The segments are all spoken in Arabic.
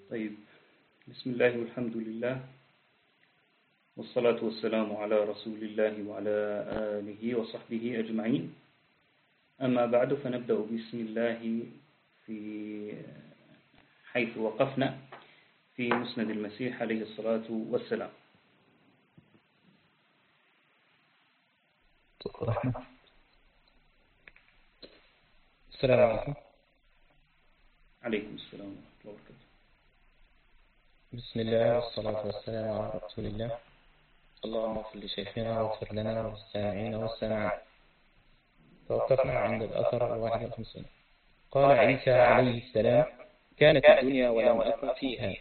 طيب، بسم الله والحمد لله والصلاة والسلام على رسول الله وعلى آله وصحبه أجمعين. أما بعد، فنبدأ بسم الله في حيث وقفنا في مسند المسيح عليه الصلاة والسلام. السلام عليكم. عليكم السلام ورحمة الله وبركاته. بسم الله والصلاة والسلام على رسول الله. اللهم اغفر لشيخنا واغفر لنا والسامعين والسامعات. توقفنا عند الأثر 51. قال عيسى عليه السلام: كانت الدنيا ولم أكن فيها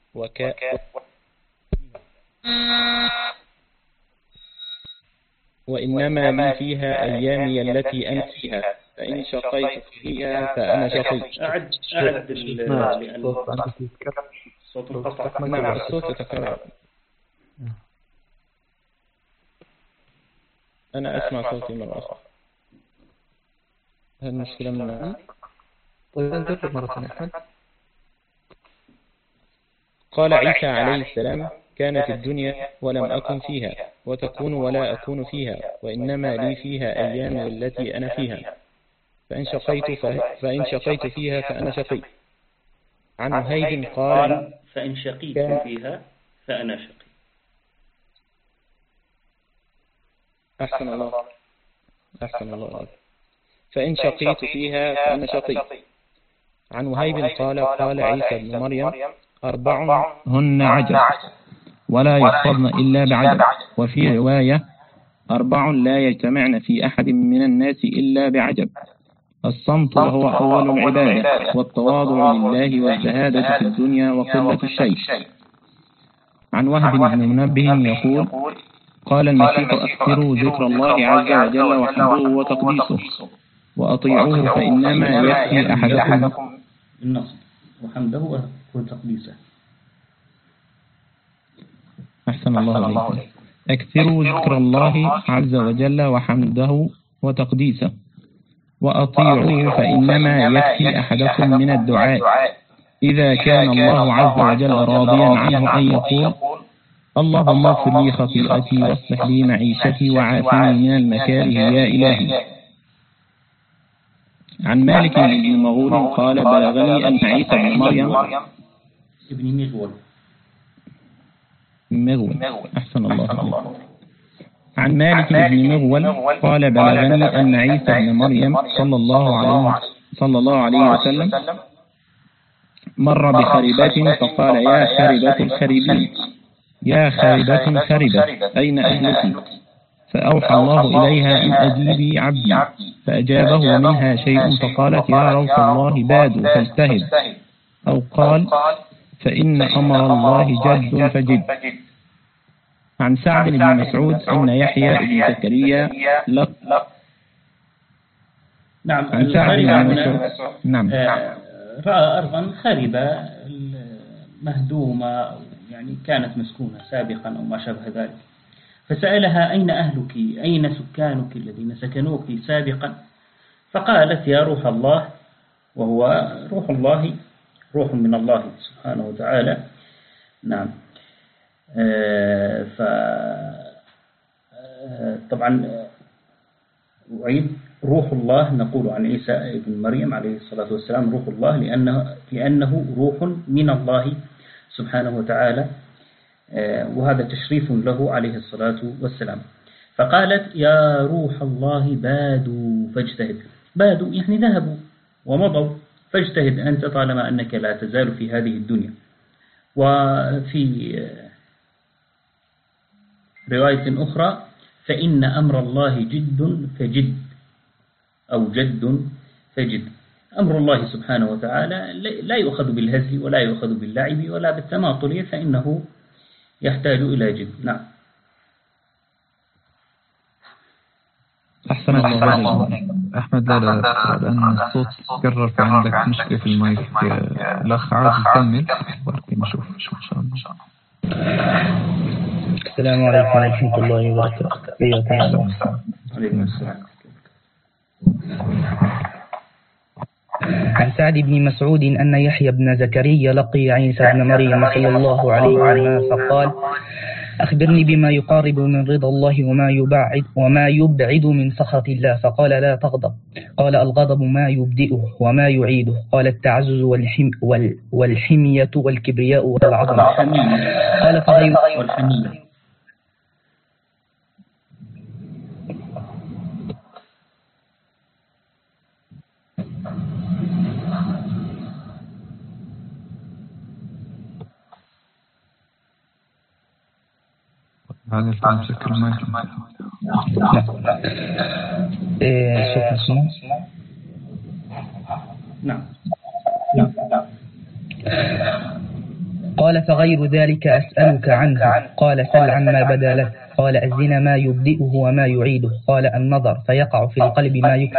وإنما لي فيها أيامي التي أنا فيها، فإن شقيت فيها فأنا شقي. أعد لأن الصوت انقطع. نعم، الصوت يتكرر. أنا أسمع صوتي مرة أخرى. هل المشكلة من طيب أنت مرة ثانية أحمد. قال عيسى عليه السلام: كانت الدنيا ولم أكن فيها، وتكون ولا أكون فيها، وإنما لي فيها أيام التي أنا فيها، فإن شقيت فيها فأنا شقي. عن وهيب قال: فإن شقيت فيها فأنا شقي. أحسن الله. فإن شقيت فيها فأنا شقي. عن وهيب قال عيسى بن مريم: 4 هن عجب ولا يحفظن إلا بعجب. وفي رواية: 4 لا يجتمعن في أحد من الناس إلا بعجب: الصمت وهو أول العبادة، والتواضع لله، والزهادة في الدنيا، وقلة الشيء. عن وهب بن منبه يقول: قال المسيح: أكثروا ذكر الله عز وجل وحمده وتقديسه، وأطيعوه، فإنما يكفي أحدكم النصر وحمده وتقديسه. أحسن الله عليكم. أكثروا ذكر الله عز وجل وحمده وتقديسه، وأطيعوه، فإنما يكفي أحدكم من الدعاء إذا كان الله عز وجل راضيا عنه أن يقول: اللهم اغفر لي خطيئتي واصلح لي معيشتي وعافني من المكاره يا إلهي. عن مالك بن مغول قال: بلغني أن عيسى بن مريم ابن مغول. أحسن الله. عن مالك بن مغول قال: بلغني أن عيسى بن مريم صلى الله عليه وسلم مر بخريبة فقال: يا خريبة الخريبين، يا خريبة خريبة، أين أهلك؟ فأوحى الله إليها أن أجيبي عبدي، فأجابه منها شيء، فقالت: يا روح الله بادوا فاجتهد، أو قال: فإن أمر الله جد فجد. عن سعد بن مسعود أن يحيى بن زكريا نعم، عن سعد بن مسعود رأى أرضا خربة مهدومة، يعني كانت مسكونة سابقا أو ما شابه ذلك، فسألها: أين أهلك؟ أين سكانك الذين سكنوك سابقا؟ فقالت: يا روح الله، وهو روح الله، روح من الله سبحانه وتعالى. نعم. طبعا أعيد: روح الله، نقول عن عيسى بن مريم عليه الصلاة والسلام روح الله لأنه روح من الله سبحانه وتعالى، وهذا تشريف له عليه الصلاة والسلام. فقالت: يا روح الله بادوا فاجتهد. بادوا يعني ذهبوا ومضوا، فاجتهد أنت طالما أنك لا تزال في هذه الدنيا. وفي رواية أخرى: فإن أمر الله جد فجد، أو جد فجد. أمر الله سبحانه وتعالى لا يؤخذ بالهزل ولا يؤخذ باللعب ولا بالتماطل، فإنه يحتاج إلى جد. نعم. أحسن الله. أحمد، لا لأن الصوت تكرر، فعندك مشكلة في المايك. الأخ عادل كمل نشوف إن شاء الله. السلام عليكم ورحمة الله وبركاته. عليكم السلام. عن سعد بن مسعود أن يحيى بن زكريا لقي عيسى بن مريم صلى الله عليه وسلم فقال: أخبرني بما يقارب من رضا الله وما يبعد من سخط الله. فقال: لا تغضب. قال: الغضب ما يبدئه وما يعيده. قال: التعزز والحمية والكبرياء والعظمة. قال: فغير والحمية. هذا الكلام سكر المايك. نعم. قال: فغير ذلك أسألك عنه. قال: سل عما بدا لك. قال: الزنا ما يبدئه وما يعيده. قال: النظر فيقع في القلب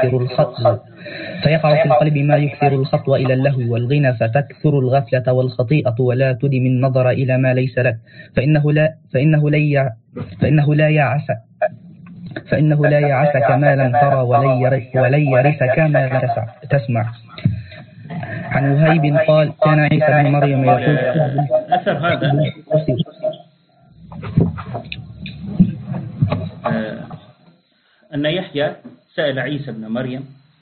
ما يكثر الخطوة إلى اللهو والغنى، فتكثر الغفلة والخطيئة، ولا تدم النظر إلى ما ليس لك، فإنه لا يعسك ما لم ترى ولن يرثك ما لم تسمع. عن وهيب قال: كان عيسى بن مريم يقول أثر هذا أن يحيى سأل عيسى بن مريم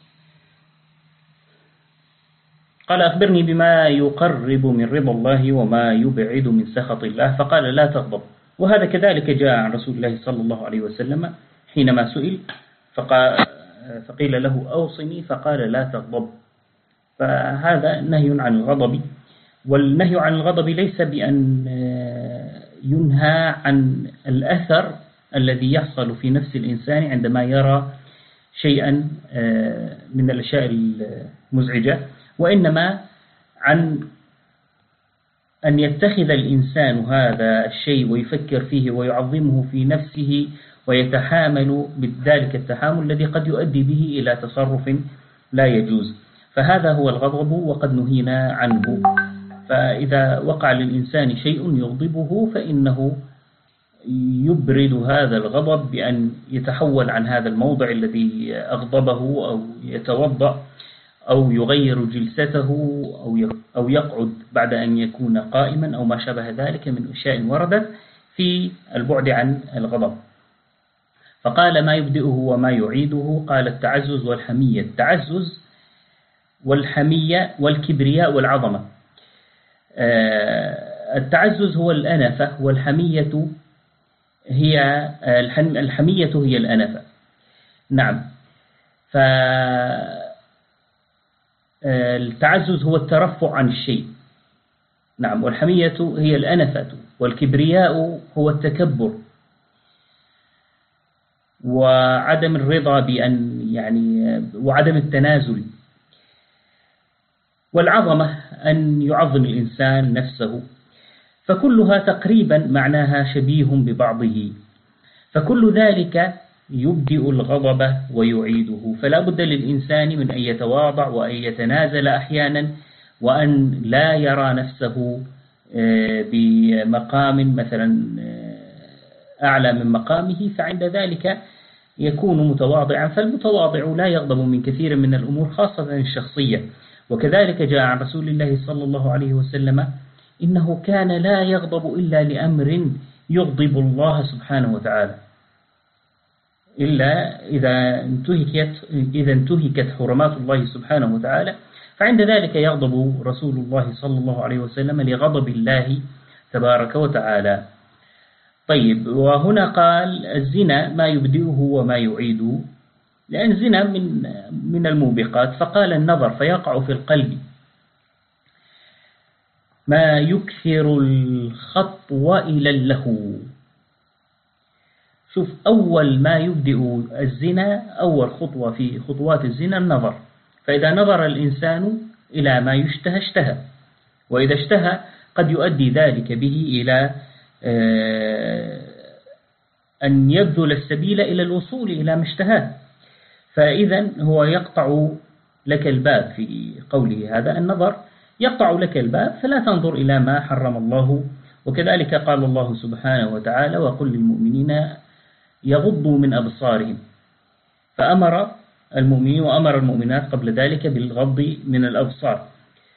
قال: أخبرني بما يقرب من رضا الله وما يبعد من سخط الله. فقال: لا تغضب. وهذا كذلك جاء عن رسول الله صلى الله عليه وسلم حينما سئل فقيل له: أوصني، فقال: لا تغضب. فهذا نهي عن الغضب، والنهي عن الغضب ليس بأن ينهى عن الأثر الذي يحصل في نفس الإنسان عندما يرى شيئا من الأشياء المزعجة، وإنما عن أن يتخذ الإنسان هذا الشيء ويفكر فيه ويعظمه في نفسه ويتحامل بذلك التحامل الذي قد يؤدي به إلى تصرف لا يجوز. فهذا هو الغضب وقد نهينا عنه. فإذا وقع للإنسان شيء يغضبه فإنه يبرد هذا الغضب بأن يتحول عن هذا الموضع الذي أغضبه، أو يتوضأ، أو يغير جلسته، أو يقعد بعد أن يكون قائما، أو ما شابه ذلك من أشياء وردت في البعد عن الغضب. فقال: ما يبدئه وما يعيده. قال: التعزز والحمية. التعزز والحمية والكبرياء والعظمة. التعزز هو الأنفة، والحمية هي الأنفة. نعم. فالتعزز هو الترفع عن الشيء. نعم. والحمية هي الأنفة، والكبرياء هو التكبر وعدم الرضا وعدم التنازل. والعظمة أن يعظم الإنسان نفسه. فكلها تقريبا معناها شبيه ببعضه، فكل ذلك يبدئ الغضب ويعيده. فلا بد للإنسان من أن يتواضع وأن يتنازل أحيانا، وأن لا يرى نفسه بمقام مثلا أعلى من مقامه، فعند ذلك يكون متواضعا. فالمتواضع لا يغضب من كثير من الأمور، خاصة الشخصية. وكذلك جاء عن رسول الله صلى الله عليه وسلم إنه كان لا يغضب إلا لأمر يغضب الله سبحانه وتعالى، إلا إذا انتهكت حرمات الله سبحانه وتعالى، فعند ذلك يغضب رسول الله صلى الله عليه وسلم لغضب الله تبارك وتعالى. طيب، وهنا قال: الزنا ما يبدئه وما يعيده، لأن الزنا من الموبقات. فقال: النظر فيقع في القلب ما يكثر الخطوة إلى اللهو. شوف، أول ما يبدئ الزنا، أول خطوة في خطوات الزنا النظر. فإذا نظر الإنسان إلى ما يشتهى اشتهى، وإذا اشتهى قد يؤدي ذلك به إلى أن يبذل السبيل إلى الوصول إلى ما اشتهاه. فإذا هو يقطع لك الباب في قوله هذا النظر، يقطع لك الباب، فلا تنظر إلى ما حرم الله. وكذلك قال الله سبحانه وتعالى: وقل للمؤمنين يغضوا من أبصارهم. فأمر المؤمنين وأمر المؤمنات قبل ذلك بالغض من الأبصار،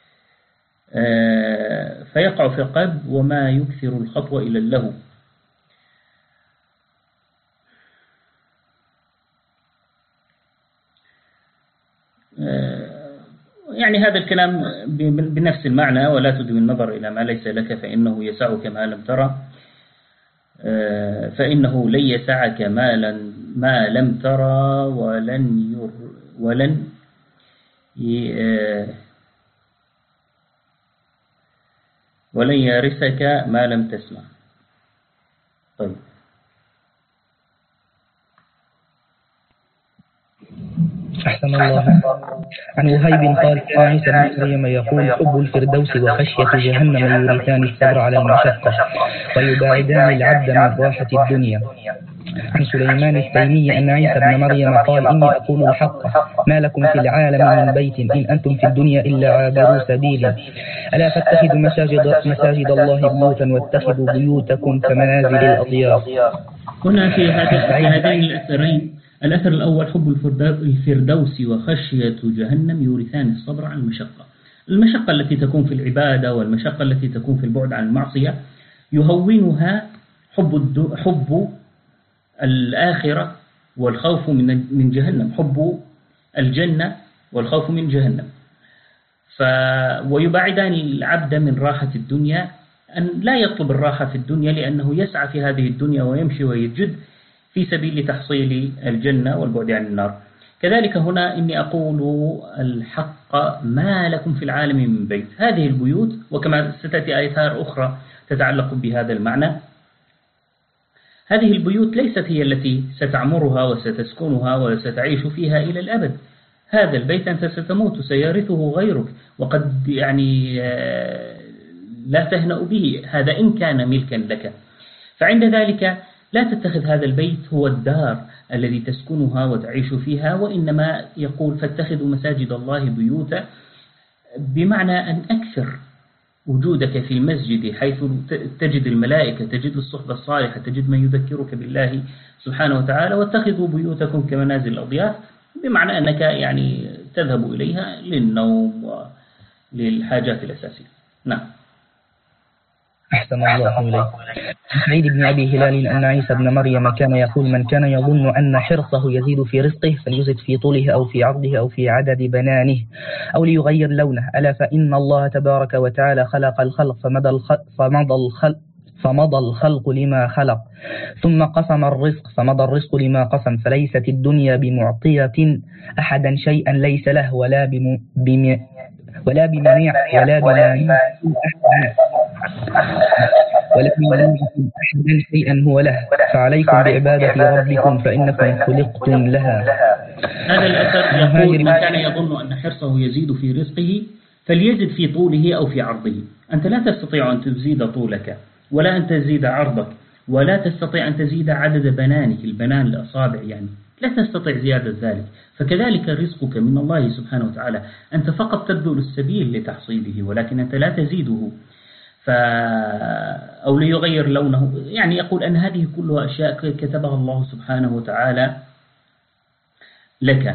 فيقع في القلب وما يكثر الخطوة إلى اللهو. يعني هذا الكلام بنفس المعنى، ولا تدم النظر إلى ما ليس لك فإنه يسعك ما لم ترى، فإنه لن يسعك ما لم ترى ولن يرثك ما لم تسمع. طيب، أحسن الله. عن وهيب قال كان عيسى بن مريم يقول حب الفردوس وخشية جهنم يورثان الصبر على المشقة ويباعدان العبد من راحة الدنيا. عن سليمان التيمي أن عيسى بن مريم قال إني أقول الحق ما لكم في العالم من بيت إن أنتم في الدنيا إلا عابروا سبيل، ألا فاتخذوا مساجد الله بيوتا واتخذوا بيوتكم كمنازل الأضياف. هنا في هذين الأثرين، الأثر الأول حب الفردوس وخشية جهنم يورثان الصبر عن المشقة. المشقة التي تكون في العبادة والمشقة التي تكون في البعد عن المعصية يهونها حب الآخرة والخوف من جهنم، حب الجنة والخوف من جهنم. ويبعدان العبد من راحة الدنيا، أن لا يطلب الراحة في الدنيا لأنه يسعى في هذه الدنيا ويمشي ويجد في سبيل تحصيل الجنة والبعد عن النار. كذلك هنا إني أقول الحق ما لكم في العالم من بيت، هذه البيوت، وكما ستأتي آيات أخرى تتعلق بهذا المعنى، هذه البيوت ليست هي التي ستعمرها وستسكنها وستعيش فيها إلى الأبد. هذا البيت أنت ستموت سيرثه غيرك، وقد يعني لا تهنأ به، هذا إن كان ملكا لك. فعند ذلك لا تتخذ هذا البيت هو الدار الذي تسكنها وتعيش فيها، وإنما يقول فاتخذوا مساجد الله بيوتا، بمعنى أن أكثر وجودك في المسجد حيث تجد الملائكة، تجد الصحبة الصالحة، تجد من يذكرك بالله سبحانه وتعالى. واتخذوا بيوتكم كمنازل الأضياف، بمعنى أنك يعني تذهب إليها للنوم وللحاجات الأساسية. نعم. أحسن الله إليك. سعيد بن أبي هلال أن عيسى بن مريم كان يقول من كان يظن أن حرصه يزيد في رزقه فليزد في طوله أو في عرضه أو في عدد بنانه أو ليغير لونه، ألا فإن الله تبارك وتعالى خلق الخلق فمضى الخلق لما خلق، ثم قسم الرزق فمضى الرزق لما قسم، فليست الدنيا بمعطية أحدا شيئا ليس له ولا بمانع أحدا شيئا هو له، فعليكم بعبادة ربكم فإنكم خلقتم لها. هذا الأثر يقول من كان يظن أن حرصه يزيد في رزقه فليزد في طوله أو في عرضه. أنت لا تستطيع أن تزيد طولك ولا أن تزيد عرضك ولا تستطيع أن تزيد عدد بنانك، البنان الأصابع يعني لا تستطيع زيادة ذلك. فكذلك رزقك من الله سبحانه وتعالى، أنت فقط تبذل السبيل لتحصيله ولكن أنت لا تزيده. أو ليغير لونه، يعني يقول أن هذه كلها أشياء كتبها الله سبحانه وتعالى لك.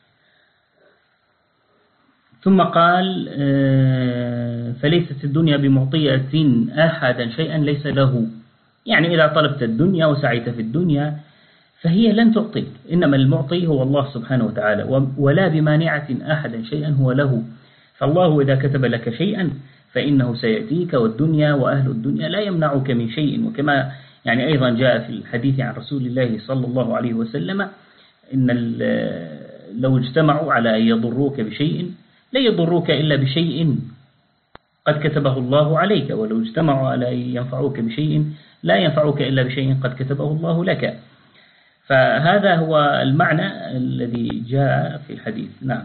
ثم قال فليست الدنيا بمعطية أحدا شيئا ليس له، يعني إذا طلبت الدنيا وسعيت في الدنيا فهي لن تعطيك، إنما المعطي هو الله سبحانه وتعالى، ولا بمانعة أحدا شيئا هو له. فالله إذا كتب لك شيئا فإنه سيأتيك، والدنيا وأهل الدنيا لا يمنعك من شيء. وكما يعني أيضا جاء في الحديث عن رسول الله صلى الله عليه وسلم إن لو اجتمعوا على أن يضروك بشيء لا يضروك إلا بشيء قد كتبه الله عليك، ولو اجتمعوا على أن ينفعوك بشيء لا ينفعوك إلا بشيء قد كتبه الله لك. فهذا هو المعنى الذي جاء في الحديث. نعم.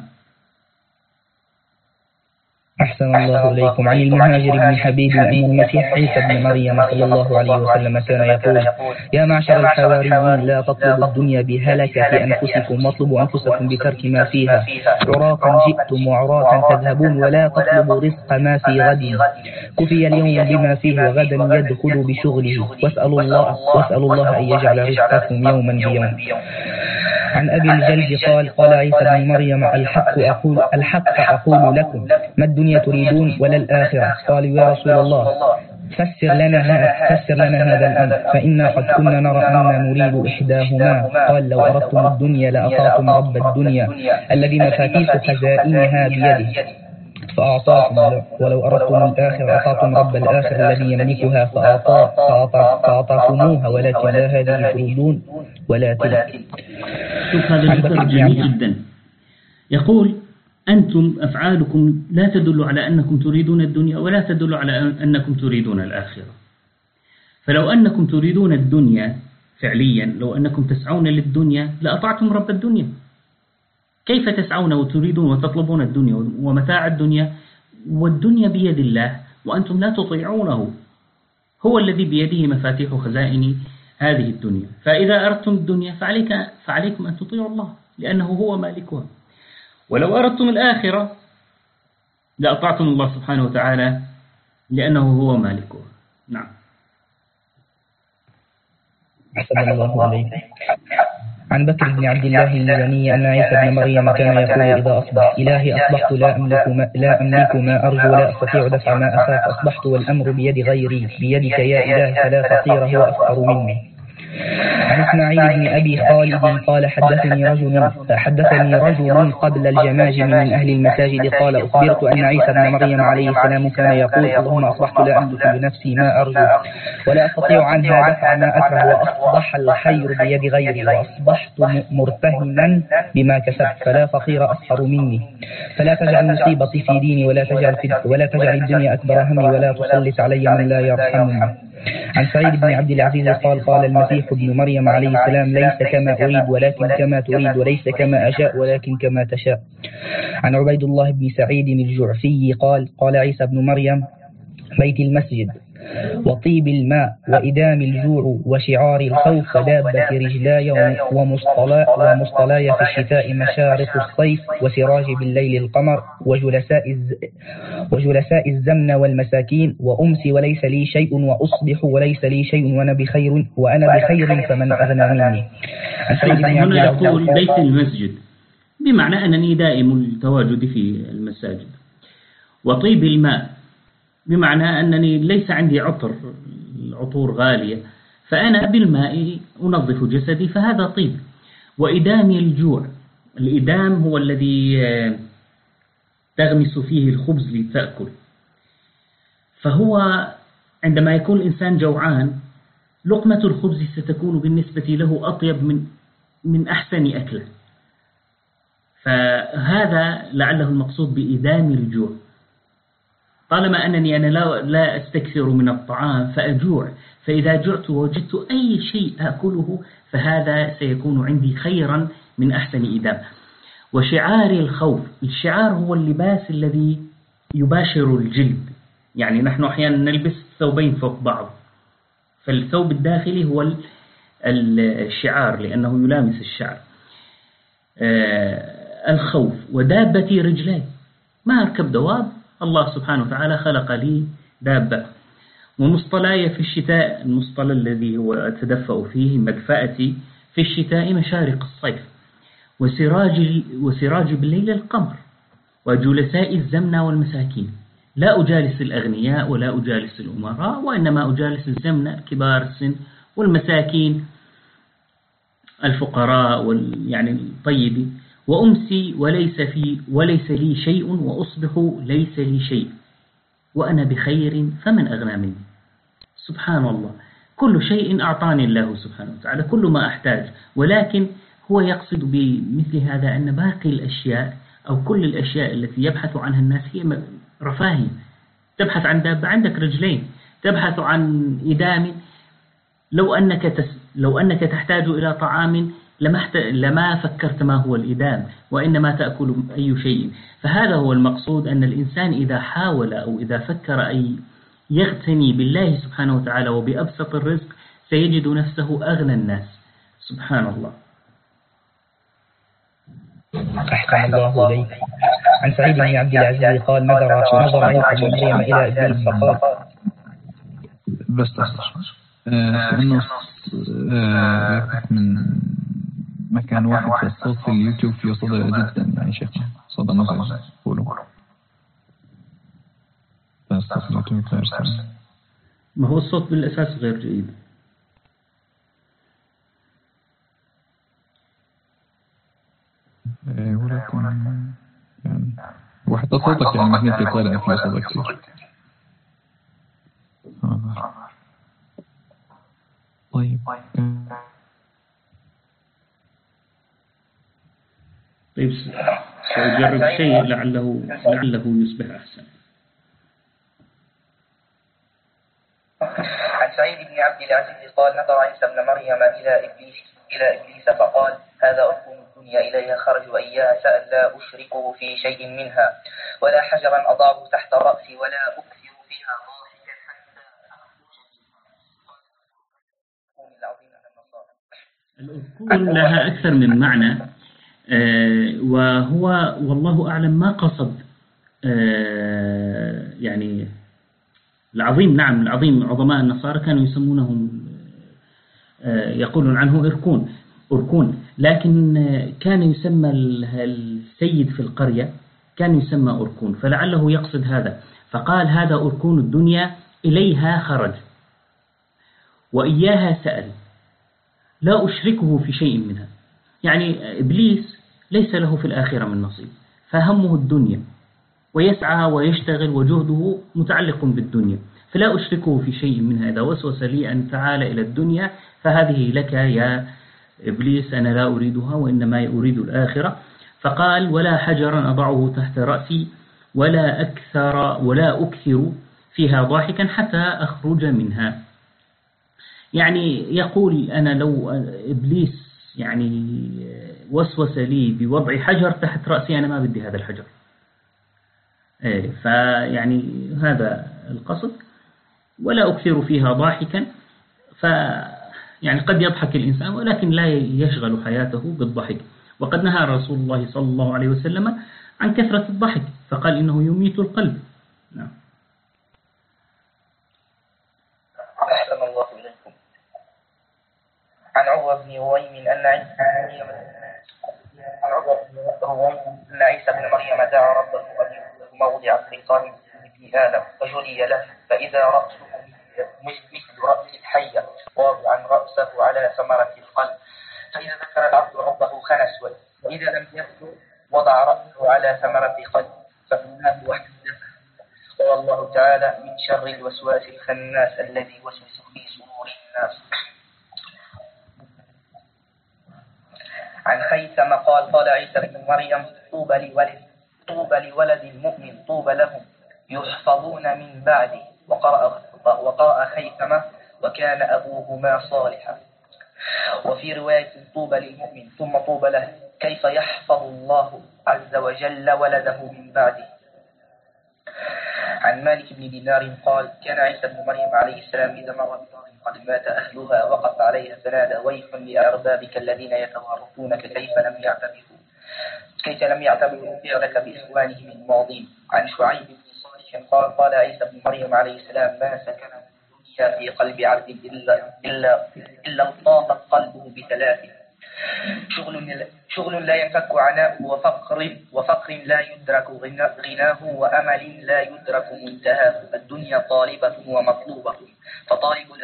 أحسن الله إليكم. عن المهاجر بن حبيب أن المسيح عيسى بن مريم صلى الله عليه وسلم كان يقول يا معشر الحواريين لا تطلبوا الدنيا بهلكة أنفسكم واطلبوا أنفسكم بترك ما فيها، عراقا جئتم وعراة تذهبون، ولا تطلبوا رزق ما في غد، كفي اليوم بما فيه وغدا يدخل بشغله، واسألوا الله أن يجعل رزقكم يوما بيوم. عن أبي الجلد قال قال عيسى بن مريم الحق أقول لكم ما الدنيا تريدون ولا الآخرة؟ قالوا يا رسول الله فسر لنا هذا الأمر فإنا قد كنا نرى أننا نريد إحداهما. قال لو أردتم الدنيا لأطعتم رب الدنيا الذي مفاتيح خزائنها بيده فأعطاكم، ولو أردتم الآخرة أطعتم رب الآخرة الذي يملكها فأعطاكموها ولكن لا هذه تريدون ولا تلك. شوف هذا الذكر جميل جدا. يقول أنتم أفعالكم لا تدل على أنكم تريدون الدنيا ولا تدل على أنكم تريدون الآخرة. فلو أنكم تريدون الدنيا فعليا، لو أنكم تسعون للدنيا لأطعتم رب الدنيا. كيف تسعون وتريدون وتطلبون الدنيا ومتاع الدنيا والدنيا بيد الله وأنتم لا تطيعونه؟ هو الذي بيده مفاتيح خزائن هذه الدنيا. فإذا أردتم الدنيا فعليكم أن تطيعوا الله لأنه هو مالكها. ولو أردتم الآخرة لأطعتم الله سبحانه وتعالى لأنه هو مالكها. نعم. أحسن الله عليك. عن بكر بن عبد الله المزني أن عيسى بن مريم كان يقول إذا أصبح إلهي أصبحت لا أملك ما أرجو ولا أستطيع دفع ما أخاف، أصبحت والأمر بيد غيري، بيدك يا إله فلا فقير هو أفقر مني. عن إسماعيل بن أبي خالد قال حدثني رجل قبل الجماجم من أهل المساجد قال أخبرت أن عيسى بن مريم عليه السلام كان يقول اللهم أصبحت لا أملك لنفسي ما أرجو ولا أستطيع عنها دفع ما أكره، وأصبح الخير بيد غيري، وأصبحت مرتهنا بما كسبت فلا فقير أسخر مني، فلا تجعل مصيبتي في ديني ولا تجعل الدنيا أكبر همي ولا تسلط علي من لا يرحمني. عن سعيد بن عبد العزيز قال المسيح ابن مريم عليه السلام ليس كما أريد ولكن كما تريد، وليس كما أشاء ولكن كما تشاء. عن عبيد الله بن سعيد الجعفي قال عيسى بن مريم بيت المسجد وطيب الماء وإدام الجوع وشعار الخوف دابة رجلاي ومصطلاي في الشتاء مشارق الصيف وسراج بالليل القمر وجلساء الزمن والمساكين وأمسي وليس لي شيء وأصبح وليس لي شيء وأنا بخير فمن أغنى مني. هنا يقول بيت المسجد بمعنى أنني دائم التواجد في المساجد. وطيب الماء بمعنى أنني ليس عندي العطور غالية، فأنا بالماء أنظف جسدي فهذا طيب. وإدامي الجوع، الإدام هو الذي تغمس فيه الخبز لتأكل. فهو عندما يكون الإنسان جوعان لقمة الخبز ستكون بالنسبة له أطيب من أحسن أكله. فهذا لعله المقصود بإدام الجوع. طالما أنني أنا لا أستكثر من الطعام فأجوع، فإذا جعت ووجدت أي شيء أكله فهذا سيكون عندي خيرا من أحسن إدام. وشعار الخوف، الشعار هو اللباس الذي يباشر الجلد، يعني نحن أحيانا نلبس ثوبين فوق بعض، فالثوب الداخلي هو الشعار لأنه يلامس الشعر. الخوف ودابة رجلي، ما أركب دواب، الله سبحانه وتعالى خلق لي دابة. ومصطلاي في الشتاء، المصطلى الذي هو أتدفأ فيه، مدفأتي في الشتاء مشارق الصيف، وسراج بالليل القمر، وجلساء الزمن والمساكين. لا أجالس الأغنياء ولا أجالس الأمراء، وإنما أجالس الزمن كبار السن والمساكين الفقراء يعني الطيبين. وأمسي وليس لي شيء وأصبح ليس لي شيء وأنا بخير فمن أغنى مني. سبحان الله، كل شيء أعطاني الله سبحانه وتعالى، كل ما أحتاج، ولكن هو يقصد بمثل هذا أن باقي الأشياء أو كل الأشياء التي يبحث عنها الناس هي رفاهية. تبحث عن دابة، عندك رجلين، تبحث عن إدام، لو أنك تحتاج إلى طعام لما فكرت ما هو الإدام، وإنما تأكل أي شيء. فهذا هو المقصود، أن الإنسان إذا حاول أو إذا فكر أن يغتني بالله سبحانه وتعالى وبأبسط الرزق سيجد نفسه أغنى الناس. سبحان الله. أحسن الله إليك. عن سعيد بن عبد العزيز قال نظر عيسى بن مريم إلى إبليس فقال بس أنه من مكان واحد في الصوت في اليوتيوب فيه صدى جدا يعني شيخنا، صدى مزعج قولوا. بس صوت اليوتيوب غير سمع. ما هو الصوت بالأساس غير جيد. ولكن يعني وحتى صوتك يعني مغنيتي طالع فيه صدى كتير. طيب سأجرب شيء لعله يصبح أحسن. عن سعيد بن عبد العزيز قال نظر عيسى بن مريم إلى إبليس فقال هذا أكون الدنيا إليها خرج وإياها سأل لا أشركه في شيء منها ولا حجرا أضعه تحت رأسي ولا أكثر فيها ضاحكا حتى الأذكور لها أكثر من معنى، وهو والله أعلم ما قصد يعني العظيم. نعم العظيم، عظماء النصارى كانوا يسمونهم يقولون عنه أركون، لكن كان يسمى السيد في القرية كان يسمى أركون، فلعله يقصد هذا، فقال هذا أركون الدنيا إليها خرج وإياها سأل لا أشركه في شيء منها. يعني إبليس ليس له في الآخرة من نصيب، فهمه الدنيا ويسعى ويشتغل وجهده متعلق بالدنيا، فلا أشركه في شيء منها. إذا وسوس لي أن تعال إلى الدنيا فهذه لك يا إبليس، أنا لا أريدها وإنما أريد الآخرة. فقال ولا حجرا أضعه تحت رأسي ولا أكثر فيها ضاحكا حتى أخرج منها. يعني يقول أنا لو إبليس يعني وسوس لي بوضع حجر تحت رأسي أنا ما بدي هذا الحجر. فيعني هذا القصد. ولا أكثر فيها ضاحكا، يعني قد يضحك الإنسان ولكن لا يشغل حياته بالضحك، وقد نهى رسول الله صلى الله عليه وسلم عن كثرة الضحك فقال إنه يميت القلب. نعم. أحسن الله إليكم. عن عروة بن رويم أن عيسى بن مريم دعا ربه أن يبلغ موضع الشيطان ابن آدم فجلي له فإذا رأسه مثل رأس الحية واضعا رأسه على ثمرة القلب، فإذا ذكر العبد ربه خنس، وإذا لم يذكر وضع رأسه على ثمرة قلب فإنه وحده. قال الله تعالى من شر الوسواس الخناس الذي يوسوس في صدور الناس. عن خيثم قال عيسى بن مريم طوبى لولد المؤمن طوبى لهم يحفظون من بعده. وقرأ خيثم وكان أبوهما صالحا. وفي رواية طوبى للمؤمن ثم طوبى له كيف يحفظ الله عز وجل ولده من بعده. عن مالك بن دينار قال كان عيسى بن مريم عليه السلام إذا مر بدار قد مات أهلها وقف عليها فنادى ويح لأربابك الذين يتوارثونك كيف لم يعتبروا فعلك بإخوانهم الماضين. عن شعيب بن صالح قال عيسى بن مريم عليه السلام ما سكن الدنيا في قلب عبد إلا انطاق قلبه بثلاث: شغل لا ينفك عناءه وفقر لا يدرك غناه وأمل لا يدرك منتهاه. الدنيا طالبة ومطلوبة فطالب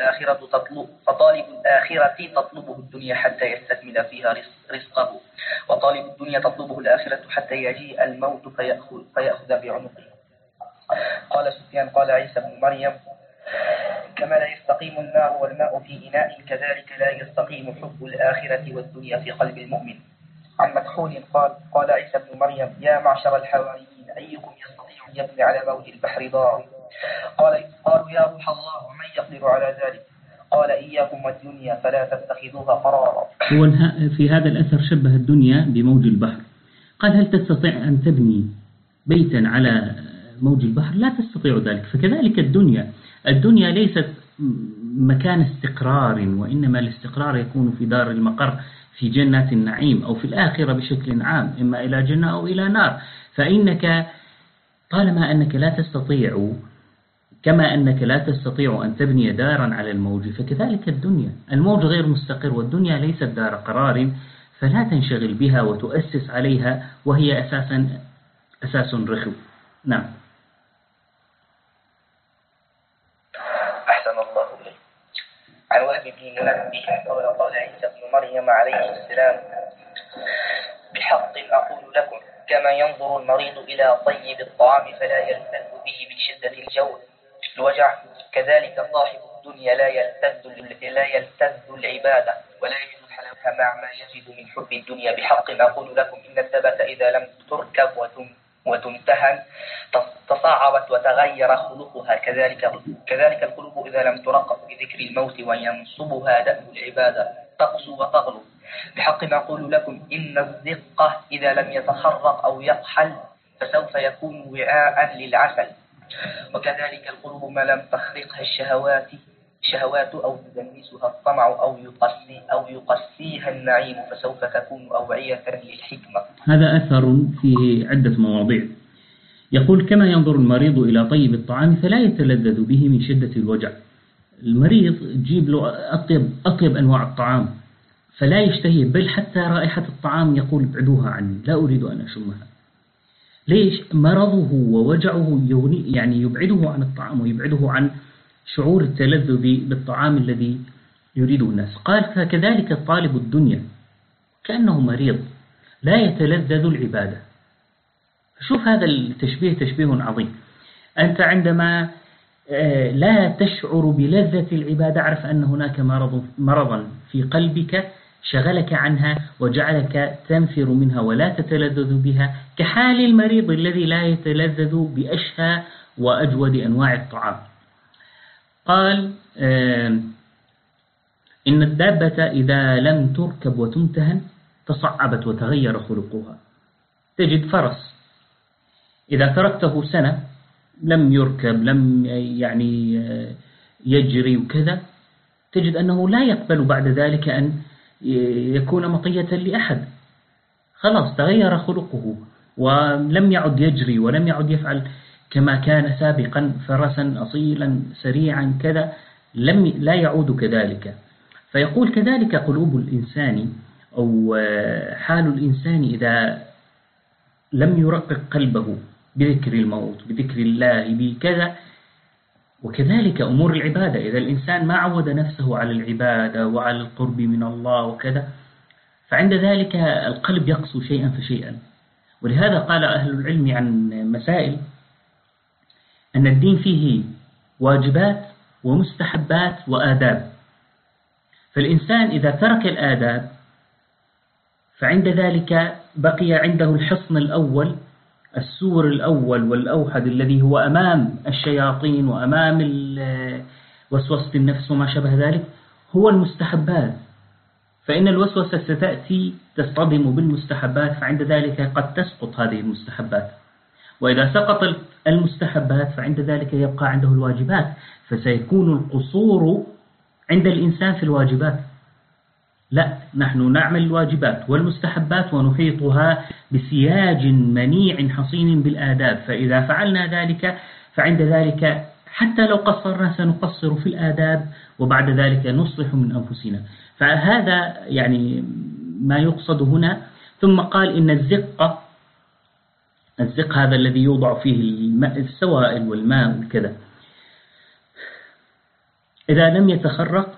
الآخرة تطلبه الدنيا حتى يستكمل فيها رزقه، وطالب الدنيا تطلبه الآخرة حتى يجيء الموت فيأخذ بعنقه. قال سفيان قال عيسى بن مريم كما لا يستقيم النار والماء في إناء كذلك لا يستقيم حب الآخرة والدنيا في قلب المؤمن. عن مكحول قال عيسى بن مريم يا معشر الحواريين أيكم يستطيع أن يبني على موج البحر دار؟ قالوا يا روح الله ومن يقدر على ذلك؟ قال إياكم والدنيا فلا تتخذوها قرارا. هو في هذا الأثر شبه الدنيا بموج البحر، قال هل تستطيع أن تبني بيتا على موج البحر؟ لا تستطيع ذلك. فكذلك الدنيا ليست مكان استقرار، وإنما الاستقرار يكون في دار المقر في جنات النعيم أو في الآخرة بشكل عام، إما إلى جنة أو إلى نار. فإنك طالما أنك لا تستطيع، كما أنك لا تستطيع أن تبني دارا على الموج، فكذلك الدنيا الموج غير مستقر والدنيا ليست دار قرار، فلا تنشغل بها وتؤسس عليها وهي أساس رخو. نعم. أحسن الله إليك. عن وهب بن منبه قال عيسى بن مريم عليه السلام: بحق أقول لكم كما ينظر المريض إلى طيب الطعام فلا يلتذ به من شدة الوجع، كذلك صاحب الدنيا لا يلتذ العبادة ولا يجد الحلاوة مع ما يجد من حب الدنيا. بحق أقول لكم إن الثبت إذا لم تركب وتمتهن تصاعبت وتغير خلقها، كذلك القلوب إذا لم ترقب بذكر الموت وينصبها دأب العبادة تقسو وتغلو. بحق أقول لكم إن الزقة إذا لم يتخرق أو يطحل فسوف يكون وعاء للعسل، وكذلك القلوب ما لم تخرقها الشهوات أو تدنسها الطمع أو يقسيها النعيم فسوف تكون أوعية للحكمة. هذا أثر فيه عدة مواضيع. يقول: كما ينظر المريض إلى طيب الطعام فلا يتلذذ به من شدة الوجع. المريض تجيب له أطيب أنواع الطعام فلا يشتهي، بل حتى رائحة الطعام يقول: ابعدوها عني، لا أريد أن أشمها. ليش؟ مرضه ووجعه يعني يبعده عن الطعام ويبعده عن شعور التلذذ بالطعام الذي يريده الناس. قال: فكذلك الطالب الدنيا كأنه مريض لا يتلذذ العبادة. شوف هذا التشبيه تشبيه عظيم. أنت عندما لا تشعر بلذة العبادة اعرف أن هناك مرضا في قلبك شغلك عنها وجعلك تنفر منها ولا تتلذذ بها، كحال المريض الذي لا يتلذذ بأشهى وأجود أنواع الطعام. قال: إن الدابة إذا لم تركب وتمتهن تصعبت وتغير خلقها. تجد فرس إذا تركته سنة لم يركب، لم يعني يجري وكذا، تجد أنه لا يقبل بعد ذلك أن يكون مطية لأحد، خلاص تغير خلقه ولم يعد يجري ولم يعد يفعل كما كان سابقا، فرسا أصيلا سريعا كذا، لا يعود كذلك. فيقول: كذلك قلوب الإنسان أو حال الإنسان إذا لم يرقق قلبه بذكر الموت بذكر الله بكذا. وكذلك أمور العبادة، إذا الإنسان ما عود نفسه على العبادة وعلى القرب من الله وكذا، فعند ذلك القلب يقسو شيئا فشيئا. ولهذا قال أهل العلم عن مسائل أن الدين فيه واجبات ومستحبات وآداب. فالإنسان إذا ترك الآداب فعند ذلك بقي عنده الحصن الأول، السور الأول والأوحد الذي هو أمام الشياطين وأمام وسوسة النفس وما شابه ذلك، هو المستحبات. فإن الوسوسة ستأتي تصطدم بالمستحبات، فعند ذلك قد تسقط هذه المستحبات. وإذا سقط المستحبات فعند ذلك يبقى عنده الواجبات، فسيكون القصور عند الإنسان في الواجبات. لا، نحن نعمل الواجبات والمستحبات ونحيطها بسياج منيع حصين بالآداب. فإذا فعلنا ذلك فعند ذلك حتى لو قصرنا سنقصر في الآداب، وبعد ذلك نصلح من أنفسنا. فهذا يعني ما يقصد هنا. ثم قال: إن الزق هذا الذي يوضع فيه السوائل والماء وكذا، إذا لم يتخرق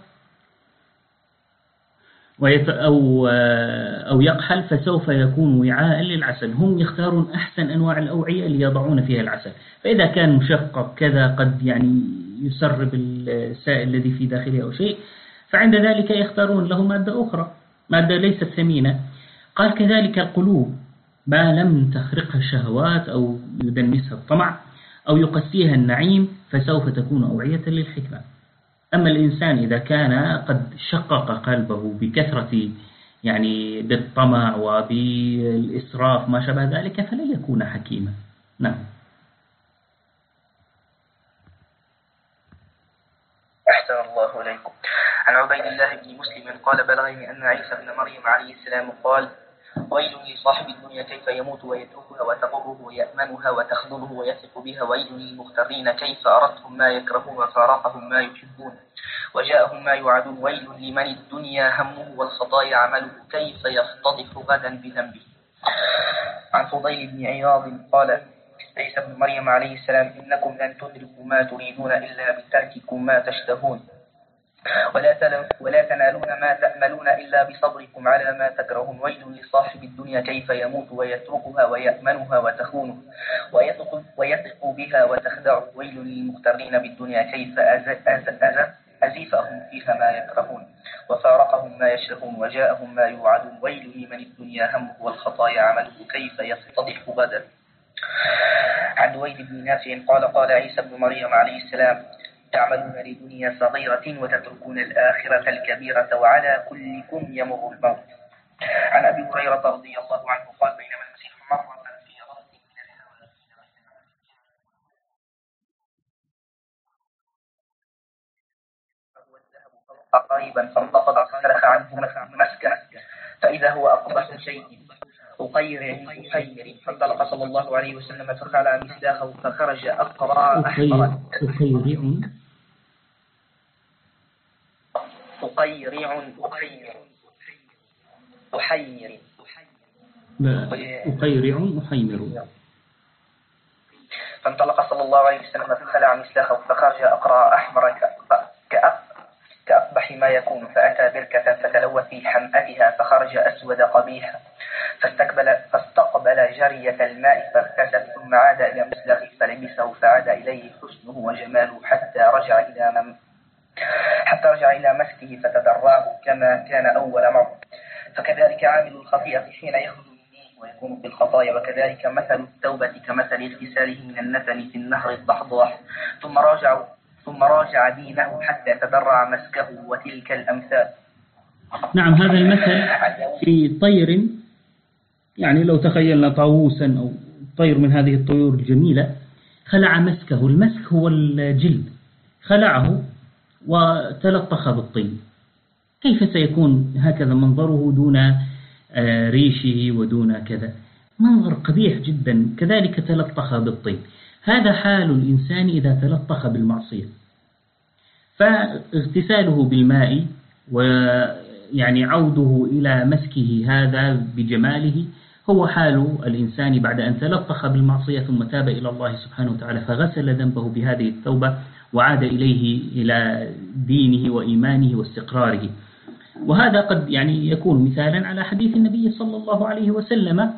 أو يقحل فسوف يكون وعاء للعسل. هم يختارون أحسن أنواع الأوعية ليضعون فيها العسل، فإذا كان مشقق كذا قد يعني يسرب السائل الذي في داخله أو شيء، فعند ذلك يختارون له مادة أخرى، مادة ليست ثمينة. قال: كذلك القلوب ما لم تخرقها الشهوات أو يدنسها الطمع أو يقسيها النعيم فسوف تكون أوعية للحكمة. أما الإنسان إذا كان قد شقق قلبه بكثرة يعني بالطمع وبالإسراف ما شابه ذلك فلن يكون حكيما. نعم. أحسن الله إليكم. عن عبيد الله بن مسلم قال: بلغني أن عيسى بن مريم عليه السلام قال: ويل لصاحب الدنيا كيف يموت ويتركها وتغره ويأمنها وتخذله ويثق بها، ويل للمغترين كيف أردتهم ما يكرهون وفارقهم ما يحبون، وجاءهم ما يوعدون ويل لمن الدنيا همه والخطايا عمله كيف يفتضح غدا بذنبه. عن فضيل بن عياض قال عيسى بن مريم عليه السلام إنكم لن تدركوا ما تريدون إلا بترككم ما تشتهون ولا تنالون ما تأملون إلا بصبركم على ما تكرهون. ويل لصاحب الدنيا كيف يموت ويتركها ويأمنها وتخونه ويثق بها وتخدعه. ويل للمغترين بالدنيا كيف أزفهم فيها ما يكرهون وفارقهم ما يشرهون وجاءهم ما يوعدون. ويل لمن الدنيا همه والخطايا عمله كيف يفتضح غدا. عن دويد بن نافع قال عيسى بن مريم عليه السلام تعملون لدنيا صغيرة وتتركون الآخرة الكبيرة وعلى كلكم يمر الموت. عن أبي هريرة رضي الله عنه قال بينما المسيح مرة في رأس من فهو الذهب فوق قريبا فانتفض فسلخ عنه مسكة فإذا هو أقبح شيء أقير فانطلق صلى الله عليه وسلم فخلع مسلاخه فخرج أقرع أحمر أقيرع أحيمر. فانطلق صلى الله عليه وسلم فخلع مسلاخه فخرج أقرع أحمر كأقبح ما يكون فأتى بركة فتلوى في حمأتها فخرج أسود قبيحا فاستقبل جرية الماء فاغتسل ثم عاد إلى مسلاخه فلبسه فعاد إليه حسنه وجماله حتى رجع إلى مسكه فتدراه كما كان أول مرة. فكذلك عامل الخطيئة حين يخرج من دينه ويكون في الخطايا. وكذلك مثل التوبة كمثل اغتساله من النتن في النهر الضحضاح ثم راجع دينه حتى تدرع مسكه وتلك الأمثال. نعم، هذا المثل في طير، يعني لو تخيلنا طاووسا أو طير من هذه الطيور الجميلة خلع مسكه. المسك هو الجلد، خلعه وتلطخ بالطين. كيف سيكون هكذا منظره دون ريشه ودون كذا؟ منظر قبيح جدا. كذلك تلطخ بالطين. هذا حال الإنسان إذا تلطخ بالمعصية. فاغتساله بالماء ويعني عوده إلى مسكه هذا بجماله هو حال الإنسان بعد أن تلطخ بالمعصية ثم تاب إلى الله سبحانه وتعالى فغسل ذنبه بهذه التوبة وعاد إلى دينه وإيمانه واستقراره. وهذا قد يعني يكون مثالا على حديث النبي صلى الله عليه وسلم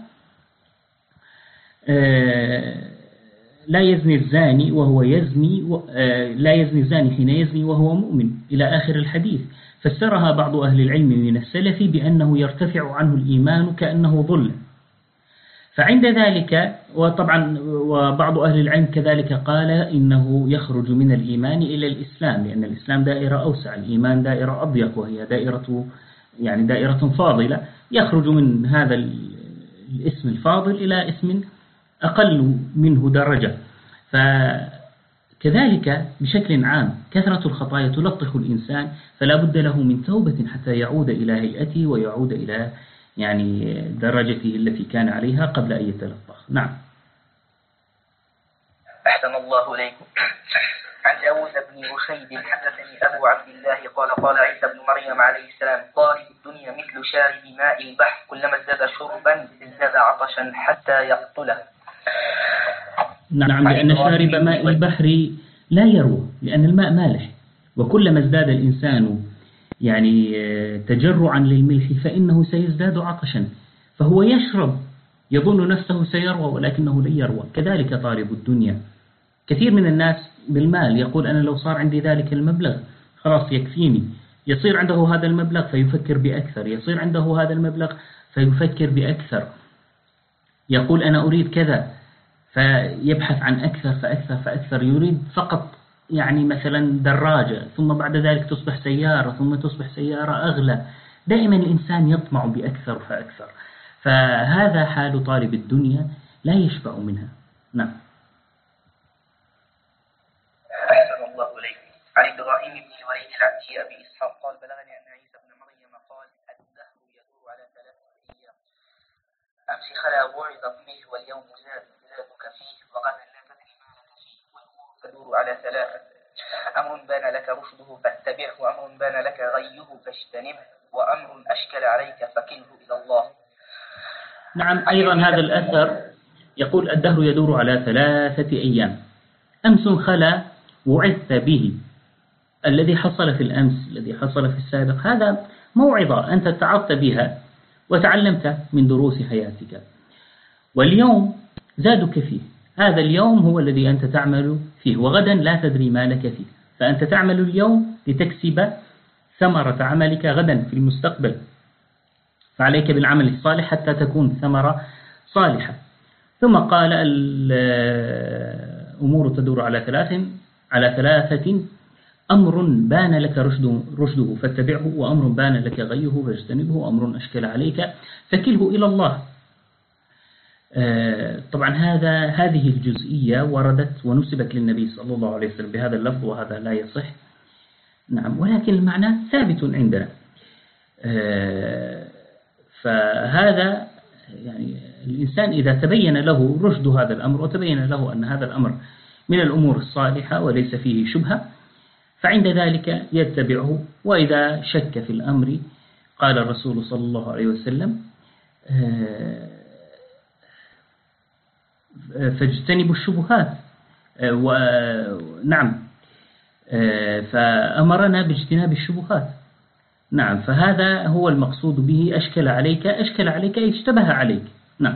لا يزني الزاني وهو يزني لا يزني الزاني حين يزني وهو مؤمن إلى آخر الحديث. فسرها بعض أهل العلم من السلف بأنه يرتفع عنه الإيمان كأنه ظل. فعند ذلك وطبعا وبعض أهل العلم كذلك قال إنه يخرج من الإيمان إلى الإسلام، لأن الإسلام دائرة أوسع، الإيمان دائرة أضيق وهي دائرة فاضلة. يخرج من هذا الاسم الفاضل إلى اسم أقل منه درجة. فكذلك بشكل عام كثرة الخطايا تلطخ الإنسان، فلا بد له من توبة حتى يعود إلى هيئته ويعود إلى يعني درجته التي كان عليها قبل أن يتلطخ. نعم. أحسن الله إليكم. عن داود بن رشيد حدثني أبو عبد الله قال عيسى بن مريم عليه السلام طالب الدنيا مثل شارب ماء البحر كلما ازداد شربا ازداد عطشا حتى يقتله. نعم، لأن شارب ماء البحر لا يروى، لأن الماء مالح، وكلما ازداد الإنسان يعني تجرعا للملح فإنه سيزداد عطشا، فهو يشرب يظن نفسه سيروى ولكنه لن يروى. كذلك طالب الدنيا، كثير من الناس بالمال يقول أنا لو صار عندي ذلك المبلغ خلاص يكفيني، يصير عنده هذا المبلغ فيفكر بأكثر، يصير عنده هذا المبلغ فيفكر بأكثر، يقول أنا أريد كذا فيبحث عن أكثر فأكثر، يريد فقط يعني مثلا دراجة، ثم بعد ذلك تصبح سيارة، ثم تصبح سيارة أغلى. دائما الإنسان يطمع بأكثر فأكثر، فهذا حال طالب الدنيا لا يشبع منها. نعم. أحسن الله إليك. عن إبراهيم بن الوليد العبدي أبي إسحاق قال بلغني أن عيسى بن مريم قال الدهر يدور على 3 أيام، أمس خلا وعظت به واليوم زادك فيه وغدا لا تدري ما لك فيه، والأمور تدور على 3: أمر بان لك لك رشده فاتبعه، وأمر بان لك غيه فاجتنبه، وأمر أشكل عليك فكله إلى الله. نعم. أيضا هذا الأثر يقول الدهر يدور على 3 أيام، أمس خلا وعثت به. الذي حصل في الأمس، الذي حصل في السابق، هذا موعظة أنت تعظت بها وتعلمت من دروس حياتك، واليوم زادك فيه. هذا اليوم هو الذي أنت تعمل فيه، وغدا لا تدري ما لك فيه، فأنت تعمل اليوم لتكسب ثمرة عملك غدا في المستقبل، فعليك بالعمل الصالح حتى تكون ثمرة صالحة. ثم قال الأمور تدور على 3: أمر بان لك رشده فاتبعه، وأمر بان لك غيه فاجتنبه، وأمر أشكل عليك فكله إلى الله. طبعا هذه الجزئية وردت ونسبت للنبي صلى الله عليه وسلم بهذا اللفظ، وهذا لا يصح. نعم، ولكن المعنى ثابت عندنا. فهذا يعني الإنسان إذا تبين له رشد هذا الأمر، وتبين له أن هذا الأمر من الأمور الصالحة وليس فيه شبهة، فعند ذلك يتبعه. وإذا شك في الأمر قال الرسول صلى الله عليه وسلم: فاجتنبوا الشبهات. نعم، فأمرنا باجتناب الشبهات. نعم، فهذا هو المقصود به. أشكل عليك اشتبه عليك. نعم.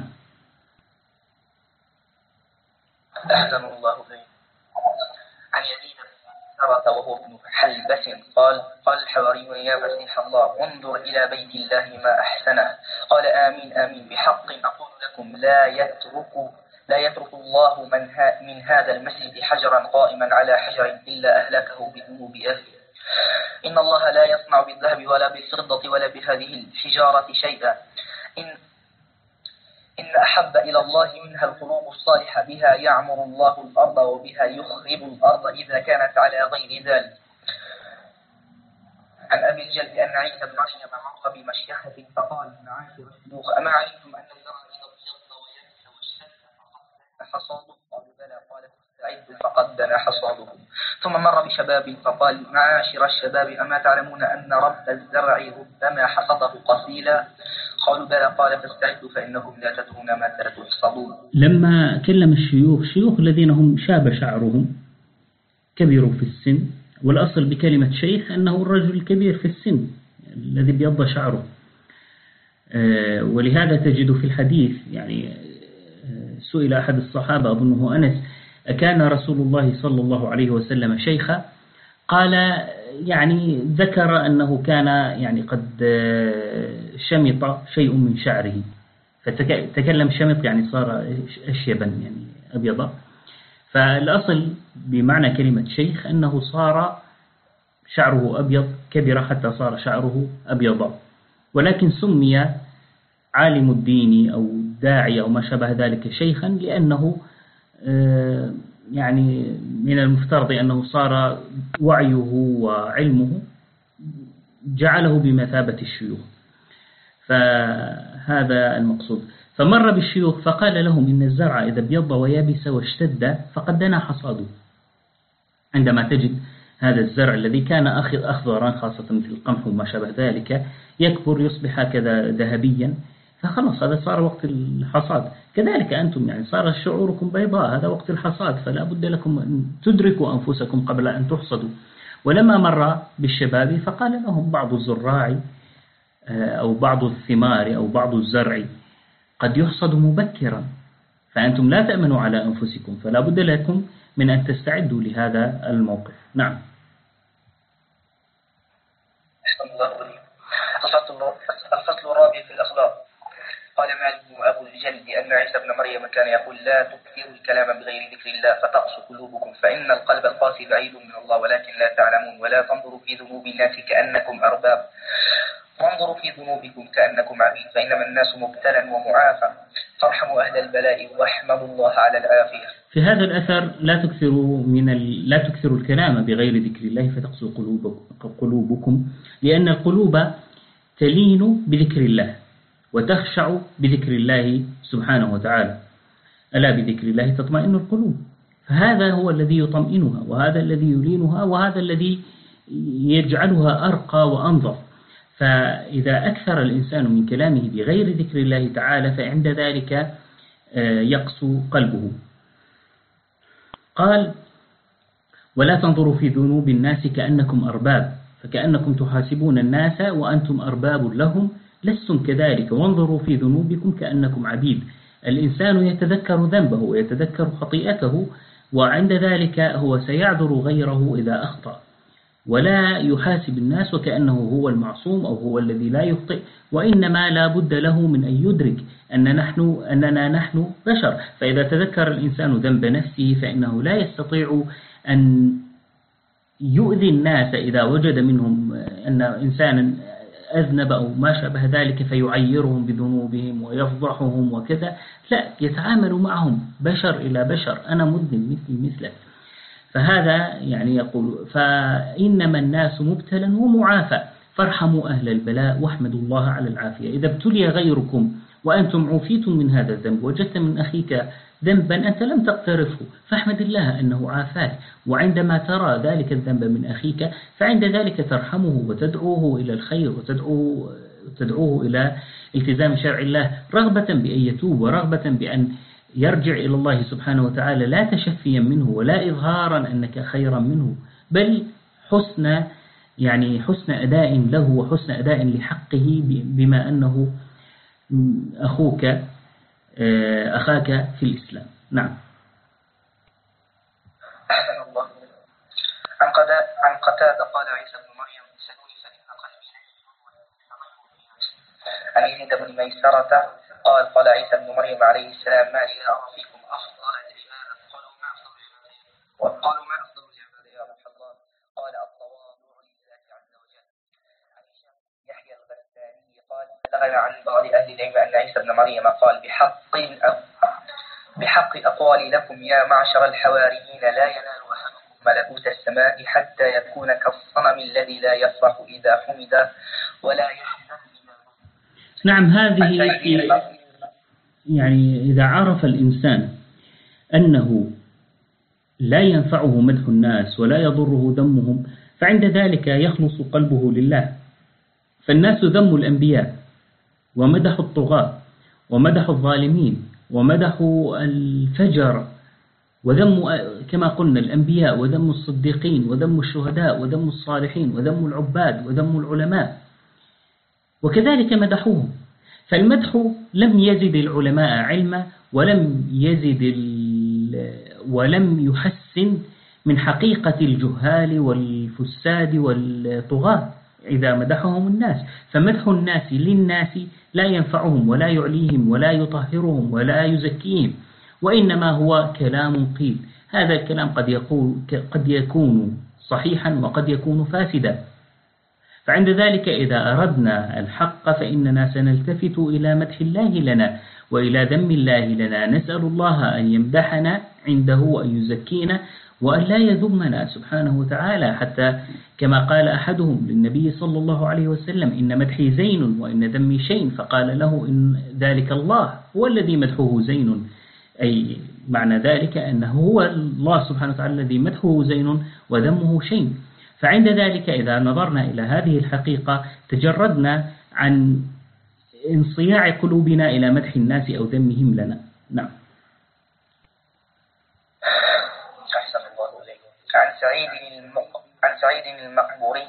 أحسن الله إليك. عن يزيد بن سرة وهو ابن حلبس قال الحواريون: يا مسيح الله، انظر إلى بيت الله ما أحسنه. قال: آمين آمين، بحق أقول لكم لا يترك الله من هذا المسجد حجرا قائما على حجر إلا أهلكه بذنوب أهله. إن الله لا يصنع بالذهب ولا بالفضة ولا بهذه الحجارة شيئا. إن أحب إلى الله منها القلوب الصالحة، بها يعمر الله الأرض وبها يخرب الأرض إذا كانت على غير ذلك. عن أبي الجلد أن عيسى بن مريم مر بمشيخة فقال: معاشر الشيوخ، أما علمتم أن الزرع إذا ابيض ويبس واشتد فقد حصاده؟ قالوا: بلى. قال: فاستعدوا فقد دنا حصادكم. ثم مر بشباب فقال: معاشر الشباب، أما تعلمون أن رب الزرع ربما حصده قصيلا؟ قالوا: بلى. قال: فاستعدوا فإنكم لا تدرون ما تحصدون. لما كلم الشيوخ الذين هم شاب شعرهم كبروا في السن، والأصل بكلمة شيخ أنه الرجل الكبير في السن الذي بيض شعره، ولهذا تجد في الحديث يعني سئل أحد الصحابة أظنه أنس: أكان رسول الله صلى الله عليه وسلم شيخا؟ قال يعني ذكر أنه كان يعني قد شمط شيء من شعره، فتكلم شمط يعني صار أشيبا يعني أبيضا. فالأصل بمعنى كلمة شيخ أنه صار شعره أبيض، كبر حتى صار شعره أبيضا. ولكن سمي عالم الدين أو داعي أو ما شابه ذلك شيخا لأنه يعني من المفترض أنه صار وعيه وعلمه جعله بمثابة الشيوخ، فهذا المقصود. فمر بالشيوخ فقال لهم: إن الزرع إذا ابيض ويابس واشتد فقد دنا حصاده. عندما تجد هذا الزرع الذي كان أخضرا خاصة في القمح وما شابه ذلك يكبر يصبح هكذا ذهبيا، فخلص هذا صار وقت الحصاد. كذلك أنتم يعني صار شعوركم بيضاء، هذا وقت الحصاد، فلا بد لكم أن تدركوا أنفسكم قبل أن تحصدوا. ولما مر بالشباب فقال لهم: بعض الزراع أو بعض الثمار أو بعض الزرع قد يحصد مبكرا، فأنتم لا تأمنوا على أنفسكم، فلا بد لكم من أن تستعدوا لهذا الموقف. نعم. الفصل الرابع في الأخلاق. قال مالك وأبو الجلد أن عيسى بن مريم كان يقول: لا تكثروا الكلام بغير ذكر الله فتقسو قلوبكم، فإن القلب القاسي بعيد من الله ولكن لا تعلمون. ولا تنظروا في ذنوب الناس كأنكم أرباب، وانظروا في ذنوبكم كأنكم عبيد، فإنما الناس مبتلى ومعافى، فارحموا أهل البلاء واحمدوا الله على العافية. في هذا الأثر لا تكثروا الكلام بغير ذكر الله فتقسو قلوبكم، لأن القلوب تلين بذكر الله وتخشع بذكر الله سبحانه وتعالى. ألا بذكر الله تطمئن القلوب. فهذا هو الذي يطمئنها، وهذا الذي يلينها، وهذا الذي يجعلها أرقى وأنظف. فإذا أكثر الإنسان من كلامه بغير ذكر الله تعالى فعند ذلك يقسو قلبه. قال: ولا تنظروا في ذنوب الناس كأنكم أرباب، فكأنكم تحاسبون الناس وأنتم أرباب لهم، لستم كذلك، وانظروا في ذنوبكم كأنكم عبيد. الإنسان يتذكر ذنبه ويتذكر خطيئته، وعند ذلك هو سيعذر غيره إذا أخطأ، ولا يحاسب الناس وكأنه هو المعصوم أو هو الذي لا يخطئ، وإنما لا بد له من أن يدرك أننا نحن بشر. فإذا تذكر الإنسان ذنب نفسه فإنه لا يستطيع أن يؤذي الناس إذا وجد منهم أن إنسانا أذنب أو ما شابه ذلك فيعيرهم بذنوبهم ويفضحهم وكذا، لا، يتعامل معهم بشر إلى بشر، أنا مذنب مثلك. فهذا يعني يقول: فإنما الناس مبتلى ومعافى، فارحموا أهل البلاء واحمدوا الله على العافية. إذا ابتلي غيركم وأنتم عوفيتم من هذا الذنب، وجدت من أخيك ذنبا أنت لم تقترفه، فاحمد الله أنه عافاك. وعندما ترى ذلك الذنب من أخيك فعند ذلك ترحمه وتدعوه إلى الخير، وتدعوه إلى التزام شرع الله، رغبة بأن يتوب ورغبة بأن يرجع إلى الله سبحانه وتعالى، لا تشفيا منه ولا إظهارا أنك خيرا منه، بل حسن أداء له وحسن أداء لحقه، بما أنه أخاك في الإسلام. نعم. أحسن الله. عن قتادة قال: عيسى بن مريم سلوني فإن قلبي عن يزيد بن ميسرة قال عيسى بن مريم عليه السلام: ما لي أرى فيكم أفضل العباد. قالوا ما أفضل العباد يا رسول الله؟ قال: التواضع لله عز وجل. عن يحيى الغساني قال: بلغنا عن بعض أهل العلم أن عيسى بن مريم قال: بحق أقوال لكم يا معشر الحواريين لا ينال أحدكم ملكوت السماء حتى يكون كالصنم الذي لا يفرح إذا حمد ولا يحزن إذا نصب. نعم، هذه يعني إذا عرف الإنسان أنه لا ينفعه مدح الناس ولا يضره ذمهم، فعند ذلك يخلص قلبه لله. فالناس ذموا الأنبياء ومدحوا الطغاة ومدحوا الظالمين ومدحوا الفجر، وذموا كما قلنا الأنبياء، وذموا الصديقين، وذموا الشهداء، وذموا الصالحين، وذموا العباد، وذموا العلماء، وكذلك مدحوهم. فالمدح لم يزد العلماء علما، ولم يحسن من حقيقة الجهال والفساد والطغاة إذا مدحهم الناس. فمدح الناس للناس لا ينفعهم ولا يعليهم ولا يطهرهم ولا يزكيهم، وإنما هو كلام قيل. هذا الكلام قد يكون صحيحا وقد يكون فاسدا. فعند ذلك إذا أردنا الحق فإننا سنلتفت إلى مدح الله لنا وإلى ذم الله لنا، نسأل الله أن يمدحنا عنده وأن يزكينا وأن لا يذمنا سبحانه وتعالى، حتى كما قال أحدهم للنبي صلى الله عليه وسلم: إن مدحي زين وإن ذمي شين، فقال له: إن ذلك الله هو الذي مدحه زين، أي معنى ذلك أنه هو الله سبحانه وتعالى الذي مدحه زين وذمه شين. فعند ذلك إذا نظرنا إلى هذه الحقيقة تجردنا عن انصياع قلوبنا إلى مدح الناس أو ذمهم لنا. نعم. أحسن الله إليك. عن سعيد المقبوري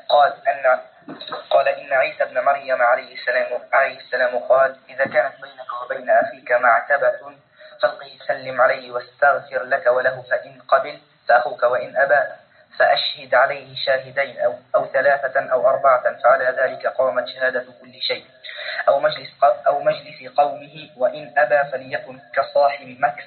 قال إن عيسى بن مريم عليه السلام قال: إذا كانت بينك وبين أخيك معتبة فالقه سلم عليه واستغفر لك وله، فإن قبل فأخوك، وإن أبى فأشهد عليه شاهدين أو ثلاثة أو أربعة، فعلى ذلك قامت شهادة كل شيء أو مجلس قومه، وإن أبى فليكن كصاحب مكس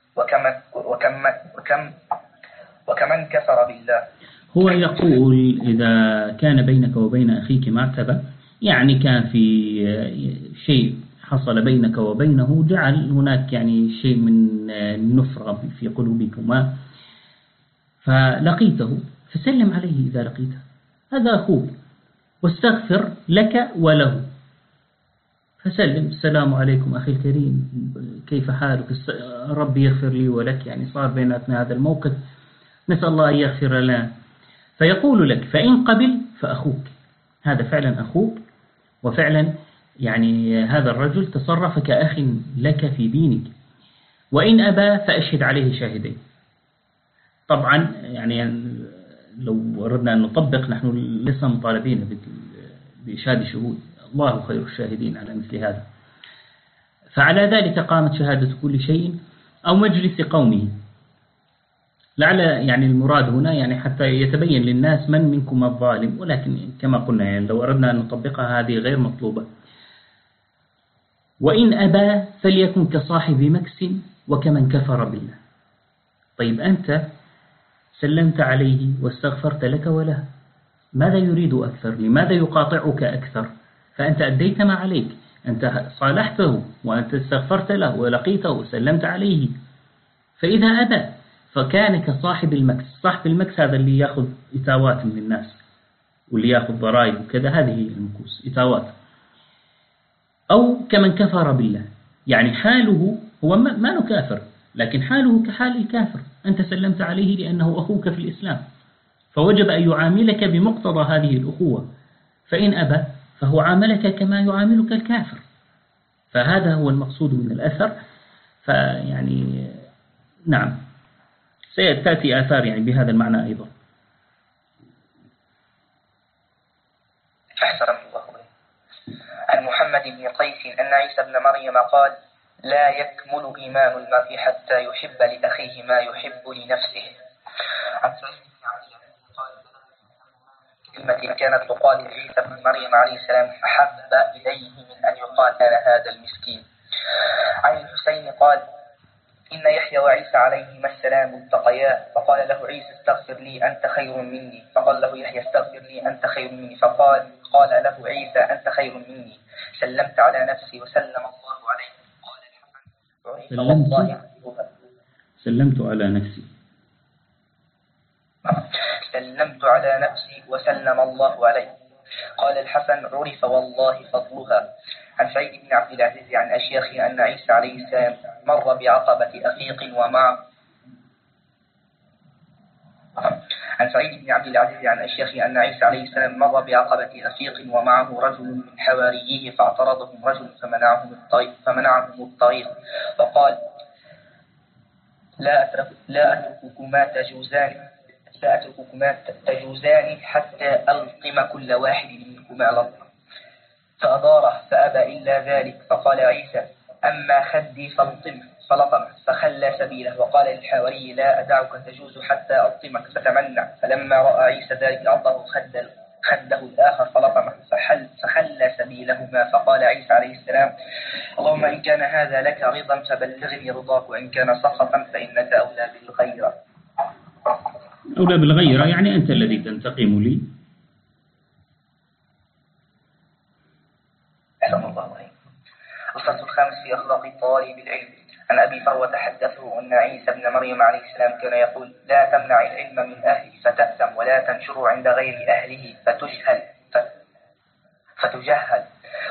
وكمن كفر بالله. هو يقول إذا كان بينك وبين أخيك معتبة، يعني كان في شيء حصل بينك وبينه جعل هناك يعني شيء من النفرة في قلوبكما، فلقيته فسلم عليه إذا لقيته، هذا أخوك، واستغفر لك وله، فسلم السلام عليكم أخي الكريم، كيف حالك، ربي يغفر لي ولك، يعني صار بيناتنا هذا الموقف، نسأل الله أن يغفر لنا. فيقول لك فإن قبل فأخوك، هذا فعلا أخوك، وفعلا يعني هذا الرجل تصرف كأخ لك في دينك. وإن أبى فأشهد عليه شاهدين. طبعا يعني لو أردنا أن نطبق، نحن لسه مطالبين بإشهاد شهود، الله خير الشاهدين على مثل هذا. فعلى ذلك قامت شهادة كل شيء أو مجلس قومه. لعل يعني المراد هنا يعني حتى يتبين للناس من منكم الظالم، ولكن كما قلنا يعني لو أردنا أن نطبقها هذه غير مطلوبة. وإن أبى فليكن كصاحب مكس وكمن كفر بالله. طيب أنت سلمت عليه واستغفرت لك وله، ماذا يريد أكثر؟ لماذا يقاطعك أكثر؟ فأنت أديت ما عليك، أنت صالحته وأنت استغفرت له ولقيته وسلمت عليه. فإذا أبى فكان كصاحب المكس. صاحب المكس هذا اللي يأخذ إتاوات من الناس واللي يأخذ ضرائب وكذا، هذه المكوس إتاوات. أو كمن كفر بالله، يعني حاله هو ما كافر، لكن حاله كحال الكافر. أنت سلمت عليه لأنه أخوك في الإسلام، فوجب أن يعاملك بمقتضى هذه الأخوة. فإن أبى فهو عاملك كما يعاملك الكافر. فهذا هو المقصود من الأثر. فيعني نعم سيأتي آثار يعني بهذا المعنى أيضا. أحسن الله إليك. عن محمد بن قيس أن عيسى بن مريم قال: لا يكمل إيمان المرء حتى يحب لأخيه ما يحب لنفسه. عن سعيد بن عبد العزيز قال: كلمة كانت تقال لعيسى بن مريم عليه السلام أحب إليه من أن يقال أنا هذا المسكين. عن الحسين قال: إن يحيى وعيسى عليهما السلام التقيا، فقال له عيسى: استغفر لي أنت خير مني. فقال له يحيى: استغفر لي أنت خير مني. قال له عيسى: أنت خير مني، سلمت على نفسي وسلم الله عليه. قال الحسن: سلمت على نفسي سلمت على نفسي وسلم الله عليه. قال الحسن: عرف والله فضلها. عن سعيد بن عبد العزيز عن أشياخه أن عيسى عليه السلام مر بعقبة أفيق ومعه عن سعيد بن عبد العزيز عن أشياخه أن عيسى عليه السلام مر بعقبة أفيق ومعه رجل من حواريه، فاعترضهم رجل فمنعهم الطريق، فقال: لا أترككما تجوزان حتى ألطم كل واحد منكما لطمة. فأداره فأبى إلا ذلك. فقال عيسى: أما خدي فلطمه فخلى سبيله. وقال للحواري: لا أدعك تجوز حتى ألطمك، فتمنع. فلما رأى عيسى ذلك أعطاه خده الآخر فلطمه فخلى سبيلهما. فقال عيسى عليه السلام: اللهم إن كان هذا لك رضا فبلغني رضاك، وإن كان سخطا فإنك أولى بالغيرة. أولى بالغيرة يعني أنت الذي تنتقم لي. أحسن الله عليك. الفصل الخامس في أخلاق طالب العلم. عن أبي فروة حدثه أن عيسى بن مريم عليه السلام كان يقول: لا تمنع العلم من أهله فتأثم، ولا تنشر عند غير أهله فتجهل،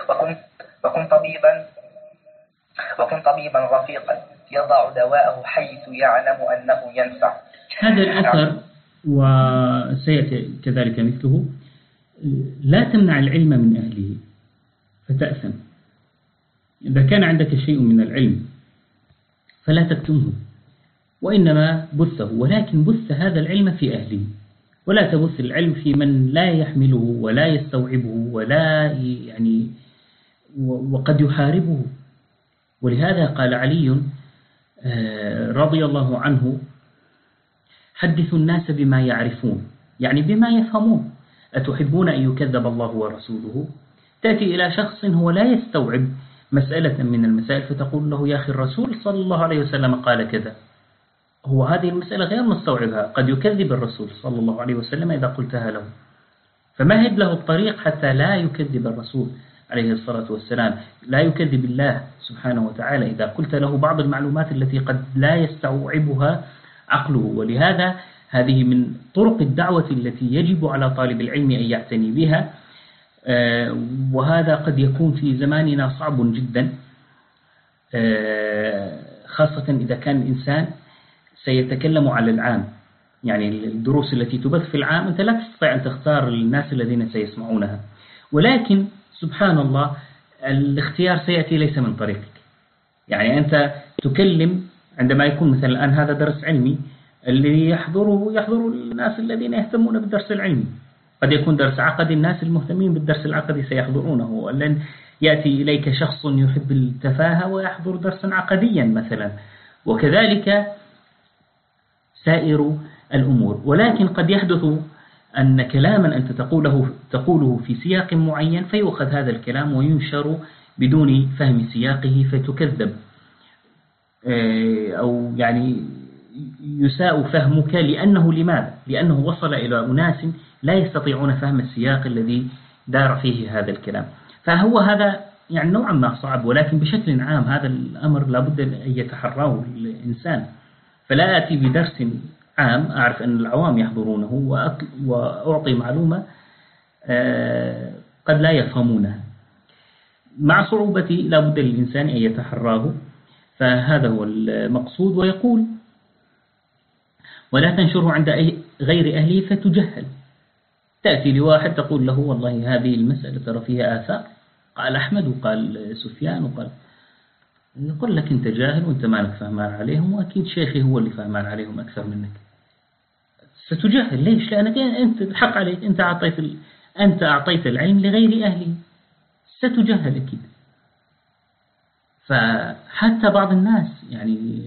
وكن طبيبا رفيقا يضع دواءه حيث يعلم أنه ينفع. هذا الأثر وسيأتي كذلك مثله: لا تمنع العلم من أهله فتأثم. إذا كان عندك شيء من العلم فلا تكتمه، وإنما بثه، ولكن بث هذا العلم في أهله، ولا تبث العلم في من لا يحمله ولا يستوعبه ولا يعني وقد يحاربه. ولهذا قال علي رضي الله عنه: حدثوا الناس بما يعرفون، يعني بما يفهمون. أتحبون أن يكذب الله ورسوله؟ تأتي إلى شخص هو لا يستوعب مسألة من المسائل فتقول له: يا أخي الرسول صلى الله عليه وسلم قال كذا. هو هذه المسألة غير مستوعبها، قد يكذب الرسول صلى الله عليه وسلم إذا قلتها له. فمهد له الطريق حتى لا يكذب الرسول عليه الصلاة والسلام، لا يكذب الله سبحانه وتعالى إذا قلت له بعض المعلومات التي قد لا يستوعبها عقله. ولهذا هذه من طرق الدعوة التي يجب على طالب العلم أن يعتني بها، وهذا قد يكون في زماننا صعب جدا، خاصة إذا كان الإنسان سيتكلم على العام، يعني الدروس التي تبث في العام أنت لا تستطيع أن تختار الناس الذين سيسمعونها، ولكن سبحان الله الاختيار سيأتي ليس من طريقك. يعني أنت تكلم عندما يكون مثلا الآن هذا درس علمي، اللي يحضر الناس الذين يهتمون بالدرس العلمي، قد يكون درس عقدي، الناس المهتمين بالدرس العقدي سيحضرونه، لأن يأتي إليك شخص يحب التفاهة ويحضر درسا عقديا مثلا، وكذلك سائر الأمور. ولكن قد يحدث أن كلاما أنت تقوله في سياق معين فيؤخذ هذا الكلام وينشر بدون فهم سياقه فتكذب، أو يعني يساء فهمك، لأنه لماذا؟ لأنه وصل إلى أناس لا يستطيعون فهم السياق الذي دار فيه هذا الكلام. فهو هذا يعني نوعا ما صعب، ولكن بشكل عام هذا الأمر لابد أن يتحراه الإنسان. فلا أتي بدرس عام أعرف أن العوام يحضرونه وأعطي معلومة قد لا يفهمونها، مع صعوبة لابد للإنسان أن يتحراه. فهذا هو المقصود. ويقول: ولا تنشره عند غير أهله فتجهل. تأتي لواحد تقول له: والله هذه المسألة ترى فيها آثار، قال أحمد وقال سفيان وقال، يقول لك أنت جاهل وأنت مالك فهمان عليهم، وأكيد شيخي هو اللي فهمان عليهم أكثر منك. ستجهل. ليش؟ لأنك أنت الحق عليك، أنت أعطيت العلم لغير أهله، ستجهل أكيد. فحتى بعض الناس يعني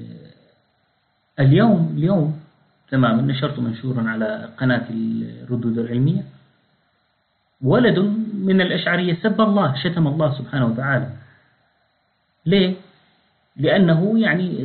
اليوم تماما نشرت منشورا على قناة الردود العلمية، ولد من الأشعرية سب الله، شتم الله سبحانه وتعالى. ليه؟ لأنه يعني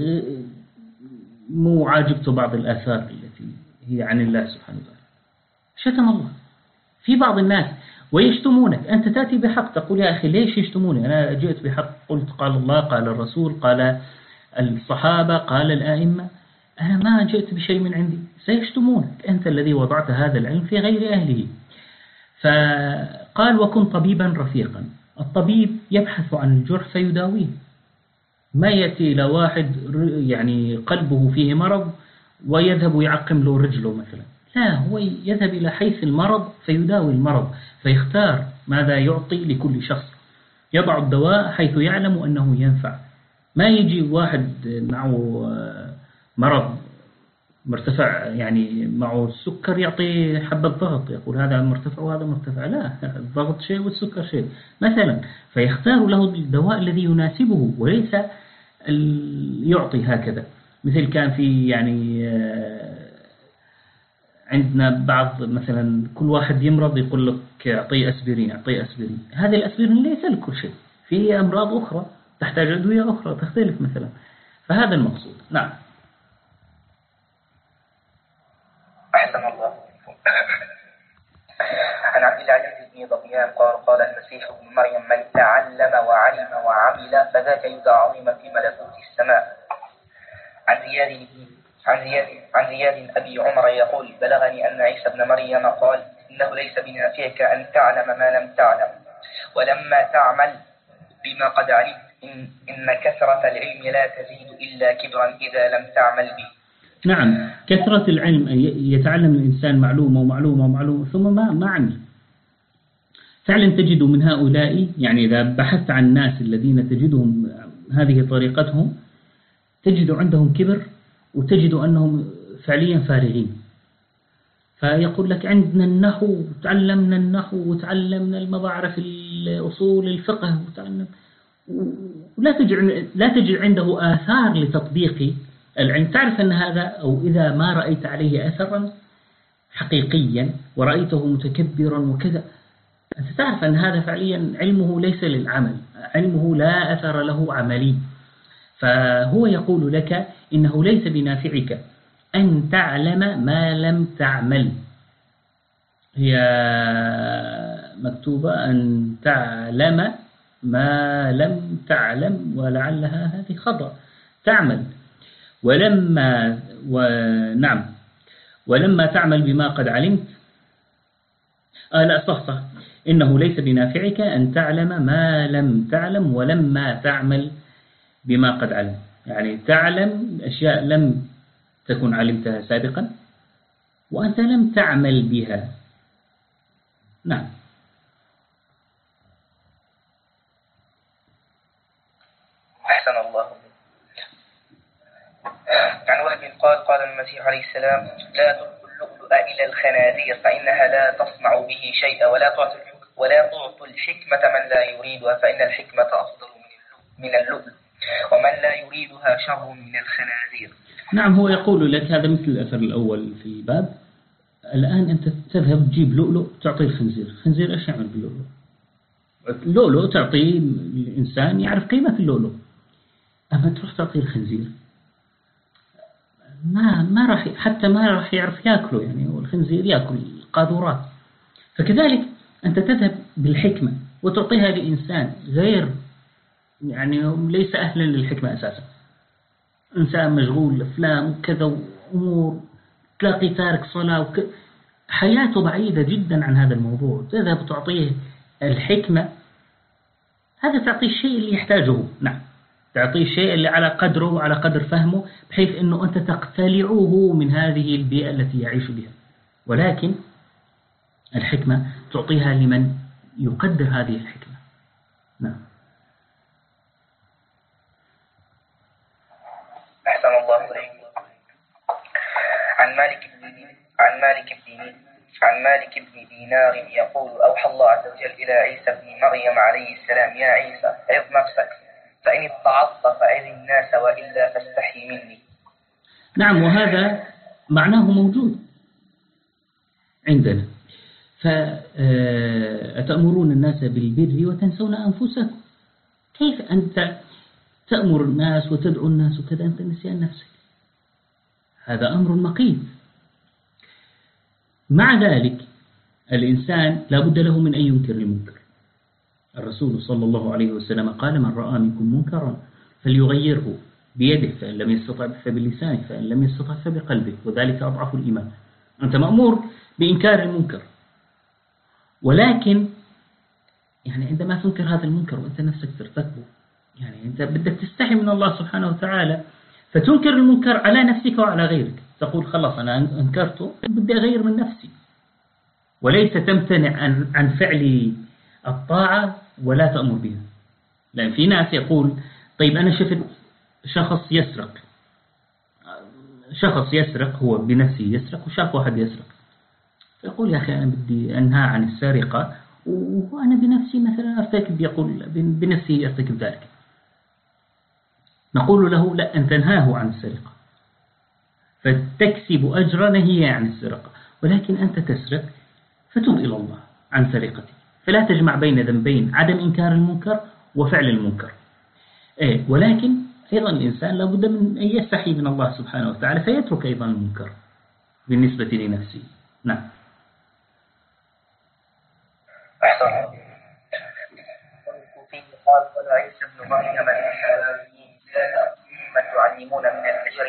مو عاجبته بعض الآثار التي هي عن الله سبحانه وتعالى، شتم الله. في بعض الناس ويشتمونك، أنت تأتي بحق تقول: يا أخي ليش يشتموني؟ أنا جئت بحق، قلت قال الله، قال الرسول، قال الصحابة، قال الآئمة، أنا ما جئت بشيء من عندي. سيشتمونك، أنت الذي وضعت هذا العلم في غير أهله. فقال: وكن طبيبا رفيقا. الطبيب يبحث عن الجرح فيداويه، ما يأتي إلى واحد يعني قلبه فيه مرض ويذهب يعقم له رجله مثلا، لا، هو يذهب إلى حيث المرض فيداوي المرض، فيختار ماذا يعطي لكل شخص، يضع الدواء حيث يعلم أنه ينفع. ما يجي واحد معه مرض مرتفع، يعني معه السكر، يعطي حبة ضغط يقول هذا مرتفع وهذا مرتفع، لا، الضغط شيء والسكر شيء مثلا، فيختار له الدواء الذي يناسبه وليس يعطي هكذا. مثل كان في يعني عندنا بعض مثلا كل واحد يمرض يقول لك أعطيه أسبرين، أعطيه أسبرين. هذا الأسبرين ليس لكل شيء، في أمراض أخرى تحتاج أدوية أخرى تختلف مثلا. فهذا المقصود. نعم. أحسن الله. عن عبد العزيز بن ظبيان قال المسيح ابن مريم: من تعلم وعلم وعمل فذاك يدعى عظيما في ملكوت السماء. عن زياد أبي عمر يقول: بلغني أن عيسى ابن مريم قال: إنه ليس بنافعك أن تعلم ما لم تعلم، ولما تعمل بما قد علمت إن كثرة العلم لا تزيد إلا كبرا إذا لم تعمل به. نعم، كثرة العلم يتعلم الإنسان معلومة ومعلومة ومعلومة ثم ما عمل. فعلا تجد من هؤلاء، يعني إذا بحثت عن الناس الذين تجدهم هذه طريقتهم، تجد عندهم كبر وتجد أنهم فعليا فارغين. فيقول لك: عندنا النحو، تعلمنا النحو وتعلمنا المضاعف الأصول الفقه وتعلم، لا تجد عنده آثار لتطبيق العلم. تعرف أن هذا، أو إذا ما رأيت عليه أثرا حقيقيا ورأيته متكبرا وكذا، أنت تعرف أن هذا فعليا علمه ليس للعمل، علمه لا أثر له عملي. فهو يقول لك إنه ليس بنافعك أن تعلم ما لم تعمل. هي مكتوبة أن تعلم ما لم تعلم، ولعلها هذه خطأ، تعمل. ولما تعمل بما قد علمت، لا صح، إنه ليس بنافعك أن تعلم ما لم تعلم ولما تعمل بما قد علم. يعني تعلم أشياء لم تكن علمتها سابقا وأنت لم تعمل بها. نعم. أحسن الله. عن وهب قال المسيح عليه السلام: لا تلقوا اللؤلؤ إلى الخنازير فإنها لا تصنع به شيئا ولا تعطوا الحكمة من لا يريدها فإن الحكمة أفضل من اللؤلؤ ومن لا يريدها شر من الخنازير. نعم، هو يقول لك هذا مثل الأثر الأول في الباب. الآن أنت تذهب تجيب لؤلؤ تعطيه الخنزير. الخنزير إيش يعمل باللؤلؤ؟ اللؤلؤ تعطيه الإنسان يعرف قيمة اللؤلؤ، أما تروح تعطيه الخنزير ما راح، حتى ما راح يعرف يأكله يعني، والخنزير يأكل القاذورات. فكذلك أنت تذهب بالحكمة وتعطيها لإنسان غير يعني ليس أهلا للحكمة أساسا، إنسان مشغول أفلام وكذا وأمور، تلاقي تارك صلاة حياته بعيدة جدا عن هذا الموضوع، تذهب تعطيه الحكمة، هذا تعطيه الشيء اللي يحتاجه. نعم، تعطيه الشيء اللي على قدره وعلى قدر فهمه، بحيث أنه أنت تقتلعه من هذه البيئة التي يعيش بها. ولكن الحكمة تعطيها لمن يقدر هذه الحكمة. نعم. أحسن الله إليك. عن مالك بن دينار يقول: أوحى الله عز وجل إلى عيسى بن مريم عليه السلام: يا عيسى عظ نفسك، فإن اتعظت فعظ الناس وإلا فاستحي مني. نعم، وهذا معناه موجود عندنا. فأتأمرون الناس بالبر وتنسون أنفسكم. كيف أنت تأمر الناس وتدعو الناس وكذا أنت نسيان نفسك؟ هذا أمر مقيت. مع ذلك الإنسان لا بد له من أن ينكر المنكر. الرسول صلى الله عليه وسلم قال: من رأى منكم منكرا فليغيره بيده، فإن لم يستطع فبلسانه، فإن لم يستطع فبقلبه، وذلك أضعف الإيمان. أنت مأمور بإنكار المنكر، ولكن يعني عندما تنكر هذا المنكر وأنت نفسك ترتكبه، يعني أنت بدك تستحي من الله سبحانه وتعالى، فتنكر المنكر على نفسك وعلى غيرك. تقول: خلاص أنا أنكرته، بدي أغير من نفسي، وليس تمتنع عن فعل الطاعة ولا تأمر بها. لأن في ناس يقول: طيب أنا شفت شخص يسرق هو بنفسه يسرق، وشاف واحد يسرق، فيقول: يا أخي أنا بدي أنهى عن السرقة وأنا بنفسي مثلا أرتكب، يقول بنفسي أرتكب ذلك. نقول له: لا، أن تنهاه عن السرقة فتكسب أجر نهي عن السرقة، ولكن أنت تسرق فتوب إلى الله عن سرقتك. فلا تجمع بين ذنبين: عدم إنكار المنكر وفعل المنكر. ولكن أيضا الإنسان لابد من أن يستحي من الله سبحانه وتعالى فيترك أيضا المنكر بالنسبة لنفسه. نعم. أحسن. قال عيسى بن مريم مما تعلمون من الأجر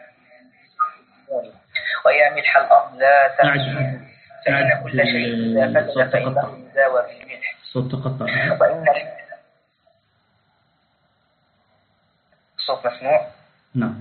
ويا ملح الأرض لا تفسدوا فإن كل شيء إذا فسد فإنه يداوى بالملح. صوت تقطع. صوت مسموع. نعم.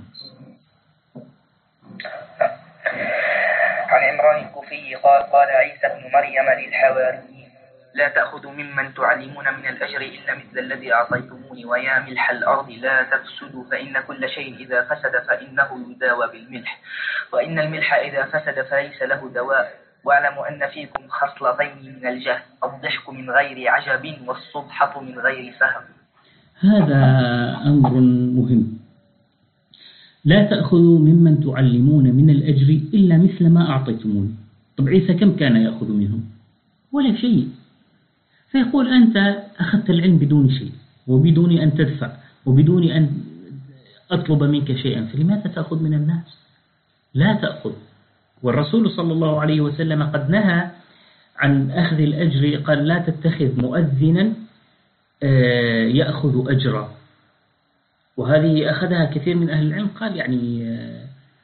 عن عمران الكوفي قال عيسى بن مريم للحواريين: لا تأخذوا ممن تعلمون من الأجر إلا مثل الذي أعطيتموني، ويا ملح الأرض لا تفسدوا فإن كل شيء إذا فسد فإنه يداوى بالملح، وإن الملح إذا فسد فليس له دواء. واعلموا أن فيكم خصلتين من الجهل: الضحك من غير عجب والصبحة من غير فهم. هذا أمر مهم. لا تأخذوا ممن تعلمون من الأجر إلا مثل ما أعطيتموني. طب عيسى كم كان يأخذ منهم؟ ولا شيء. فيقول: أنت أخذت العلم بدون شيء وبدون أن تدفع وبدون أن أطلب منك شيئا، فلماذا تأخذ من الناس؟ لا تأخذ. والرسول صلى الله عليه وسلم قد نهى عن أخذ الأجر، قال: لا تتخذ مؤذنا يأخذ أجرا. وهذه أخذها كثير من أهل العلم، قال يعني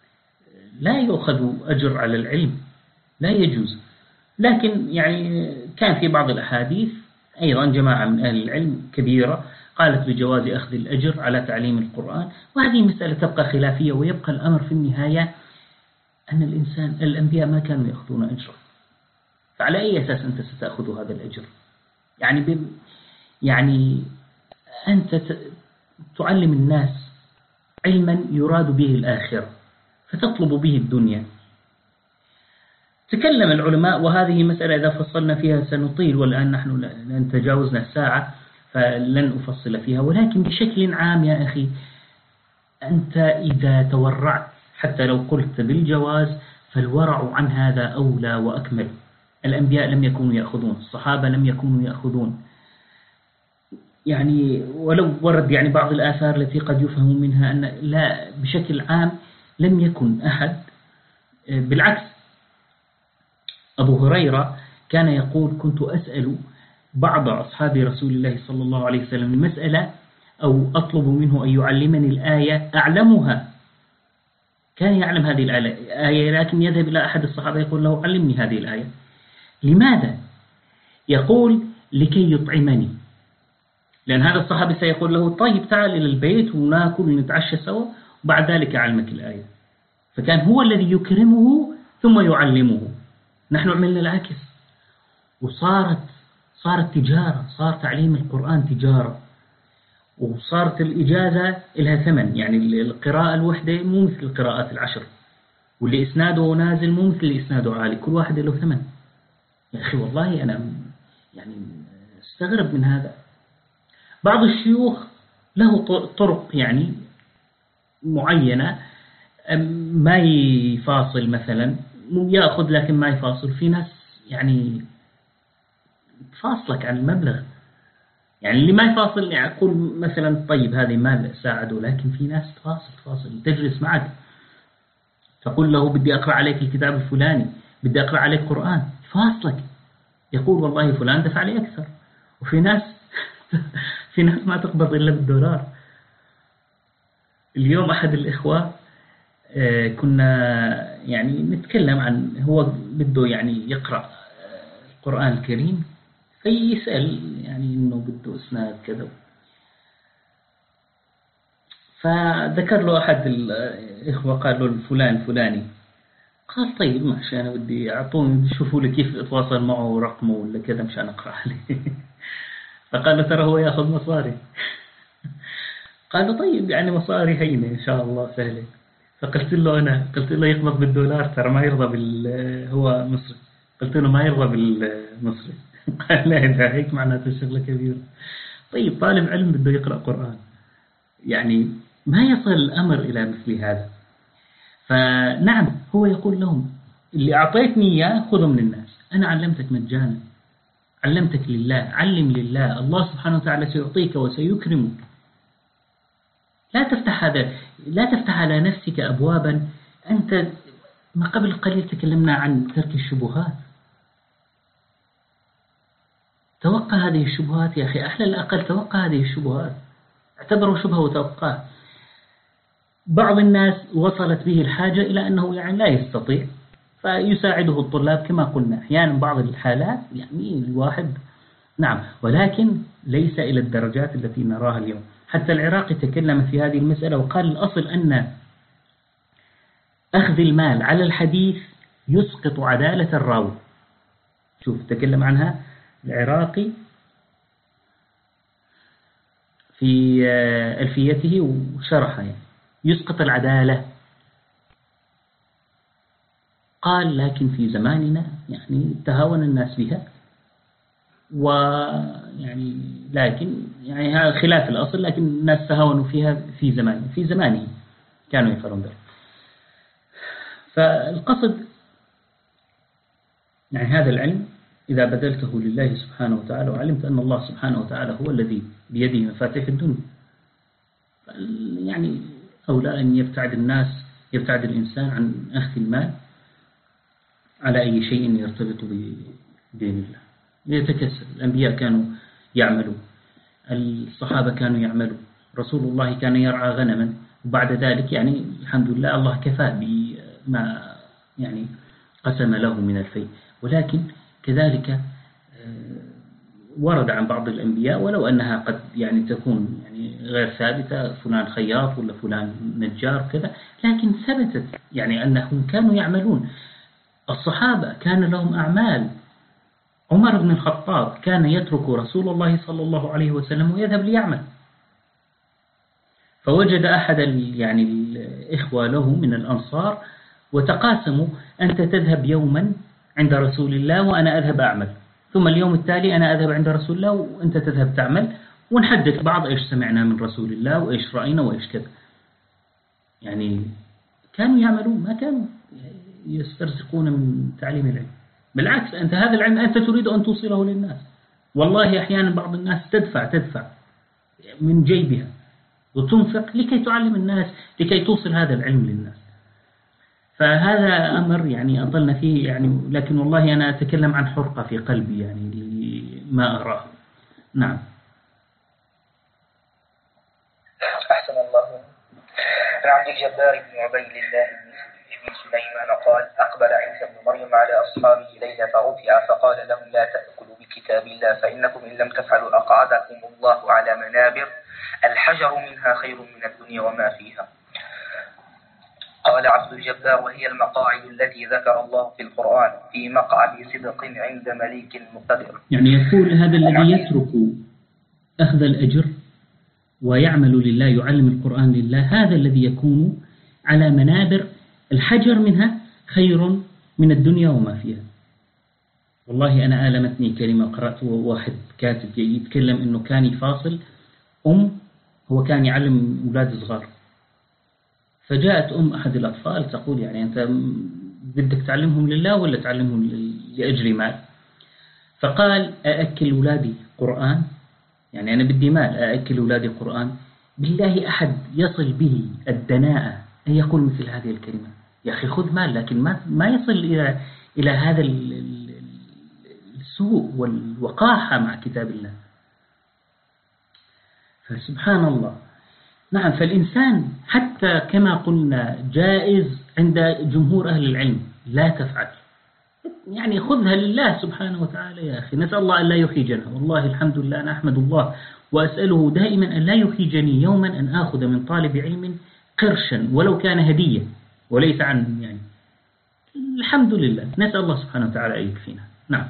لا يأخذ أجر على العلم، لا يجوز. لكن يعني كان في بعض الأحاديث أيضا جماعة من أهل العلم كبيرة قالت بجواز أخذ الأجر على تعليم القرآن، وهذه مسألة تبقى خلافية، ويبقى الأمر في النهاية أن الأنبياء ما كانوا يأخذون أجرا، فعلى أي أساس أنت ستأخذ هذا الأجر؟ يعني أنت تعلم الناس علما يراد به الآخرة فتطلب به الدنيا. تكلم العلماء، وهذه مسألة إذا فصلنا فيها سنطيل، والآن نحن لن تجاوزنا الساعة فلن أفصل فيها، ولكن بشكل عام يا أخي، أنت إذا تورعت حتى لو قلت بالجواز فالورع عن هذا أولى وأكمل. الأنبياء لم يكونوا يأخذون، الصحابة لم يكونوا يأخذون، يعني ولو ورد يعني بعض الآثار التي قد يفهم منها أن لا بشكل عام لم يكن أحد. بالعكس، أبو هريرة كان يقول: كنت أسأل بعض أصحاب رسول الله صلى الله عليه وسلم المسألة أو أطلب منه أن يعلمني الآية أعلمها. كان يعلم هذه الآية لكن يذهب إلى أحد الصحابة يقول له: علمني هذه الآية. لماذا؟ يقول: لكي يطعمني، لأن هذا الصحابي سيقول له: طيب تعال إلى البيت ونأكل ونتعشى سوا وبعد ذلك أعلمك الآية. فكان هو الذي يكرمه ثم يعلمه. نحن عملنا العكس، وصارت تجارة، صار تعليم القرآن تجارة، وصارت الإجازة لها ثمن. يعني القراءة الوحدة مو مثل القراءات العشر، واللي إسناده نازل مو مثل اللي إسناده عالي، كل واحد له ثمن. يا أخي والله أنا يعني استغرب من هذا. بعض الشيوخ له طرق يعني معينة، ما يفاصل مثلا، يأخذ لكن ما يفاصل. في ناس يعني تفاصلك عن المبلغ، يعني اللي ما يفاصل يعني أقول مثلا طيب هذه ما ساعده، لكن في ناس تفاصل تجلس معك تقول له: بدي أقرأ عليك الكتاب الفلاني، بدي أقرأ عليك قرآن، فاصلك يقول: والله فلان دفع لي أكثر. وفي ناس في ناس ما تقبض إلا بالدولار. اليوم أحد الإخوة كنا يعني نتكلم عن هو بده يعني يقرأ القرآن الكريم، فيسأل يعني إنه بده إسناد كذا، فذكر له أحد الإخوة قال له: الفلان الفلاني. قال: طيب ماشي، أنا بدي أعطوني شوفوا لي كيف أتواصل معه رقمه ولا كذا مشان أقرأ عليه. فقال له: ترى هو يأخذ مصاري. قال له: طيب يعني مصاري هينة إن شاء الله سهلة. فقلت له يقبض بالدولار، ترى ما يرضى هو مصري. قلت له: ما يرضى بالمصري. قال: لا، إذا هيك معناته الشغلة كبيرة. طيب طالب علم بده يقرأ قرآن، يعني ما يصل الأمر إلى مثل هذا. فنعم هو يقول لهم: اللي أعطيتني إياه خذه من الناس، أنا علمتك مجانا، علمتك لله، علم لله، الله سبحانه وتعالى سيعطيك وسيكرمك. لا تفتح على نفسك أبوابا. أنت ما قبل قليل تكلمنا عن ترك الشبهات. توقع هذه الشبهات يا أخي، أحلى الأقل توقع هذه الشبهات، اعتبروا شبهة وتوقع. بعض الناس وصلت به الحاجة إلى أنه يعني لا يستطيع، فيساعده الطلاب كما قلنا أحيانا بعض الحالات، يعني الواحد نعم، ولكن ليس إلى الدرجات التي نراها اليوم. حتى العراقي تكلم في هذه المسألة وقال: الأصل أن أخذ المال على الحديث يسقط عدالة الراوي. شوف تكلم عنها العراقي في ألفيته وشرحها، يعني يسقط العدالة. قال: لكن في زماننا يعني تهاون الناس بها، ويعني لكن يعني هذا خلاف الأصل، لكن الناس تهاونوا فيها في زمانه كانوا يفعلون ذلك. فالقصد يعني هذا العلم إذا بذلته لله سبحانه وتعالى وعلمت أن الله سبحانه وتعالى هو الذي بيده مفاتيح الدنيا، يعني أولى أن يبتعد الإنسان عن أخذ المال على أي شيء يرتبط بدين الله. يتكسر. الأنبياء كانوا يعملوا، الصحابة كانوا يعملوا، رسول الله كان يرعى غنما، وبعد ذلك يعني الحمد لله الله كفاه بما يعني قسم له من الفيء. ولكن كذلك ورد عن بعض الأنبياء ولو أنها قد يعني تكون يعني غير ثابتة، فلان خياط ولا فلان نجار كذا، لكن ثبتت يعني أنهم كانوا يعملون. الصحابة كان لهم أعمال. عمر بن الخطاب كان يترك رسول الله صلى الله عليه وسلم ويذهب ليعمل، فوجد أحد يعني الإخوة له من الأنصار وتقاسموا: أنت تذهب يوما عند رسول الله وأنا أذهب أعمل، ثم اليوم التالي أنا أذهب عند رسول الله وأنت تذهب تعمل، ونحدث بعض إيش سمعنا من رسول الله وإيش رأينا وإيش كذا. يعني كانوا يعملون، ما كانوا يسترزقون من تعليم العلم. بالعكس، أنت هذا العلم أنت تريد أن توصله للناس. والله أحيانا بعض الناس تدفع من جيبها وتنفق لكي تعلم الناس، لكي توصل هذا العلم للناس. فهذا أمر يعني أطلنا فيه يعني، لكن والله أنا أتكلم عن حرقة في قلبي يعني ما أراه. نعم. أحسن الله. عن عبد الجبار بن عبيد الله بن سليمان قال: أقبل عيسى بن مريم على أصحابه ليلة فرفع فقال لهم: لا تأكلوا بكتاب الله فإنكم إن لم تفعلوا أقعدكم الله على منابر الحجر منها خير من الدنيا وما فيها. قال عبد الجبار: وهي المقاعد التي ذكر الله في القرآن في مقعد صدق عند مليك مقتدر. يعني يقول هذا الذي يترك أخذ الأجر ويعمل لله، يعلم القرآن لله، هذا الذي يكون على منابر الحجر منها خير من الدنيا وما فيها. والله أنا آلمتني كلمة قرأت واحد كاتب يتكلم إنه كان يفاصل هو كان يعلم أولاد صغار، فجاءت أحد الأطفال تقول: يعني أنت بدك تعلمهم لله ولا تعلمهم لأجل مال؟ فقال: أأكل أولادي قرآن؟ يعني أنا بدي مال أأكل أولادي قرآن؟ بالله أحد يصل به الدناءة أن يقول مثل هذه الكلمة. يا أخي خذ مال، لكن ما يصل إلى هذا السوء والوقاحة مع كتاب الله. فسبحان الله. نعم، فالإنسان حتى كما قلنا جائز عند جمهور أهل العلم لا تفعل، يعني خذها لله سبحانه وتعالى. يا أخي نسأل الله أن لا يحيجنا. والله الحمد لله، أنا أحمد الله وأسأله دائما أن لا يحيجني يوما أن آخذ من طالب علم قرشا ولو كان هدية وليس عن يعني. الحمد لله، نسأل الله سبحانه وتعالى أن يكفينا. نعم.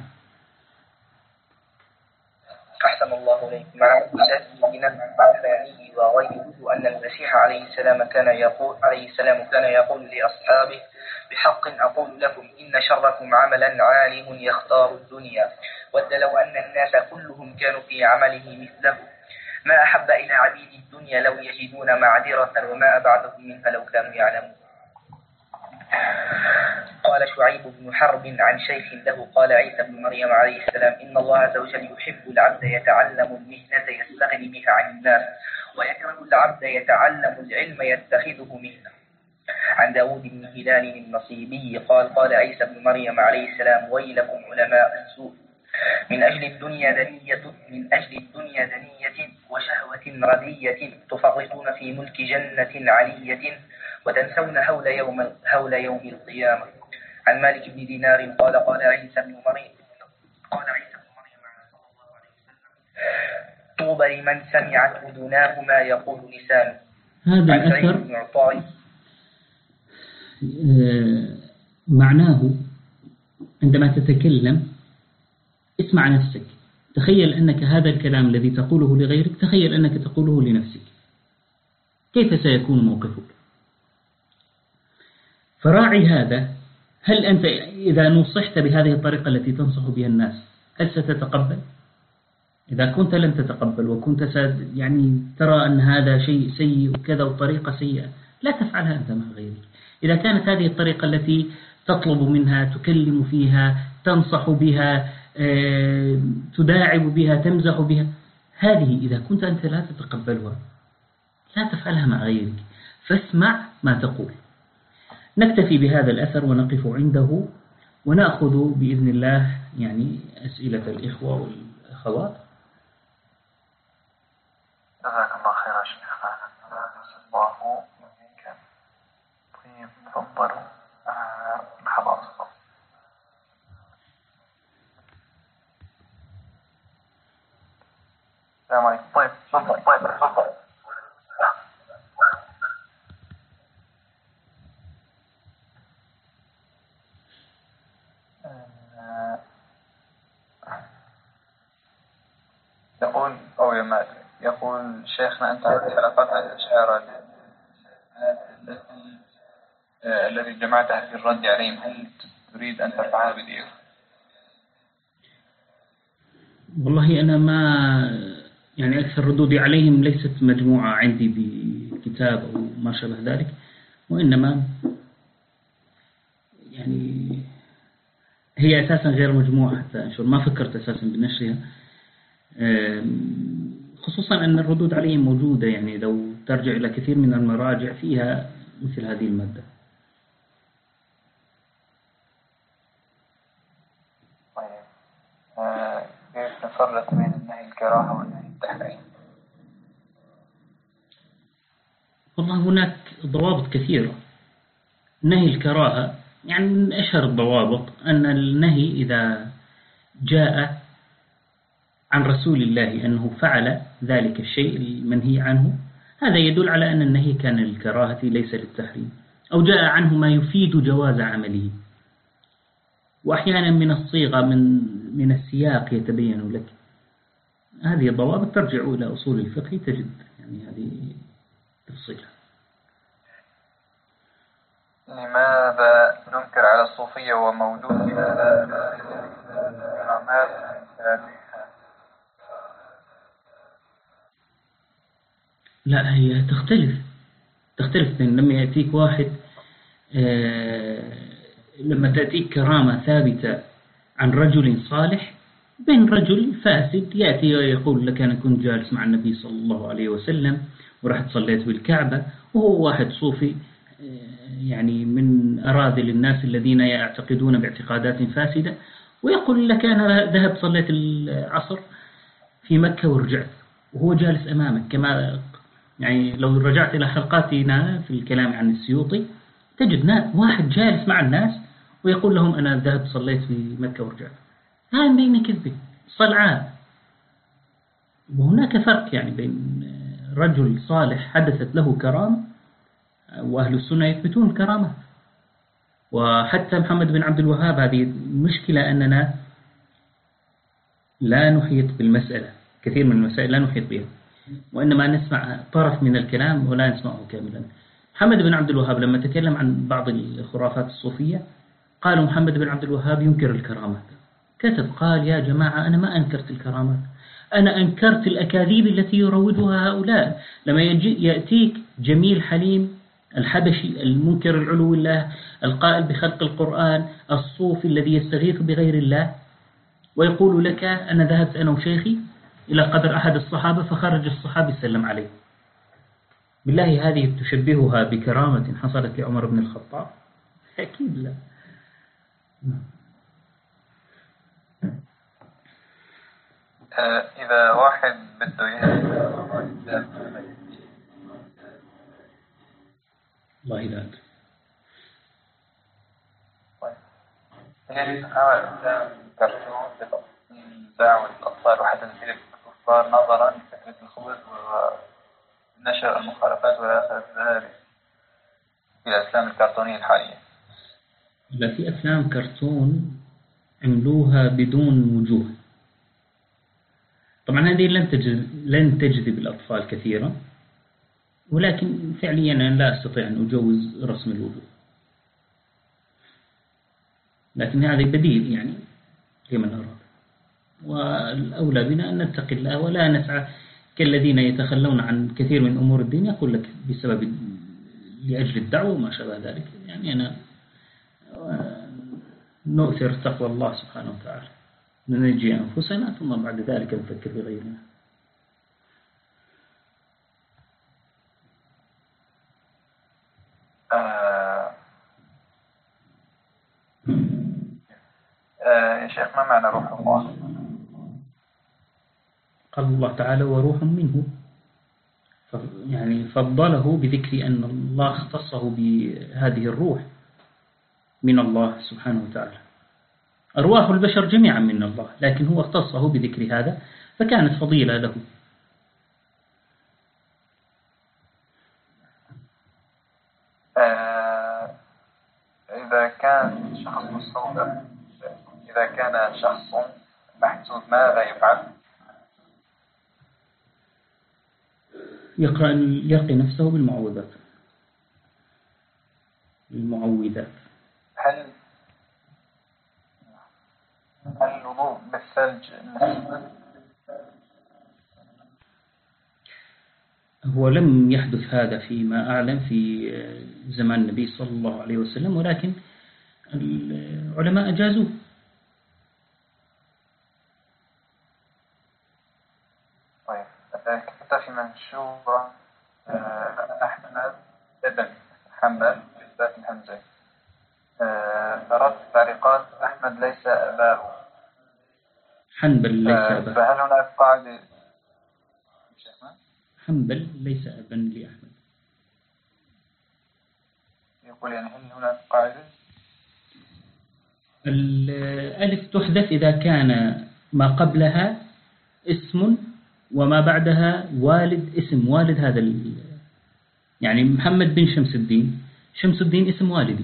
أحسن الله إليك. مع مسلم بن الثاني وغيره أن المسيح عليه السلام كان يقول لأصحابه: بحق أقول لكم إن شركم عملا عالم يختار الدنيا، ود لو أن الناس كلهم كانوا في عمله مثله، ما أحب إلى عبيد الدنيا لو يجدون معذرة وما أبعدهم منها لو كانوا يعلمون. قال شعيب بن حرب عن شيخ له قال عيسى بن مريم عليه السلام: إن الله عز وجل يحب العبد يتعلم المهنة يستغني بها عن الناس، ويكره العبد يتعلم العلم يتخذه مهنة. عن داود بن هلال النصيبي قال عيسى بن مريم عليه السلام: ويلكم علماء السوء، من أجل الدنيا دنية وشهوة ردية تفرطون في ملك جنة علية وتنسون هول يوم القيامة. عن مالك بن دينار قال عيسى بن مريم صلى الله عليه وسلم: طوبى لمن سمعت أذناه ما يقول لسانه. هذا الأثر معناه عندما تتكلم اسمع نفسك، تخيل أنك هذا الكلام الذي تقوله لغيرك تخيل أنك تقوله لنفسك، كيف سيكون موقفك؟ فراعي هذا. هل أنت إذا نصحت بهذه الطريقة التي تنصح بها الناس هل ستتقبل؟ إذا كنت لن تتقبل وكنت يعني ترى أن هذا شيء سيء وكذا وطريقة سيئة، لا تفعلها أنت مع غيرك. إذا كانت هذه الطريقة التي تطلب منها، تكلم فيها، تنصح بها، تداعب بها، تمزح بها، هذه إذا كنت أنت لا تتقبلها لا تفعلها مع غيرك، فاسمع ما تقول. نكتفي بهذا الأثر ونقف عنده ونأخذ بإذن الله يعني أسئلة الإخوة والأخوات. جزاك الله خير يا شيخنا. الله منك. طيب تفضلوا. مرحبا. شيخنا أنت عندك حلقات عن الأشاعرة الذي جمعتها في الرد عليهم، هل تريد أن ترفعها فيديو؟ والله أنا ما يعني أكثر ردودي عليهم ليست مجموعة عندي بكتاب أو ما شابه ذلك، وإنما يعني هي أساسا غير مجموعة حتى أنشر، ما فكرت أساسا بنشرها، خصوصا أن الردود عليهم موجودة، يعني لو ترجع إلى كثير من المراجع فيها مثل هذه المادة. كيف نفرق بين النهي الكراهة والنهي التحريم؟ والله هناك ضوابط كثيرة. نهي الكراهة يعني من أشهر الضوابط أن النهي إذا جاء عن رسول الله أنه فعل ذلك الشيء المنهي عنه، هذا يدل على أن النهي كان للكراهة ليس للتحريم، أو جاء عنه ما يفيد جواز عمله. وأحيانا من الصيغة من السياق يتبين لك. هذه الضوابط ترجع إلى أصول الفقه، تجد يعني هذه تفصيلها. لماذا ننكر على الصوفية وموجود في الإمامات؟ لا، هي تختلف من لما يأتيك واحد لما تأتيك كرامة ثابتة عن رجل صالح بين رجل فاسد يأتي ويقول لك أنا كنت جالس مع النبي صلى الله عليه وسلم ورحت صليت بالكعبة، وهو واحد صوفي يعني من أراذل الناس الذين يعتقدون باعتقادات فاسدة، ويقول لك أنا ذهبت صليت العصر في مكة ورجعت، وهو جالس أمامك. كما يعني لو رجعت إلى حلقاتنا في الكلام عن السيوطي تجد واحد جالس مع الناس ويقول لهم أنا ذهبت صليت في مكة ورجعت. هذا بين كذبة صلعان. وهناك فرق يعني بين رجل صالح حدثت له كرامة، وأهل السنة يثبتون كرامة. وحتى محمد بن عبد الوهاب هذه مشكلة أننا لا نحيط بالمسألة، كثير من المسائل لا نحيط بها، وإنما نسمع طرف من الكلام ولا نسمعه كاملا. محمد بن عبد الوهاب لما تكلم عن بعض الخرافات الصوفية قالوا محمد بن عبد الوهاب ينكر الكرامات. كتب قال يا جماعة أنا ما أنكرت الكرامات، أنا أنكرت الأكاذيب التي يروجها هؤلاء. لما يأتيك جميل حليم الحبشي المنكر العلو الله القائل بخلق القرآن الصوفي الذي يستغيث بغير الله، ويقول لك أنا ذهبت أنا وشيخي إلى قدر أحد الصحابة فخرج الصحابي سلم عليه. بالله هذه تشبهها بكرامة حصلت لعمر بن الخطاب؟ أكيد لا. إذا واحد بده الله لا أدري. هي كرتون بتصميم دعوة الأطفال وحتى الكفار نظرا لفكرة الخبز ونشر المخالفات ولا ذلك في الأفلام الكرتونية الحالية. لا، في أفلام كرتون عملوها بدون وجوه. طبعا هذه لن تجذب الأطفال كثيرا، ولكن فعليا أنا لا أستطيع أن أجوز رسم الوجوه، لكن هذا بديل يعني لمن أراد. والأولى بنا أن نتقي الله ولا نسعى كالذين يتخلون عن كثير من أمور الدين، يقول لك بسبب لأجل الدعوة وما شابه ذلك. يعني أنا نؤثر تقوى الله سبحانه وتعالى، ننجي أنفسنا ثم بعد ذلك نفكر بغيرنا. يا شيخ ما معنى روح الله؟ قال الله تعالى وروح منه، يعني فضله بذكر أن الله اختصه بهذه الروح من الله سبحانه وتعالى. أرواح البشر جميعا من الله، لكن هو اختصه بذكر هذا فكانت فضيلة له. إذا كان شخص مستوطن، إذا كان شخص محسود ماذا يفعل؟ يرقي نفسه بالمعوذات. المعوذات. هل الوضوء بالثلج هو لم يحدث هذا فيما أعلم في زمان النبي صلى الله عليه وسلم، ولكن العلماء أجازوه. طيب كتب في منشورة أحمد بن حنبل بالذات الهمزة رد تعليقات أحمد ليس أباه، حنبل ليس أباه، فهل هناك قاعدة؟ حنبل ليس أبا لأحمد. يقول يعني هل هناك قاعدة؟ الألف تحذف إذا كان ما قبلها اسم وما بعدها والد، اسم والد هذا يعني محمد بن شمس الدين، شمس الدين اسم والدي،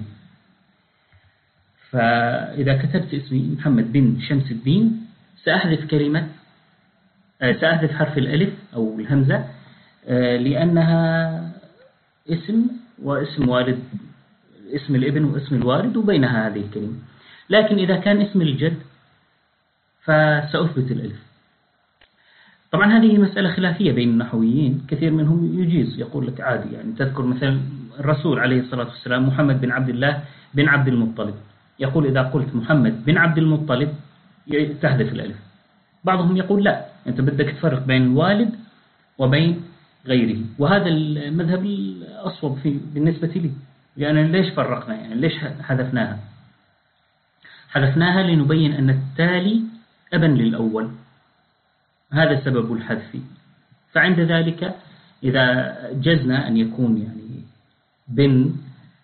فإذا كتبت اسمي محمد بن شمس الدين سأحذف سأحذف حرف الألف أو الهمزة لأنها اسم واسم والد، اسم الابن واسم الوالد وبينها هذه الكلمة. لكن إذا كان اسم الجد فسأثبت الألف. طبعا هذه مسألة خلافية بين النحويين، كثير منهم يجيز، يقول لك عادي، يعني تذكر مثلا الرسول عليه الصلاة والسلام محمد بن عبد الله بن عبد المطلب، يقول إذا قلت محمد بن عبد المطلب تحذف الألف. بعضهم يقول لا، أنت بدك تفرق بين الوالد وبين غيره، وهذا المذهب الأصوب بالنسبة لي، لأن ليش فرقنا، يعني ليش حذفناها؟ حذفناها لنبين أن التالي أبا للأول، هذا سبب الحذف. فعند ذلك إذا جزنا أن يكون يعني بن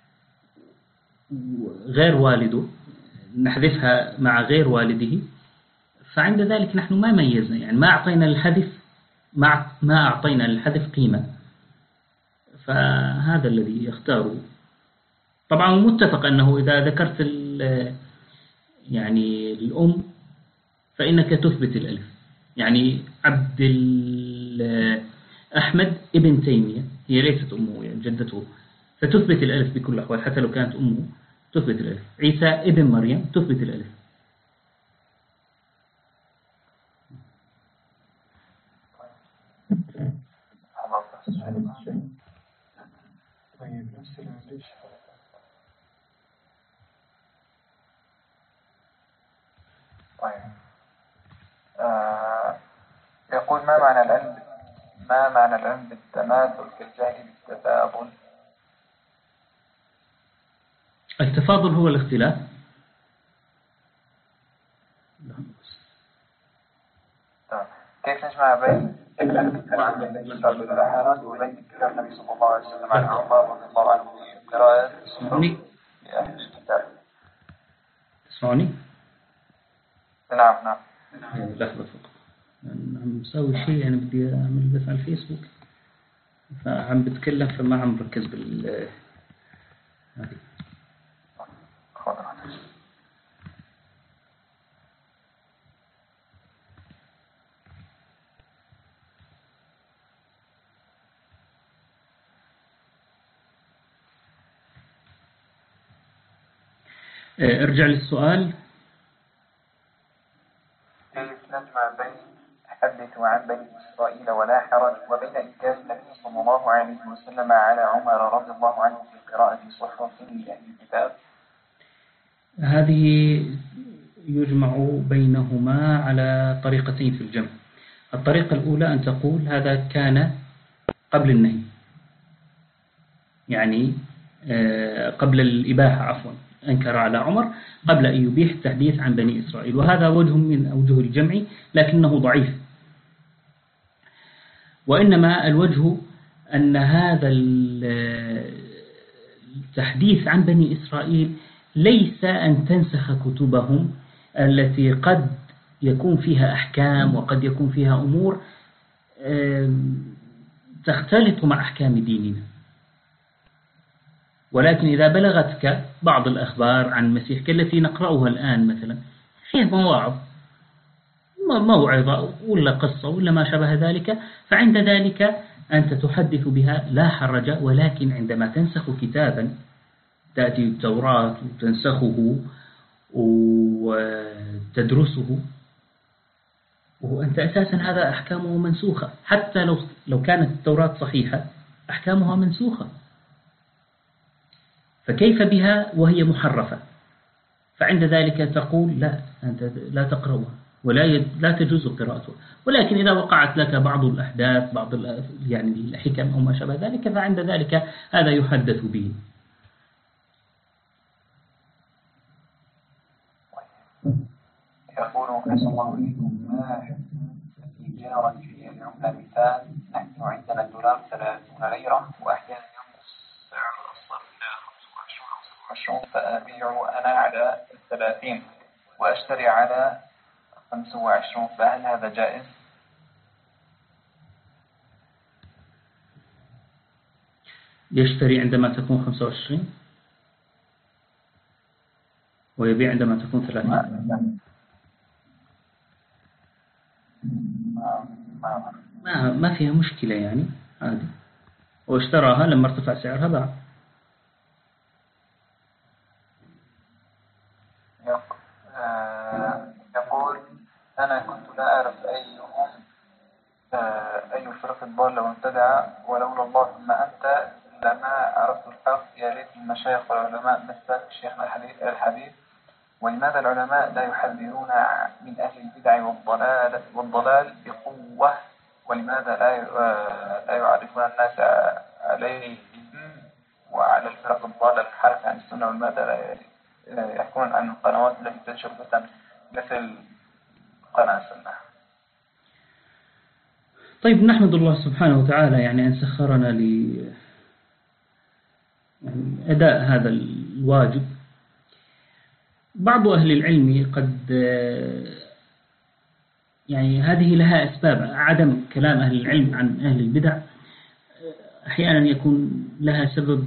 غير والده نحذفها مع غير والده، فعند ذلك نحن ما ميزنا، يعني ما أعطينا الحذف قيمة، فهذا الذي يختاره. طبعا متفق أنه إذا ذكرت يعني الأم فإنك تثبت الألف، يعني أحمد ابن تيمية هي ليست أمه، يعني جدته، فتثبت الألف بكل الأحوال حتى لو كانت أمه تثبت الألف. عيسى ابن مريم تثبت الألف. يقول ما معنى العلم بالتماثل كالجهل بالتفاضل؟ التفاضل هو الاختلاف. كيف نجمع بين الحرج وبين كلام النبي صلى الله عليه وسلم عن عمر رضي الله عنه في قراءة أهل الكتاب؟ تسمعني؟ نعم. لحظة فقط، عم بسوي شيء، أنا بدي أعمل بث على الفيسبوك، فعم بتكلم فما عم بركز هذه. ارجع للسؤال. كيف نجمع بين حدثوا عن بني إسرائيل ولا حرج وبين إنكار النبي صلى الله عليه وسلم على عمر رضي الله عنه في قراءة صحف لأهل الكتاب؟ هذه يجمع بينهما على طريقتين في الجمع. الطريقة الأولى أن تقول هذا كان قبل النهي، يعني قبل الإباحة، عفوا، أنكر على عمر قبل أن يبيح التحديث عن بني إسرائيل، وهذا وجه من أوجه الجمع لكنه ضعيف. وإنما الوجه أن هذا التحديث عن بني إسرائيل ليس أن تنسخ كتبهم التي قد يكون فيها أحكام وقد يكون فيها أمور تختلط مع أحكام ديننا، ولكن إذا بلغتك بعض الأخبار عن المسيح كالتي نقرأها الآن مثلا، فيها موعظة ولا قصة ولا ما شابه ذلك، فعند ذلك أنت تحدث بها لا حرج، ولكن عندما تنسخ كتابا تأتي التوراة وتنسخه وتدرسه، وأنت أساسا هذا أحكامه منسوخة، حتى لو كانت التوراة صحيحة أحكامها منسوخة، فكيف بها وهي محرفة؟ فعند ذلك تقول لا، أنت لا تقرأها لا تجوز قراءتها. ولكن إذا وقعت لك بعض الأحداث، بعض يعني الحكم أو ما شابه ذلك، فعند ذلك هذا يحدث به. يقول حسن الله إليكم ما الإيجار في العملة مثال نحن عندنا الدولار 30 ليرة وأحيانا ينقص سعر الصرف إلى 25 فأبيع أنا على 30 وأشتري على 25، فهل هذا جائز؟ يشتري عندما تكون 25 ويبيع عندما تكون 30. ما فيها مشكلة يعني عادي، واشتراها لما ارتفع سعرها باع. يقول أنا كنت لا أعرف أي الفرق الضالة وابتدع ولولا الله ثم أنت لما عرفت الحق. يا ليت المشايخ والعلماء مثل شيخنا الحبيب. ولماذا العلماء لا يحذرون من أهل البدع والضلال بقوة؟ ولماذا لا يعرفون الناس عليهم وعلى الفرق الضالة الحركة عن السنة؟ ولماذا لا يحكون عن القنوات التي تنشر فتن مثل قناة السنة؟ طيب، نحمد الله سبحانه وتعالى يعني أن سخرنا أداء هذا الواجب. بعض أهل العلم قد يعني هذه لها أسباب. عدم كلام أهل العلم عن أهل البدع أحيانا يكون لها سبب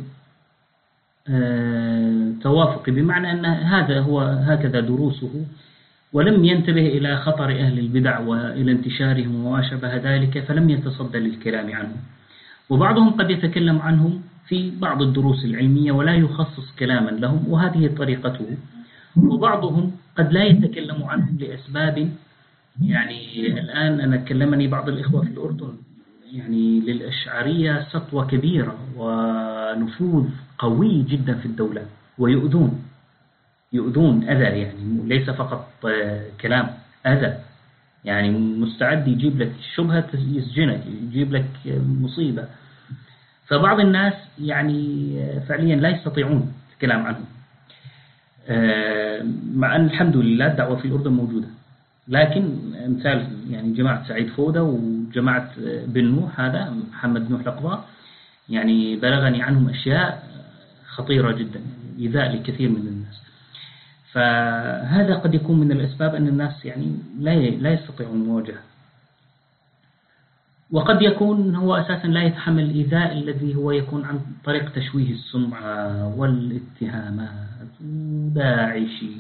توافقي، بمعنى أن هذا هو هكذا دروسه، ولم ينتبه إلى خطر أهل البدع وإلى انتشارهم وما شابه ذلك، فلم يتصدى للكلام عنهم. وبعضهم قد يتكلم عنهم في بعض الدروس العلمية ولا يخصص كلاما لهم، وهذه طريقته. وبعضهم قد لا يتكلم عنهم لأسباب، يعني الآن أنا كلمني بعض الإخوة في الأردن يعني للأشعرية سطوة كبيرة ونفوذ قوي جدا في الدولة، ويؤذون أذى، يعني ليس فقط كلام، أذى، يعني مستعد يجيب لك شبهة يسجنك، يجيب لك مصيبة. فبعض الناس يعني فعليا لا يستطيعون الكلام عنهم، مع أن الحمد لله الدعوة في الأردن موجودة. لكن مثال يعني جماعة سعيد فودة وجماعة بن نوح، هذا محمد نوح الأقضاء، يعني بلغني عنهم أشياء خطيرة جدا، إيذاء لكثير من الناس. فهذا قد يكون من الأسباب أن الناس يعني لا يستطيعون المواجهة. وقد يكون هو أساسا لا يتحمل الإيذاء الذي هو يكون عن طريق تشويه السمعة والاتهامات وداعشي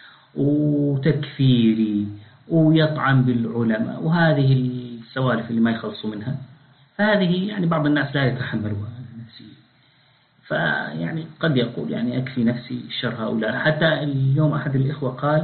وتكفيري ويطعن بالعلماء وهذه السوالف اللي ما يخلصوا منها. فهذه يعني بعض الناس لا يتحملها نفسيا، فيعني قد يقول يعني أكفي نفسي شر هؤلاء. حتى اليوم أحد الإخوة قال،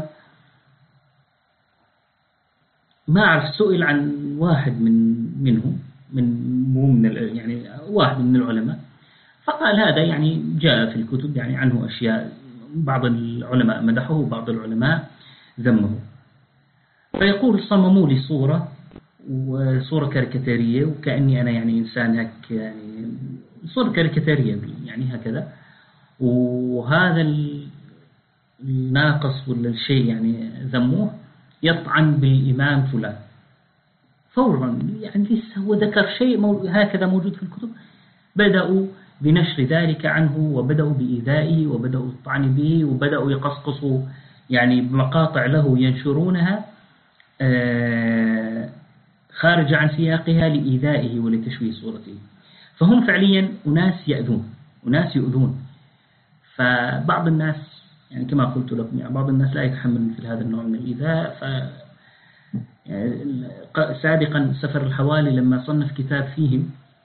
ما أعرف، سئل عن واحد منهم يعني واحد من العلماء، فقال هذا يعني جاء في الكتب يعني عنه أشياء، بعض العلماء مدحه وبعض العلماء ذمه. فيقول صمموا لي صورة كاريكاتيرية، وكأني أنا يعني إنسان هيك، يعني صورة كاريكاتيرية يعني هكذا، وهذا الناقص ولا الشيء يعني ذموه يطعن بالإمام فلان فورا. يعني لسه هو ذكر شيء هكذا موجود في الكتب، بدأوا بنشر ذلك عنه، وبدأوا بإيذائه، وبدأوا الطعن به، وبدأوا يقصقصوا يعني بمقاطع له ينشرونها خارج عن سياقها لإيذائه ولتشويه صورته. فهم فعليا أناس يؤذون. فبعض الناس يعني كما قلت لكم، يعني بعض الناس لا يتحمل مثل هذا النوع من الإيذاء. يعني سابقا سفر الحوالي لما صنف كتاب فيهم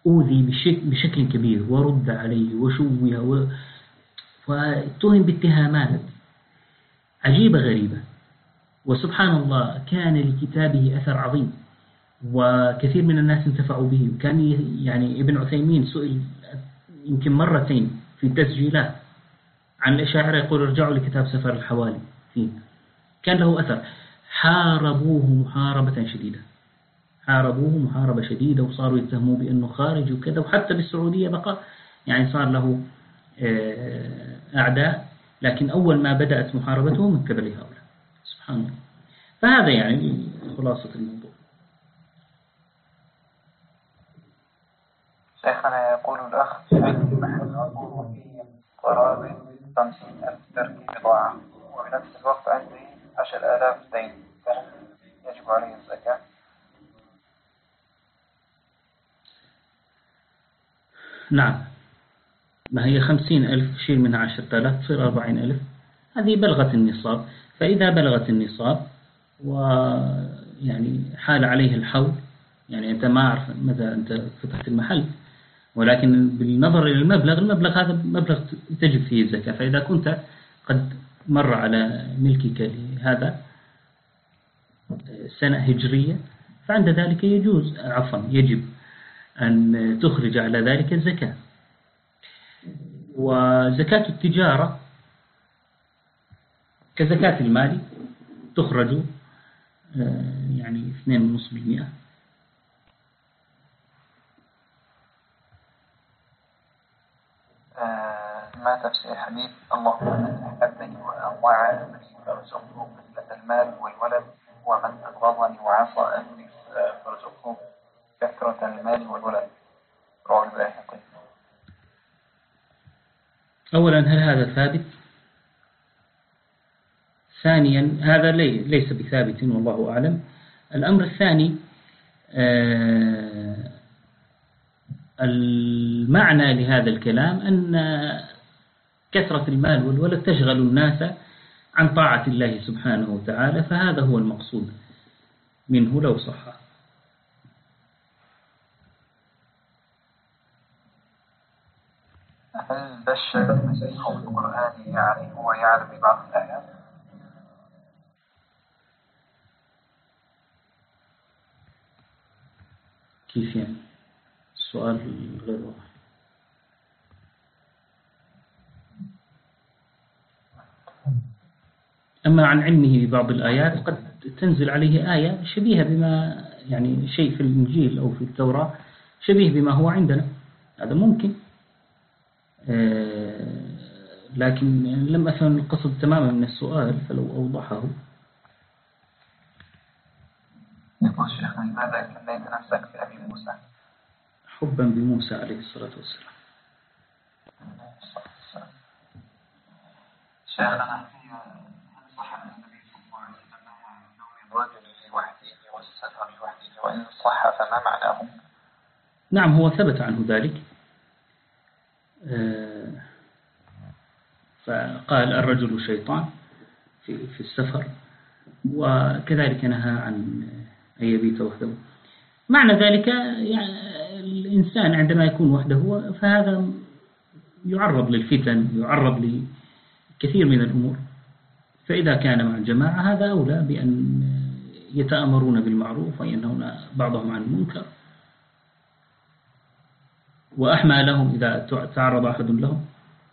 أوذي بشكل كبير ورد عليه وشوه واتهم باتهامات عجيبة غريبة. وسبحان الله كان لكتابه أثر عظيم وكثير من الناس انتفعوا به. وكان يعني ابن عثيمين سئل يمكن مرتين في تسجيلات عن الأشاعرة، يقول ارجعوا لكتاب سفر الحوالي فيه، كان له أثر. حاربوه محاربة شديدة، حاربوه محاربة شديدة، وصاروا يتهموه بأنه خارج وكذا. وحتى بالسعودية بقى يعني صار له أعداء، لكن أول ما بدأت محاربته من قبل هؤلاء. سبحان الله. فهذا يعني خلاصة الموضوع. شيخنا يقول الأخ عندي محل وفيه قرابة 50,000 تركي بضاعة، وفي نفس الوقت عندي 10,000 دين، فهل يجب علي الزكاة؟ نعم، ما هي 50,000 شيل منها 10,000 تصير 40,000، هذه بلغت النصاب. فإذا بلغت النصاب ويعني حال عليه الحول، يعني أنت ما أعرف متى أنت فتحت المحل، ولكن بالنظر إلى المبلغ هذا مبلغ تجب فيه الزكاة. فإذا كنت قد مر على ملكك لهذا سنة هجرية، فعند ذلك يجب أن تخرج على ذلك الزكاة. وزكاة التجارة كزكاة المال تخرج يعني 2.5%. ما تفسير حديث اللهم من أحبني وأطاعني فارزقه مثلة المال والولد، ومن أبغضني وعصى أمري فارزقه كثرة المال والولد، رواه البيهقي. أولا هل هذا ثابت؟ ثانيا هذا ليس بثابت والله أعلم. الأمر الثاني المعنى لهذا الكلام أن كثرة المال والولد تشغل الناس عن طاعة الله سبحانه وتعالى، فهذا هو المقصود منه لو صح. هل بشر المسيح القرآن يعني هو يعلم ببعض الآيات؟ كيف يعني؟ السؤال غير واضح. أما عن علمه ببعض الآيات قد تنزل عليه آية شبيهة بما يعني شيء في الإنجيل أو في التوراة شبيه بما هو عندنا، هذا ممكن. لكن لم أفهم القصد تماما من السؤال، فلو أوضحه. يقول شيخنا لماذا كنيت نفسك بأبي موسى؟ حبا بموسى عليه الصلاة والسلام. شيخنا هل صح أن النبي صلى الله عليه وسلم نهى عن نوم الرجل لوحده والسفر لوحده، وإن صح فما معناه؟ نعم، هو ثبت عنه ذلك. فقال الرجل شيطان في السفر، وكذلك نهى عن أن يبيت وحده. معنى ذلك يعني الإنسان عندما يكون وحده فهذا يعرض للفتن، يعرض لكثير من الأمور. فإذا كان مع الجماعة هذا أولى بأن يتأمرون بالمعروف وينهون بعضهم عن المنكر، وأحمى لهم إذا تعرض أحد لهم.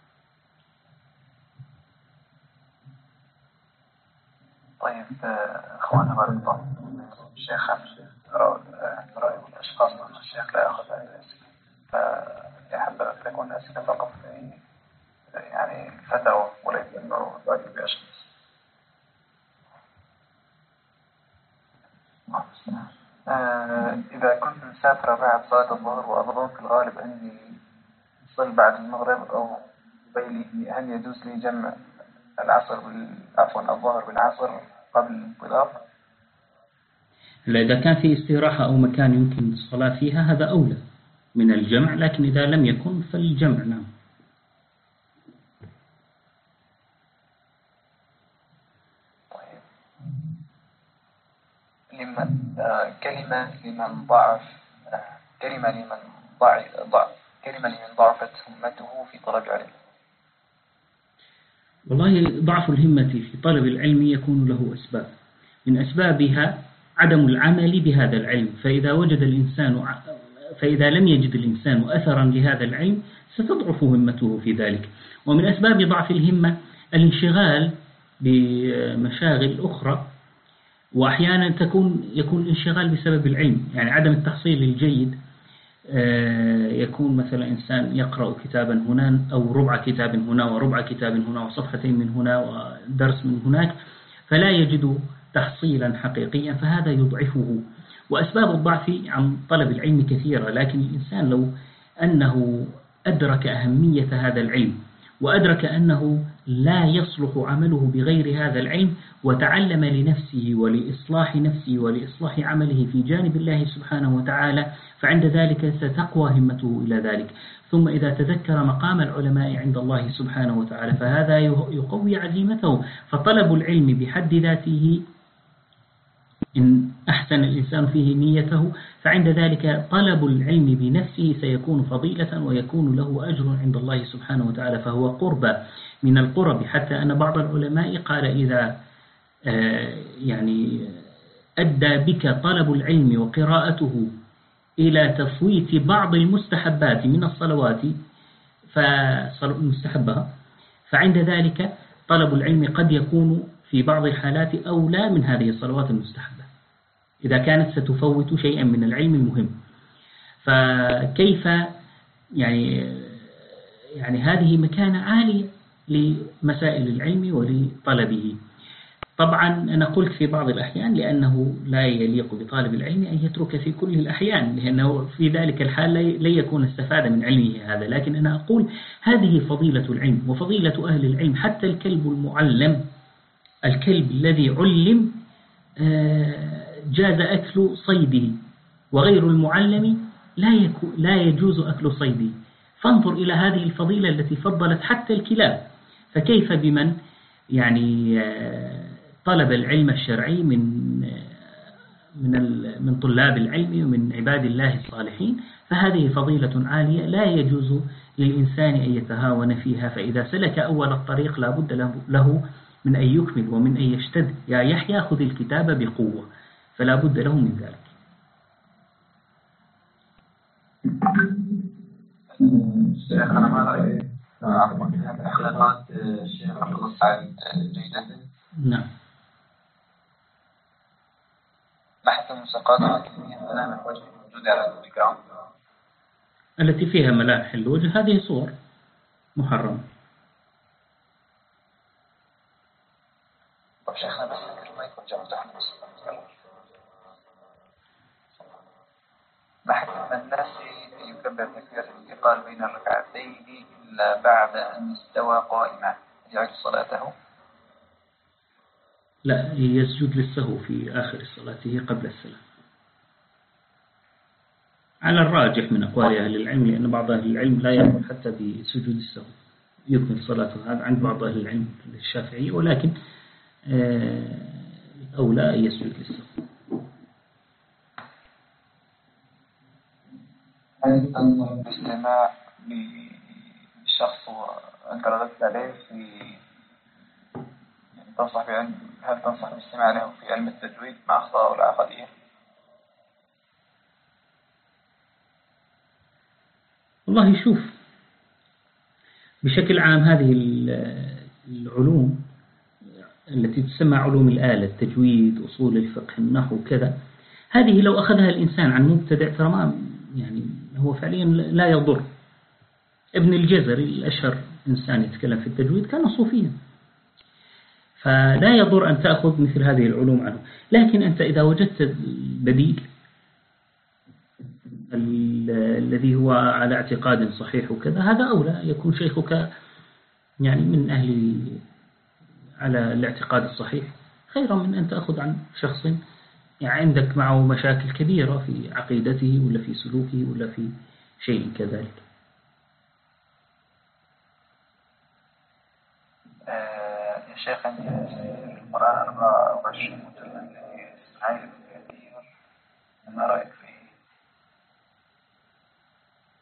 طيب أخوانا بارك الله الشيخ رأي الأشخاص أن الشيخ لا يأخذ هذه الأسئلة، فيحب أن تكون أسئلة فقط يعني فتوى وليس أنه رأي بأشخاص. إذا كنت مسافر بعد صلاة الظهر وأظن في الغالب أني أصل بعد المغرب أو قبيله، هل يجوز لي جمع الظهر بالعصر قبل الانطلاق؟ إذا كان في استراحة أو مكان يمكن الصلاة فيها هذا أولى من الجمع، لكن إذا لم يكن فالجمع نعم. طيب. كلمة لمن كلمة من ضعفت همته في طلب العلم؟ والله ضعف الهمة في طلب العلم يكون له أسباب، من أسبابها عدم العمل بهذا العلم، فإذا لم يجد الإنسان أثرا لهذا العلم ستضعف همته في ذلك. ومن أسباب ضعف الهمة الانشغال بمشاغل أخرى، وأحيانا يكون الانشغال بسبب العلم، يعني عدم التحصيل الجيد. يكون مثلا إنسان يقرأ كتابا هنا أو ربع كتاب هنا وربع كتاب هنا وصفحتين من هنا ودرس من هناك، فلا يجد تحصيلا حقيقيا، فهذا يضعفه. وأسباب الضعف عن طلب العلم كثيرة، لكن الإنسان لو أنه أدرك أهمية هذا العلم وأدرك أنه لا يصلح عمله بغير هذا العلم، وتعلم لنفسه ولإصلاح نفسه ولإصلاح عمله في جانب الله سبحانه وتعالى، فعند ذلك ستقوى همته إلى ذلك. ثم إذا تذكر مقام العلماء عند الله سبحانه وتعالى فهذا يقوي عزيمته. فطلب العلم بحد ذاته إن أحسن الإنسان فيه نيته، فعند ذلك طلب العلم بنفسه سيكون فضيلة ويكون له أجر عند الله سبحانه وتعالى، فهو قربة من القرب. حتى أن بعض العلماء قال إذا يعني أدى بك طلب العلم وقراءته إلى تفويت بعض المستحبات من الصلوات المستحبة، فعند ذلك طلب العلم قد يكون في بعض الحالات أولى من هذه الصلوات المستحبة إذا كانت ستفوت شيئا من العلم المهم. فكيف يعني هذه مكانة عالية لمسائل العلم ولطلبه. طبعا أنا قلت في بعض الأحيان لأنه لا يليق بطالب العلم أن يترك في كل الأحيان، لأنه في ذلك الحال لن يكون استفاد من علمه هذا. لكن أنا أقول هذه فضيلة العلم وفضيلة أهل العلم. حتى الكلب المعلم، الكلب الذي علم جاز أكل صيده، وغير المعلم لا يجوز أكل صيده. فانظر إلى هذه الفضيلة التي فضلت حتى الكلاب، فكيف بمن يعني طلب العلم الشرعي من طلاب العلم ومن عباد الله الصالحين. فهذه فضيلة عالية لا يجوز للإنسان أن يتهاون فيها. فإذا سلك أول الطريق لا بد له من أن يكمل ومن أن يشتد. يا يحيى خذ الكتاب بقوة، فلا بد له من ذلك. الشيخ أنا ما رأيي عفوا أخلاقات الشيخ عبد الله السعيد جيدة. نعم. بحث المساقات التي ملامح وجه موجودة على التليجرام التي فيها ملامح الوجه، هذه صور محرمة. طب شيخنا بس ما يكون جمع تحت بس بحث الناس يكبر تكبيرة الانتقال بين الركعتين إلا بعد أن استوى قائما يعيد صلاته؟ لا، يسجد للسهو في آخر صلاته قبل السلام على الراجح من أقوال أهل العلم، لأن بعض أهل العلم لا يقول حتى بسجود السهو، يكمل صلاته. هذا عند بعض أهل العلم الشافعي، ولكن أولى أن يسجد للسهو. هل تنصح بالاستماع لشخص وأنت رددت عليه هل تنصح بالاستماع له في علم التجويد مع أخطاء العقدية؟ والله شوف، بشكل عام هذه العلوم التي تسمى علوم الآلة، التجويد، أصول الفقه، النحو، كذا، هذه لو أخذها الإنسان عن مبتدع تمام يعني هو فعليا لا يضر. ابن الجزري الأشهر إنسان يتكلم في التجويد كان صوفيا، فلا يضر أن تأخذ مثل هذه العلوم عنه. لكن أنت إذا وجدت البديل الذي هو على اعتقاد صحيح وكذا، هذا أولى. يكون شيخك يعني من أهل على الاعتقاد الصحيح خيرا من أن تأخذ عن شخص يعني عندك معه مشاكل كبيرة في عقيدته ولا في سلوكه ولا في شيء كذلك. يا شيخ عندي القرآن 24 مجلد عايز كثير، ما رأيك فيه؟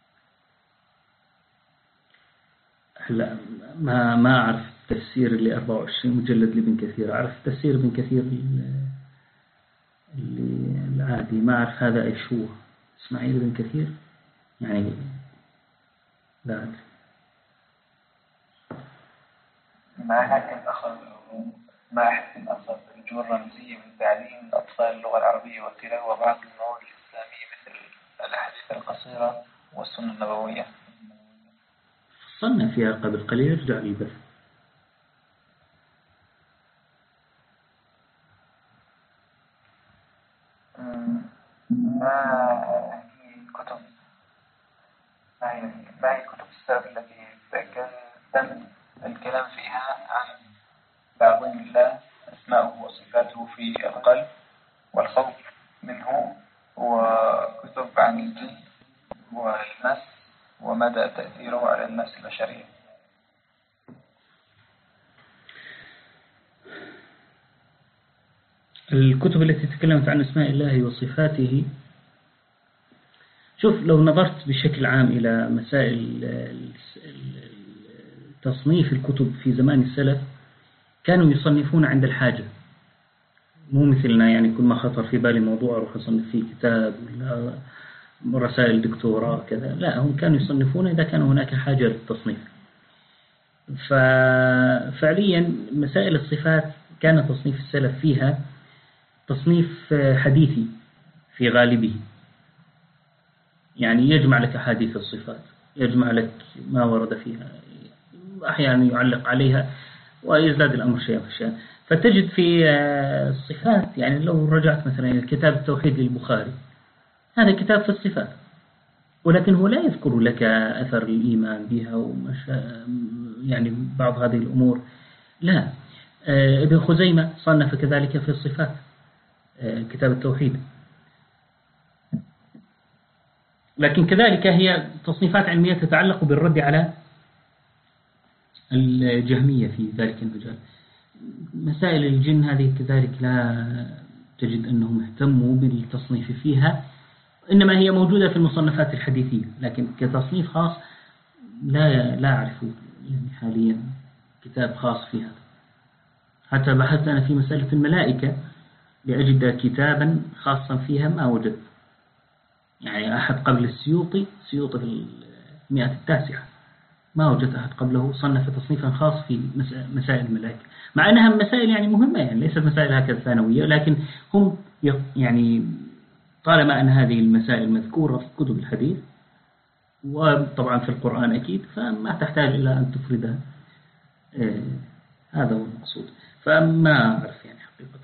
لا ما أعرف تفسير اللي 24 مجلد لابن كثير. أعرف تفسير ابن كثير اللي العادي، ما أعرف هذا إيش هو. إسماعيل ابن كثير يعني لا أدري. ما أحسن أخذ الجمل الرمزية من تعليم الأطفال اللغة العربية والقراءة وبعض المواد الإسلامية مثل الأحاديث القصيرة والسنة النبوية. صلنا فيها قبل قليل، ارجع للبث. ما هي كتب السلف التي تم الكلام فيها عن تعظيم الله أسماءه وصفاته في القلب والخوف منه، وكتب عن الجن والمس ومدى تأثيره على النفس البشرية؟ الكتب التي تكلمت عن أسماء الله وصفاته، شوف لو نظرت بشكل عام إلى مسائل تصنيف الكتب في زمان السلف، كانوا يصنفون عند الحاجة، مو مثلنا يعني كل ما خطر في بالي موضوع أروح أصنف فيه كتاب ولا رسائل دكتوراه كذا. لا، هم كانوا يصنفون إذا كان هناك حاجة للتصنيف. ففعليا مسائل الصفات كان تصنيف السلف فيها تصنيف حديثي في غالبه، يعني يجمع لك أحاديث الصفات، يجمع لك ما ورد فيها، أحيانا يعلق عليها ويزداد الأمر شيئا فشيئا. فتجد في الصفات يعني لو رجعت مثلا إلى كتاب التوحيد للبخاري، هذا كتاب في الصفات، ولكن هو لا يذكر لك أثر الإيمان بها يعني بعض هذه الأمور، لا. ابن خزيمة صنف كذلك في الصفات، كتاب التوحيد. لكن كذلك هي تصنيفات علمية تتعلق بالرد على الجهمية في ذلك المجال. مسائل الجن هذه كذلك لا تجد أنهم اهتموا بالتصنيف فيها، إنما هي موجودة في المصنفات الحديثية، لكن كتصنيف خاص لا أعرف يعني حاليا كتاب خاص في هذا. حتى بحثت أنا في مسألة الملائكة لأجد كتابا خاصا فيها، ما وجدت. يعني أحد قبل السيوطي في 109 ما وجدت أحد قبله صنف تصنيفا خاص في مسائل الملائكة، مع أنها مسائل يعني مهمة، يعني ليست مسائل هكذا ثانوية، لكن هم يعني طالما أن هذه المسائل مذكورة في كتب الحديث وطبعا في القرآن أكيد، فما تحتاج إلى أن تفردها. هذا هو المقصود. فما أعرف يعني حقيقة.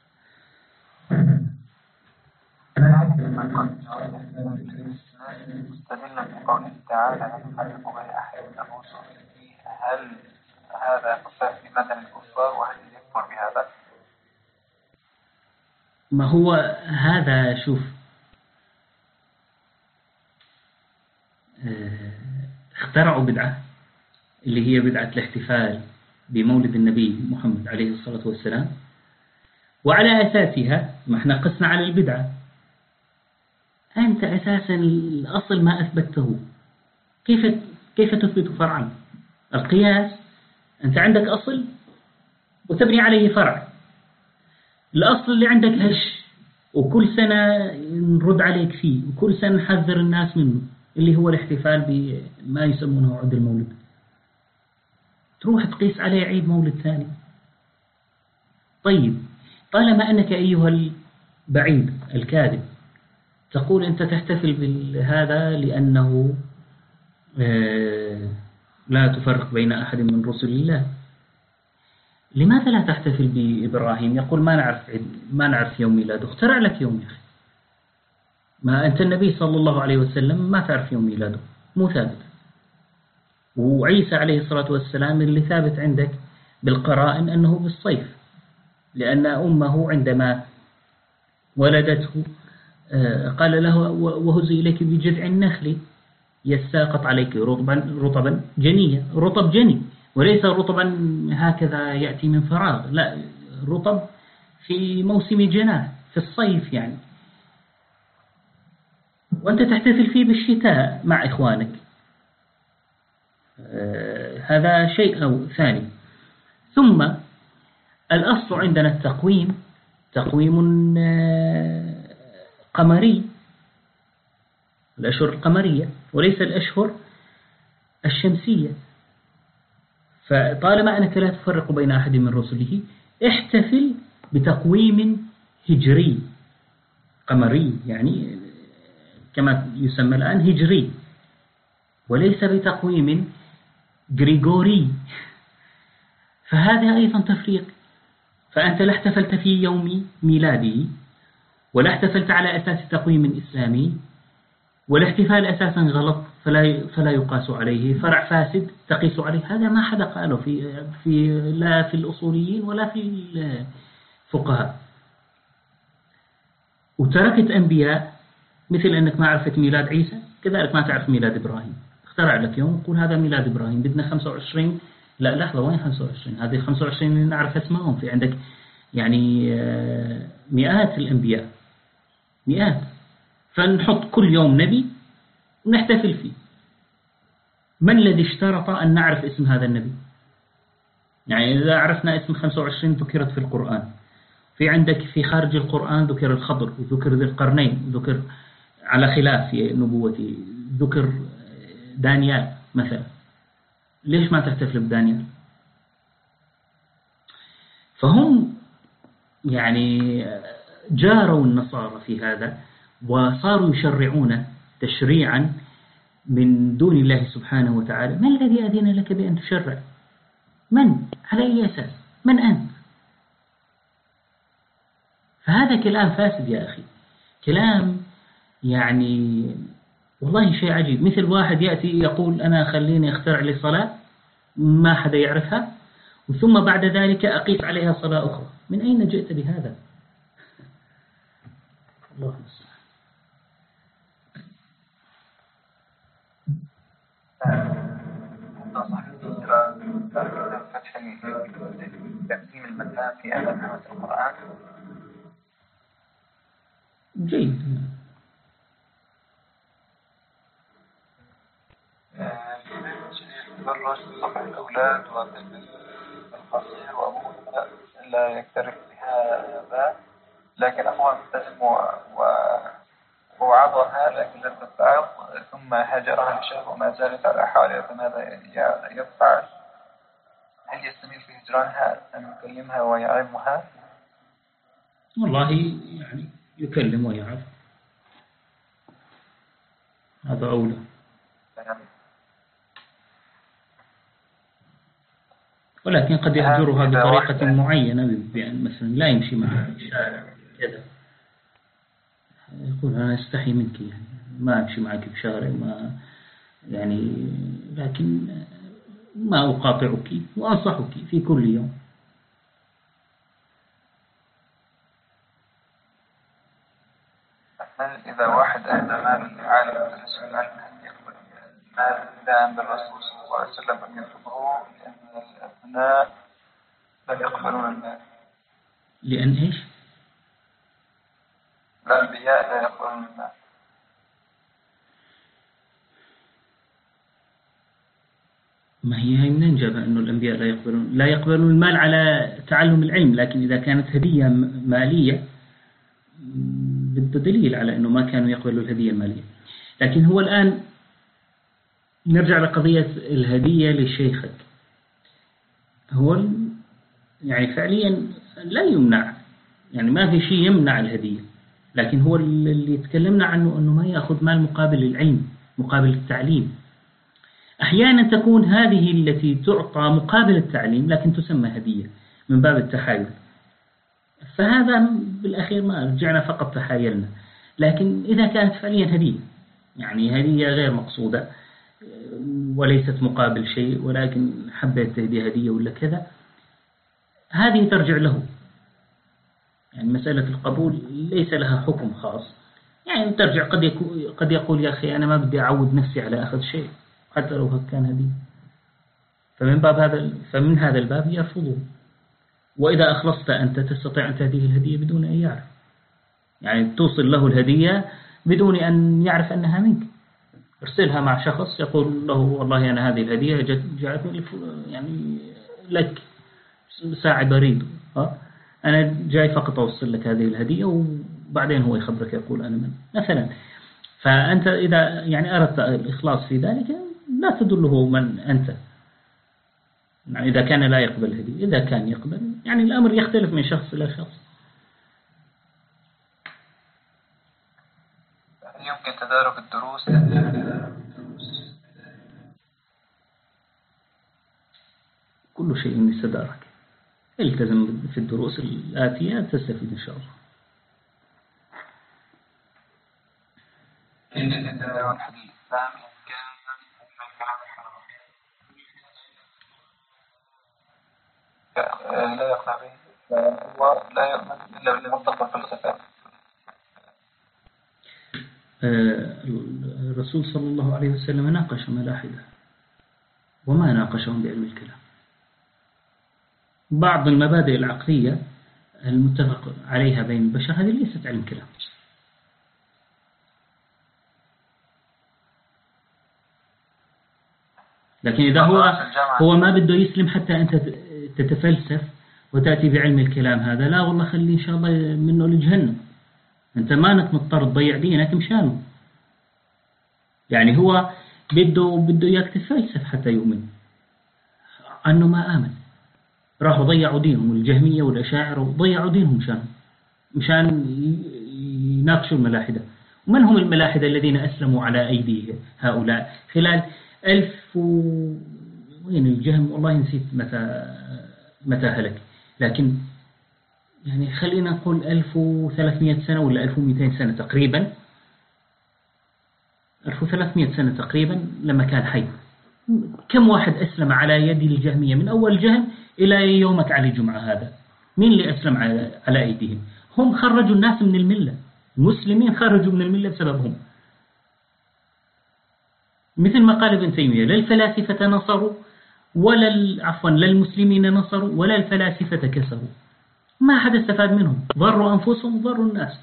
مستدلا بقوله تعالى يحرق به أحد النفوس، هل هذا يصح في مثل الكفار وهل يكفر بهذا؟ ما هو هذا، شوف اخترعوا بدعة اللي هي بدعة الاحتفال بمولد النبي محمد عليه الصلاة والسلام، وعلى أساسها ما احنا قسنا على البدعة. أنت أساسا الأصل ما أثبته، كيف تثبت فرعا؟ القياس أنت عندك أصل وتبني عليه فرع. الأصل اللي عندك هش، وكل سنة نرد عليك فيه، وكل سنة نحذر الناس منه، اللي هو الاحتفال بما يسمونه عيد المولد. تروح تقيس عليه عيد مولد ثاني. طيب، طالما أنك أيها البعيد الكاذب تقول أنت تحتفل بهذا لأنه لا تفرق بين أحد من رسل الله، لماذا لا تحتفل بإبراهيم؟ يقول ما نعرف يوم ميلاده. اخترع لك يوم يا أخي. ما أنت النبي صلى الله عليه وسلم ما تعرف يوم ميلاده، مو ثابت. وعيسى عليه الصلاة والسلام اللي ثابت عندك بالقرائن أنه بالصيف، لأن أمه عندما ولدته قال له وهزي إليك بجذع النخل يساقط عليك رطبا جنيا. رطب جني، وليس رطبا هكذا يأتي من فراغ، لا، رطب في موسم جناه في الصيف يعني، وأنت تحتفل فيه بالشتاء مع إخوانك. هذا شيء أو ثاني. ثم الأصل عندنا التقويم تقويم قمري، الأشهر القمرية وليس الأشهر الشمسية. فطالما أنك لا تفرق بين أحد من رسله احتفل بتقويم هجري قمري، يعني كما يسمى الآن هجري، وليس بتقويم غريغوري. فهذا أيضا تفريق. فأنت لا احتفلت في يوم ميلاده، ولا احتفلت على أساس تقويم إسلامي، والاحتفال أساسا غلط فلا يقاس عليه، فرع فاسد تقيس عليه. هذا ما حدا قاله لا في الأصوليين ولا في الفقهاء. وتركت أنبياء، مثل أنك ما عرفت ميلاد عيسى كذلك ما تعرف ميلاد إبراهيم. اخترع لك يوم وقول هذا ميلاد إبراهيم، بدنا 25. لا لحظة، وين 25؟ هذه 25 اللي نعرف اسمائهم. في عندك يعني مئات الأنبياء، مئات. فنحط كل يوم نبي ونحتفل فيه. من الذي اشترط أن نعرف اسم هذا النبي؟ يعني إذا عرفنا اسم 25 ذكرت في القرآن، في عندك في خارج القرآن ذكر الخضر وذكر ذي القرنين وذكر على خلاف في نبوته، ذكر دانيال مثلا. ليش ما تحتفل بدانيال؟ فهم يعني جاروا النصارى في هذا، وصاروا يشرعون تشريعا من دون الله سبحانه وتعالى. من الذي أذن لك بأن تشرع؟ من؟ على أي أساس؟ من أنت؟ فهذا كلام فاسد يا أخي، كلام يعني والله شيء عجيب. مثل واحد يأتي يقول أنا خليني أخترع لي صلاة ما حدا يعرفها، ثم بعد ذلك أقيس عليها صلاة أخرى. من أين جئت بهذا؟ الله المستعان. فتح تقسيم المتان في أهم القرآن جيد. تبرج صفح الأولاد وطفل القصير وأبوه لا يكترث بهذا، لكن أخوها مبتسم ووعظها لكن لم تتعظ، ثم هجرها لشهر وما زالت على حالها، فماذا يفعل؟ هل يستمر في هجرانها أم يكلمها ويعظها؟ والله يعني يكلم ويعظ، هذا أولى. ولكن قد يهجرها بطريقة معينة، بأن مثلا لا يمشي معها في الشارع كذا، يقول أنا أستحي منك، يعني ما أمشي معك بشارع، ما يعني، لكن ما أقاطعك وأنصحك في كل يوم. إذا واحد أهدى مال عالم الرسول هل يقبل مال دام بالرسول صلى الله عليه وسلم أن يرفضه، لأن الأبناء لا يقبلون المال؟ لأن إيش؟ الأنبياء لا يقبلون المال. ما هي منين جاب أنه الأنبياء لا يقبلون المال على تعلم العلم؟ لكن إذا كانت هدية مالية بالدليل على أنه ما كانوا يقبلوا الهدية المالية. لكن هو الآن نرجع لقضية الهدية لشيخك. هو يعني فعليا لا يمنع، يعني ما في شيء يمنع الهدية، لكن هو اللي تكلمنا عنه أنه ما يأخذ مال مقابل العلم، مقابل التعليم. أحيانا تكون هذه التي تعطى مقابل التعليم لكن تسمى هدية من باب التحايل، فهذا بالأخير ما رجعنا فقط تحايلنا. لكن إذا كانت فعليا هدية، يعني هدية غير مقصودة وليست مقابل شيء، ولكن حبيت تهدي هدية ولا كذا، هذه ترجع له. يعني مسألة القبول ليس لها حكم خاص، يعني ترجع. قد يقول يا أخي أنا ما بدي أعود نفسي على أخذ شيء حتى لو كان هدية، فمن هذا الباب يرفضه. وإذا أخلصت أنت تستطيع أن تهديه الهدية بدون أن يعرف، يعني توصل له الهدية بدون أن يعرف أنها منك، أرسلها مع شخص يقول له والله أنا هذه الهدية جاءتني يعني لك ساعة بريد، أنا جاي فقط أوصل لك هذه الهدية، وبعدين هو يخبرك يقول أنا من مثلا. فأنت إذا يعني أردت الإخلاص في ذلك لا تدله من أنت، يعني إذا كان لا يقبل الهدية. إذا كان يقبل يعني الأمر يختلف من شخص إلى شخص. يمكن تدارك الدروس. كل شيء يستدارك، التزم في الدروس الآتية تستفيد إن شاء الله. الحديث لا يقنع به ولا يؤمن إلا بالمنطق والفلسفة. الرسول صلى الله عليه وسلم ناقش ملاحدة وما ناقشهم بعلم الكلام. بعض المبادئ العقلية المتفق عليها بين البشر هذه ليست علم كلام. لكن إذا هو ما بده يسلم حتى أنت تتفلسف وتأتي بعلم الكلام هذا، لا والله خلي إن شاء الله منه لجهنم. أنت ما أنك مضطر تضيع دينك مشانه. يعني هو بده إياك تتفلسف حتى يؤمن أنه ما آمن. راحوا ضيعوا دينهم، الجهمية والأشاعرة ضيعوا دينهم مشان يناقشوا الملاحدة. ومن هم الملاحدة الذين أسلموا على أيدي هؤلاء خلال وين الجهم والله نسيت متى هلك، لكن يعني خلينا نقول 1300 سنة ولا 1200 سنة تقريبا، 1300 سنة تقريبا لما كان حي. كم واحد أسلم على يد الجهمية من أول جهم إلى يومك علي جمعة هذا؟ مين اللي أسلم على أيديهم؟ هم خرجوا الناس من الملة، المسلمين خرجوا من الملة بسببهم. مثل ما قال ابن تيمية لا الفلاسفة نصروا لا المسلمين نصروا ولا الفلاسفة كسروا. ما حد استفاد منهم، ضروا أنفسهم وضروا الناس.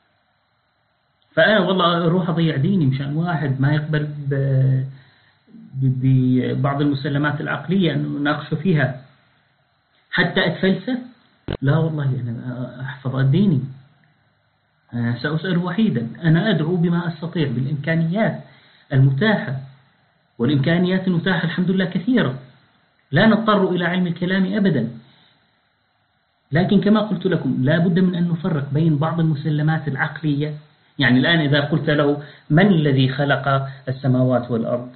فأنا والله أروح أضيع ديني مشان واحد ما يقبل ببعض المسلمات العقلية أنه نناقش فيها حتى أتفلسف؟ لا والله أنا أحفظ ديني، أنا سأسأل وحيدا، أنا أدعو بما أستطيع بالإمكانيات المتاحة، والإمكانيات المتاحة الحمد لله كثيرة، لا نضطر إلى علم الكلام أبدا. لكن كما قلت لكم لا بد من أن نفرق بين بعض المسلمات العقلية. يعني الآن إذا قلت له من الذي خلق السماوات والأرض،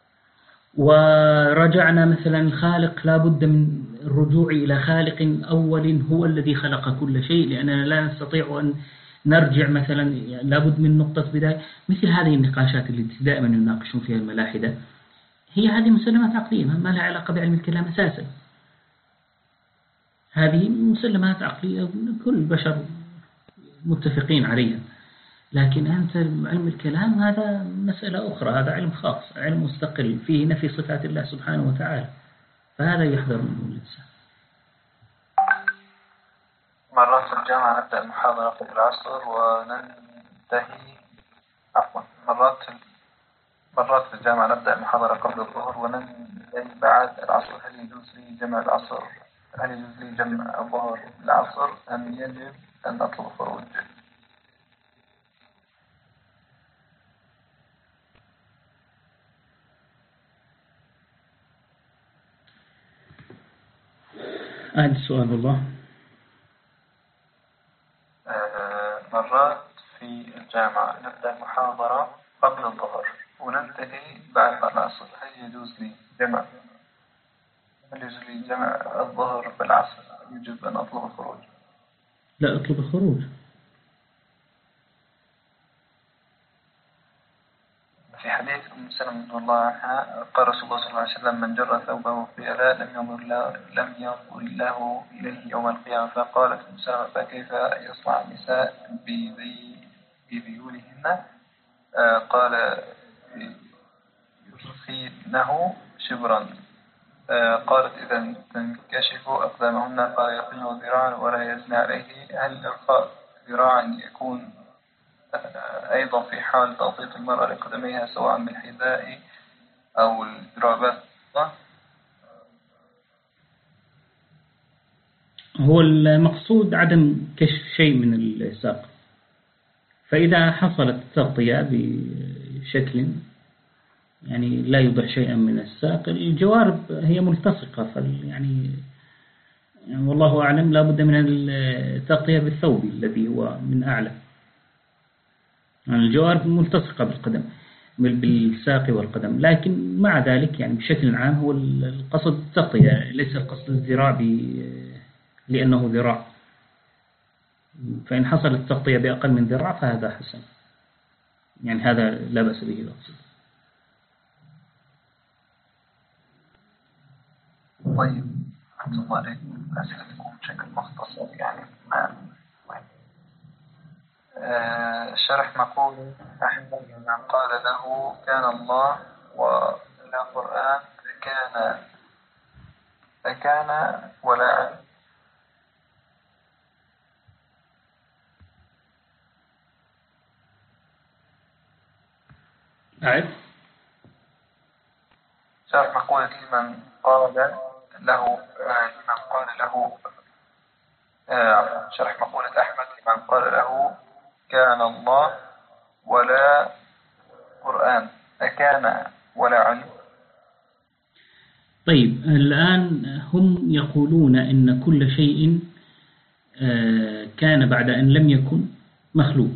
ورجعنا مثلا الخالق لا بد من الرجوع إلى خالق أول هو الذي خلق كل شيء، لأننا لا نستطيع أن نرجع مثلا، لا بد من نقطة بداية. مثل هذه النقاشات اللي دائما يناقشون فيها الملاحدة هي هذه مسلمات عقلية ما لها علاقة بعلم الكلام أساسا. هذه مسلمات عقلية كل البشر متفقين عليها. لكن أنت علم الكلام هذا مسألة أخرى، هذا علم خاص، علم مستقل فيه نفي صفات الله سبحانه وتعالى، فهذا يحذر منه الإنسان. مرات في الجامعة نبدأ المحاضرة قبل العصر وننتهي مرات في الجامعة نبدأ المحاضرة قبل الظهر وننتهي بعد العصر. هل يجوز لي جمع الظهر بالعصر أم يجب أن أطلب خروج؟ هذا السؤال والله. مرات في الجامعة نبدأ المحاضرة قبل الظهر وننتهي بعد العصر. هل يجوز لي جمع الظهر بالعصر؟ يجب أن أطلب الخروج؟ لا، أطلب الخروج. في حديث أم سلمة رضي الله عنها قال رسول الله صلى الله عليه وسلم من جر ثوبه خيلاء لم ينظر الله إليه يوم القيامة. فقالت أم سلمة فكيف يصنع النساء بذيولهن؟ قال يرخينه شبرا. قالت إذا تنكشف أقدامهن. قال يقين ذراعا ولا يزنى عليه. هل إرخاء ذراعا يكون أيضا في حال تغطية المرأة لقدميها سواء بالحذاء أو الجرابات؟ هو المقصود عدم كشف شيء من الساق، فإذا حصلت التغطية بشكل يعني لا يوضح شيئا من الساق، الجوارب هي ملتصقة، يعني والله أعلم لا بد من التغطية بالثوب الذي هو من أعلى. يعني الجوارب ملتصقة بالقدم بالساق والقدم، لكن مع ذلك يعني بشكل عام هو القصد التغطية، ليس القصد الذراع لأنه ذراع. فإن حصلت التغطية بأقل من ذراع فهذا حسن، يعني هذا لا بأس به الأقصد. طيب أنتم الله عليكم، أسئلتكم بشكل مختصر يعني شرح مقول أحمد من قال له كان الله ولا قرآن أكان ولا علم. أعرف شرح مقولة لمن قال له شرح مقولة أحمد لمن قال له كان الله ولا قرآن أكان ولا علم. طيب الآن هم يقولون إن كل شيء كان بعد أن لم يكن مخلوق،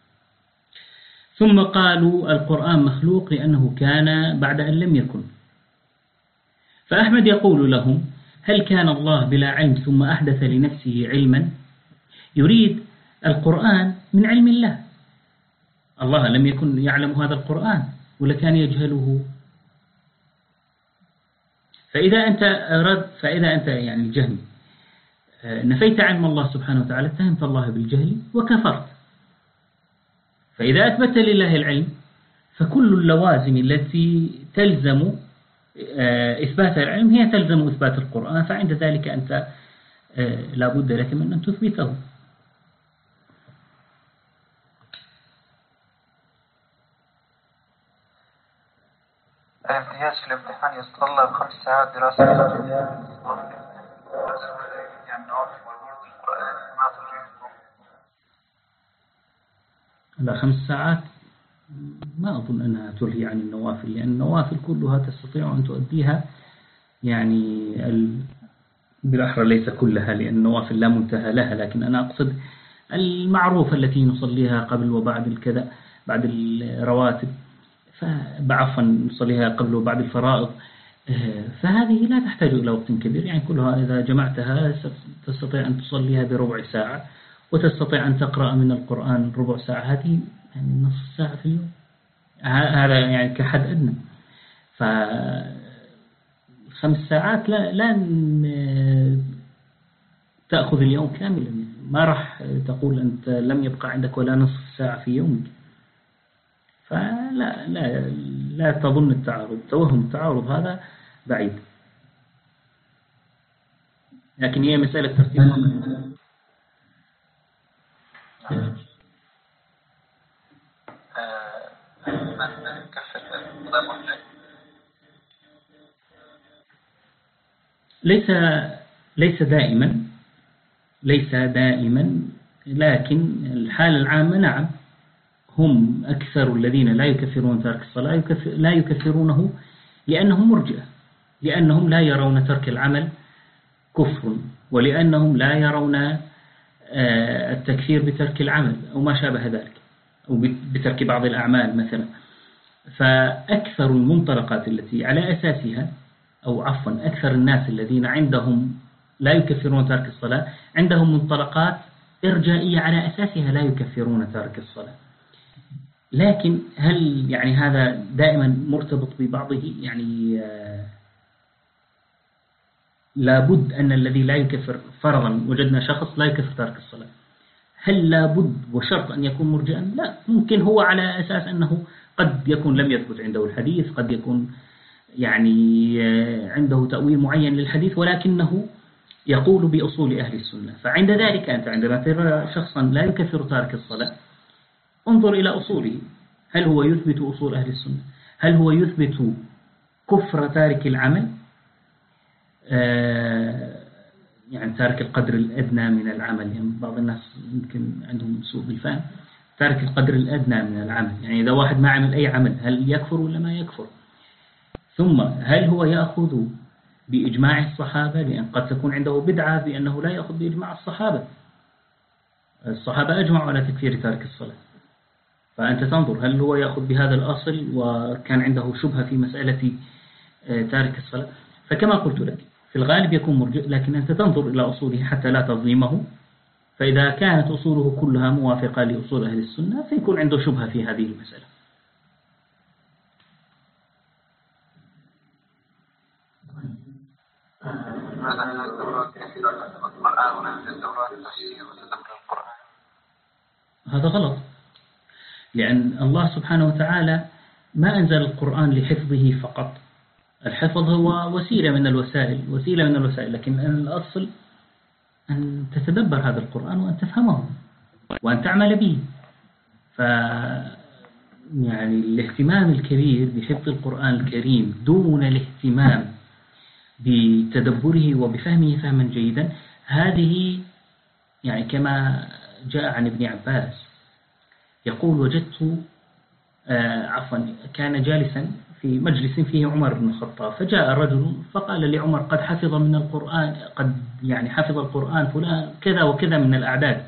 ثم قالوا القرآن مخلوق لأنه كان بعد أن لم يكن. فأحمد يقول لهم هل كان الله بلا علم ثم أحدث لنفسه علما؟ يريد القرآن من علم الله، الله لم يكن يعلم هذا القرآن ولا كان يجهله. فإذا أنت يعني الجهل نفيت علم الله سبحانه وتعالى اتهمت الله بالجهل وكفرت. فإذا أثبت لله العلم فكل اللوازم التي تلزم إثبات العلم هي تلزم إثبات القرآن، فعند ذلك أنت لا بد لك من أن تثبته. الامتياز في الامتحان يتطلب 5 ساعات دراسة يعني نوافل والورد القرآن ما ترجيحكم؟ لا 5 ساعات ما أظن أنها تلهي عن النوافل، لأن النوافل كلها تستطيع أن تؤديها يعني بالأحرى ليس كلها، لأن النوافل لا منتهى لها، لكن أنا أقصد المعروفة التي نصليها قبل وبعد الكذا بعد الرواتب، عفوا نصليها قبل وبعد الفرائض، فهذه لا تحتاج إلى وقت كبير، يعني كلها إذا جمعتها تستطيع أن تصليها بربع ساعة، وتستطيع أن تقرأ من القرآن ربع ساعة، هذه يعني نصف ساعة في اليوم، هذا يعني كحد أدنى. ف5 ساعات لا تأخذ اليوم كاملا، ما راح تقول أنت لم يبقى عندك ولا نصف ساعة في يومك. فلا لا تظن التعارض، توهم التعارض هذا بعيد، لكن هي مسألة ترتيب. ليس دائما، لكن الحالة العامة نعم، هم أكثر الذين لا يكفرون تارك الصلاة لا يكفرونه لأنهم مرجئة، لأنهم لا يرون ترك العمل كفر، ولأنهم لا يرون التكفير بترك العمل أو ما شابه ذلك، أو بترك بعض الأعمال مثلا. فأكثر المنطلقات التي على أساسها، أو عفوا أكثر الناس الذين عندهم لا يكفرون تارك الصلاة عندهم منطلقات إرجائية على أساسها لا يكفرون تارك الصلاة. لكن هل يعني هذا دائما مرتبط ببعضه؟ يعني لابد أن الذي لا يكفر، فرضا وجدنا شخص لا يكفر تارك الصلاة، هل لابد وشرط أن يكون مرجئا؟ لا، ممكن هو على أساس أنه قد يكون لم يثبت عنده الحديث، قد يكون يعني عنده تأويل معين للحديث، ولكنه يقول بأصول أهل السنة. فعند ذلك أنت عندما ترى شخصا لا يكفر تارك الصلاة انظر إلى أصوله، هل هو يثبت أصول أهل السنة؟ هل هو يثبت كفر تارك العمل؟ يعني تارك القدر الأدنى من العمل، يعني بعض الناس يمكن عندهم سوء بالفهم، تارك القدر الأدنى من العمل، يعني إذا واحد ما عمل أي عمل هل يكفر ولا ما يكفر؟ ثم هل هو يأخذ بإجماع الصحابة؟ لأن قد تكون عنده بدعة بأنه لا يأخذ بإجماع الصحابة. الصحابة أجمعوا على تكفير تارك الصلاة، فأنت تنظر هل هو يأخذ بهذا الأصل وكان عنده شبهة في مسألة تارك الصلاة. فكما قلت لك في الغالب يكون مرجئ، لكن أنت تنظر إلى أصوله حتى لا تظلمه، فإذا كانت أصوله كلها موافقة لأصول أهل السنة فيكون عنده شبهة في هذه المسألة. هذا غلط، لأن الله سبحانه وتعالى ما أنزل القرآن لحفظه فقط. الحفظ هو وسيلة من الوسائل، لكن الأصل أن تتدبر هذا القرآن وأن تفهمه وأن تعمل به. يعني الاهتمام الكبير بحفظ القرآن الكريم دون الاهتمام بتدبره وبفهمه فهما جيدا، هذه يعني كما جاء عن ابن عباس يقول وجدت كان جالسا في مجلس فيه عمر بن الخطاب، فجاء رجل فقال لعمر قد حفظ من القرآن، قد يعني حفظ القرآن فلان كذا وكذا من الأعداد.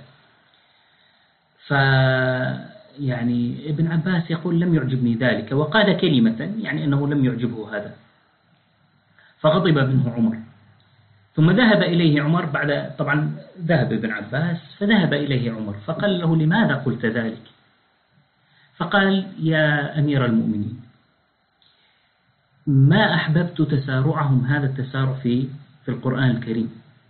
يعني ابن عباس يقول لم يعجبني ذلك، وقال كلمة يعني أنه لم يعجبه هذا، فغضب منه عمر. ثم ذهب إليه عمر طبعا ذهب ابن عباس فذهب إليه عمر فقال له لماذا قلت ذلك؟ فقال يا أمير المؤمنين ما أحببت تسارعهم هذا التسارع في القرآن الكريم.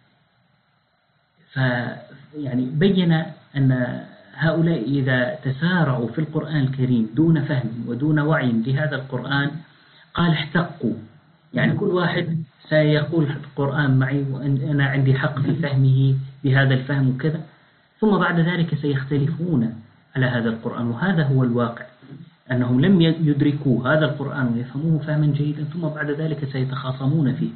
يعني بين أن هؤلاء إذا تسارعوا في القرآن الكريم دون فهم ودون وعي لهذا القرآن قال احتقوا، يعني كل واحد سيقول القرآن معي وأنا عندي حق في فهمه بهذا الفهم وكذا، ثم بعد ذلك سيختلفون على هذا القرآن. وهذا هو الواقع، أنهم لم يدركوا هذا القرآن ويفهموه فهما جيدا، ثم بعد ذلك سيتخاصمون فيه.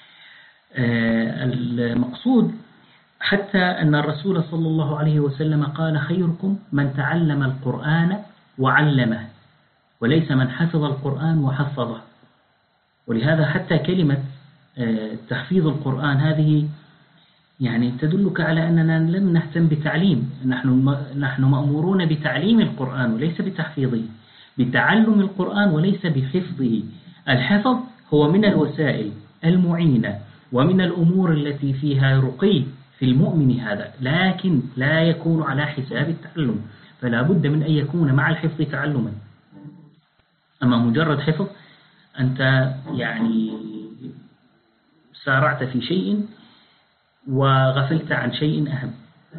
المقصود حتى أن الرسول صلى الله عليه وسلم قال خيركم من تعلم القرآن وعلمه، وليس من حفظ القرآن وحفظه. ولهذا حتى كلمة تحفيظ القرآن هذه يعني تدلك على أننا لم نهتم بتعليم، نحن مأمورون بتعليم القرآن وليس بتحفيظه، بتعلم القرآن وليس بحفظه. الحفظ هو من الوسائل المعينة ومن الأمور التي فيها رقي في المؤمن هذا، لكن لا يكون على حساب التعلم، فلا بد من أن يكون مع الحفظ تعلما. أما مجرد حفظ أنت يعني سارعت في شيء وغفلت عن شيء أهم.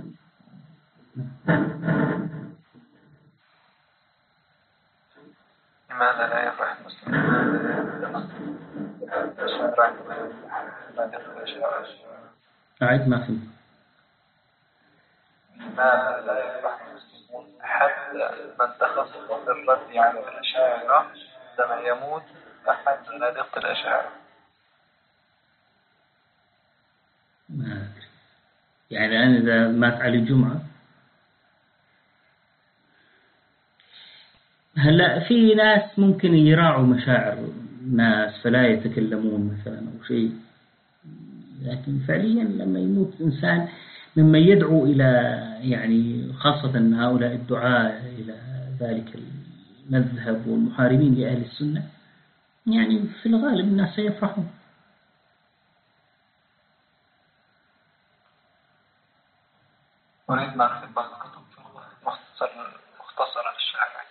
لماذا لا يفرح المسلمين؟ أعيد ما فيه. لماذا لا يفرح المسلمون حتى من تخصص في الرد على الأشاعرة عندما يموت أحد زنادقة الأشاعرة؟ يعني الآن إذا مات علي الجمعة، هلا في ناس ممكن يراعوا مشاعر ناس فلا يتكلمون مثلا أو شيء، لكن فعليا لما يموت إنسان مما يدعو إلى يعني خاصة هؤلاء الدعاء إلى ذلك المذهب والمحاربين لأهل السنة، يعني في الغالب الناس سيفرحون. أريد معرفة بعض الكتب مختصرة للشافعي.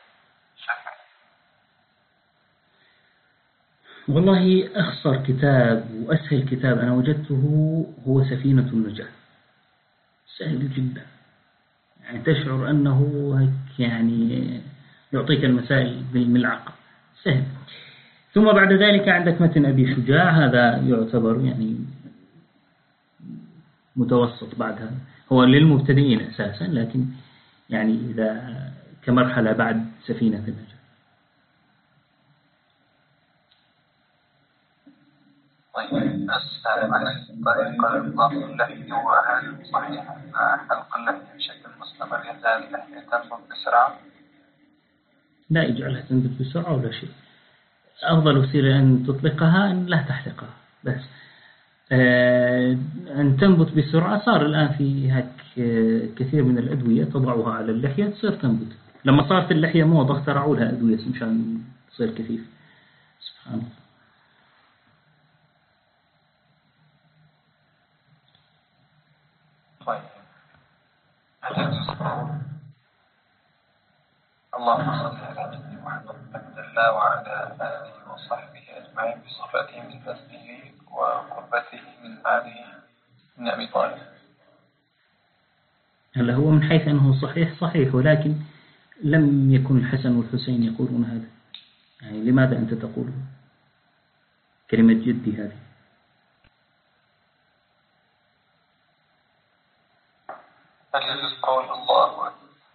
والله أخصر كتاب وأسهل كتاب أنا وجدته هو سفينة النجاة، سهل جدا، يعني تشعر أنه يعني يعطيك المسائل بالملعقة، سهل. ثم بعد ذلك عندك متن أبي شجاع، هذا يعتبر يعني متوسط، بعدها هو للمبتدئين أساسا، لكن يعني إذا كمرحلة بعد سفينة النجاة. طيب السلام عليكم. طريقة إطلاق اللحية وهل صحيح أن حلق اللحية بشكل مستمر يجعل اللحية تنبت بسرعة؟ لا يجعلها تنبت بسرعة ولا شيء. أفضل وسيلة أن تطلقها أن لا تحلقها بس. أن تنبت بسرعة صار الآن في هيك كثير من الأدوية تضعها على اللحية تصير تنبت. لما صارت اللحية موضة اخترعوا لها أدوية مشان تصير كثيف. سبحان الله. طيب اللهم صل على سيدنا محمد عبد الله وعلى آله وصحبه أجمعين بصفاته من نسله وقربته من بعده من أبي طالب. هلا هو من حيث أنه صحيح ولكن لم يكن الحسن والحسين يقولون هذا. يعني لماذا أنت تقول كلمة جدي هذه؟ هل يجوز قول الله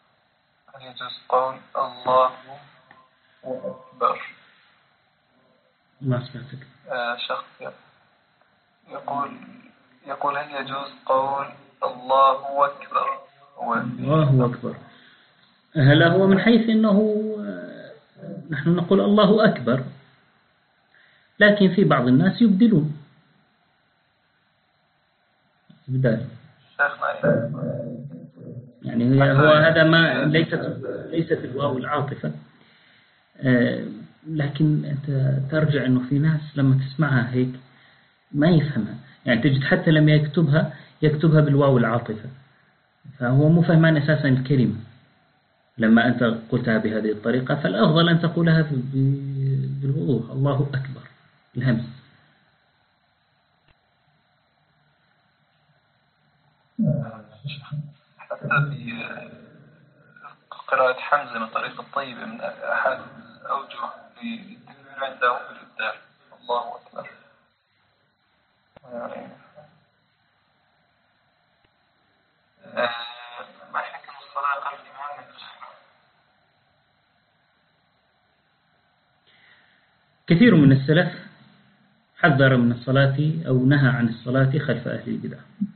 أكبر؟ ما سمعتك. شخص يقول هل يجوز قول الله أكبر؟ الله أكبر. هلا هو من حيث أنه نحن نقول الله أكبر، لكن في بعض الناس يبدلون بدال. يعني هو هذا ما ليست الواو العاطفة، لكن أنت ترجع أنه في ناس لما تسمعها هيك ما يفهمها. يعني تجد حتى لما يكتبها بالواو العاطفة، فهو مو فهمان أساسا الكلمة. لما أنت قلتها بهذه الطريقة فالأفضل أن تقولها بالوضوح الله أكبر الهمس. حتى في قراءة حمزة من طريق الطيب من أحد الأوجه للتكبير عنده بالإبدال الله أكبر. ما حكم الصلاة قبل الإمام؟ كثير من السلف حذر من الصلاة أو نهى عن الصلاة خلف أهل البدع.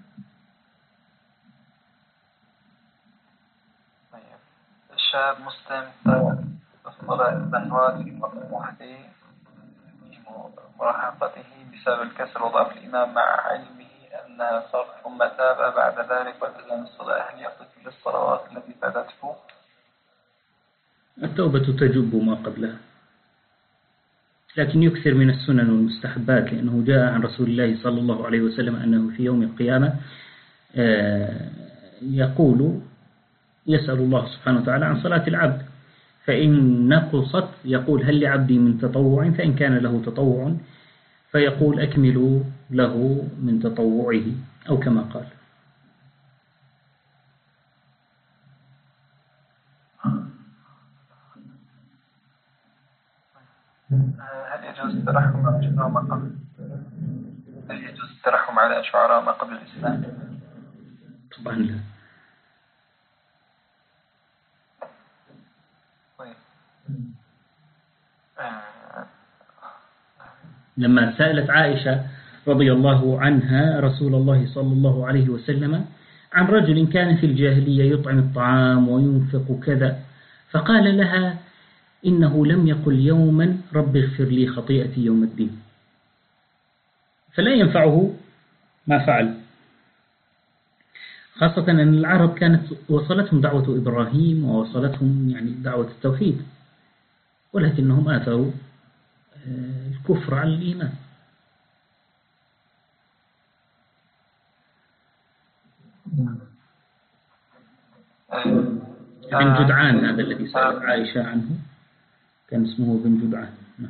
شاب مستمتع بالصلاة الظهر في وحده في مراهقته بسبب الكسل وضعف الإمام مع علمه أنها فرض ثم تاب بعد ذلك والتزم الصلاة، هل يقضي كل الصلوات التي فاتته؟ التوبة تجب ما قبلها، لكن يكثر من السنن والمستحبات، لأنه جاء عن رسول الله صلى الله عليه وسلم أنه في يوم القيامة يسأل الله سبحانه وتعالى عن صلاة العبد، فإن نقصت يقول هل لعبدي من تطوع، فإن كان له تطوع فيقول أكملوا له من تطوعه أو كما قال. هل يجوز الترحم على شعراء ما قبل الإسلام؟ طبعا لا. لما سألت عائشة رضي الله عنها رسول الله صلى الله عليه وسلم عن رجل كان في الجاهلية يطعم الطعام وينفق كذا، فقال لها إنه لم يقل يوما رب اغفر لي خطيئتي يوم الدين، فلا ينفعه ما فعل، خاصة أن العرب كانت وصلتهم دعوة إبراهيم ووصلتهم يعني دعوة التوحيد، ولكنهم آثروا الكفر على الإيمان. ابن جدعان هذا الذي سألت عائشة عنه كان اسمه ابن جدعان.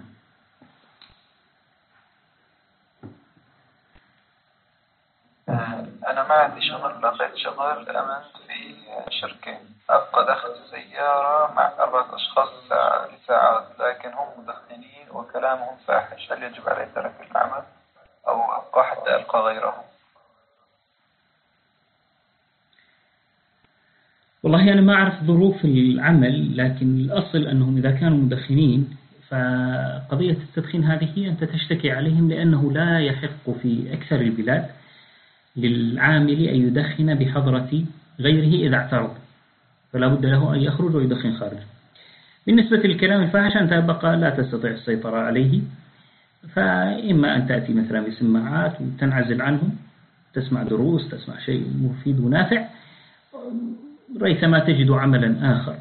أنا ما عندي شغل، لقيت شغل أمن في شركة أبقى داخل السيارة مع 4 أشخاص لساعات، لكن هم مدخنين وكلامهم فاحش، هل يجب علي ترك العمل أو أبقى حتى ألقى غيرهم؟ والله أنا ما أعرف ظروف العمل، لكن الأصل أنهم إذا كانوا مدخنين فقضية التدخين هذه هي أنت تشتكي عليهم، لأنه لا يحق في أكثر البلاد للعامل أن يدخن بحضرة غيره إذا اعترض، فلا بد له أن يخرج ويدخن خارج. بالنسبة للكلام الفاحش أنت بقى لا تستطيع السيطرة عليه، فإما أن تأتي مثلا بسماعات وتنعزل عنهم، تسمع دروس، تسمع شيء مفيد ونافع، ريثما تجد عملا آخر.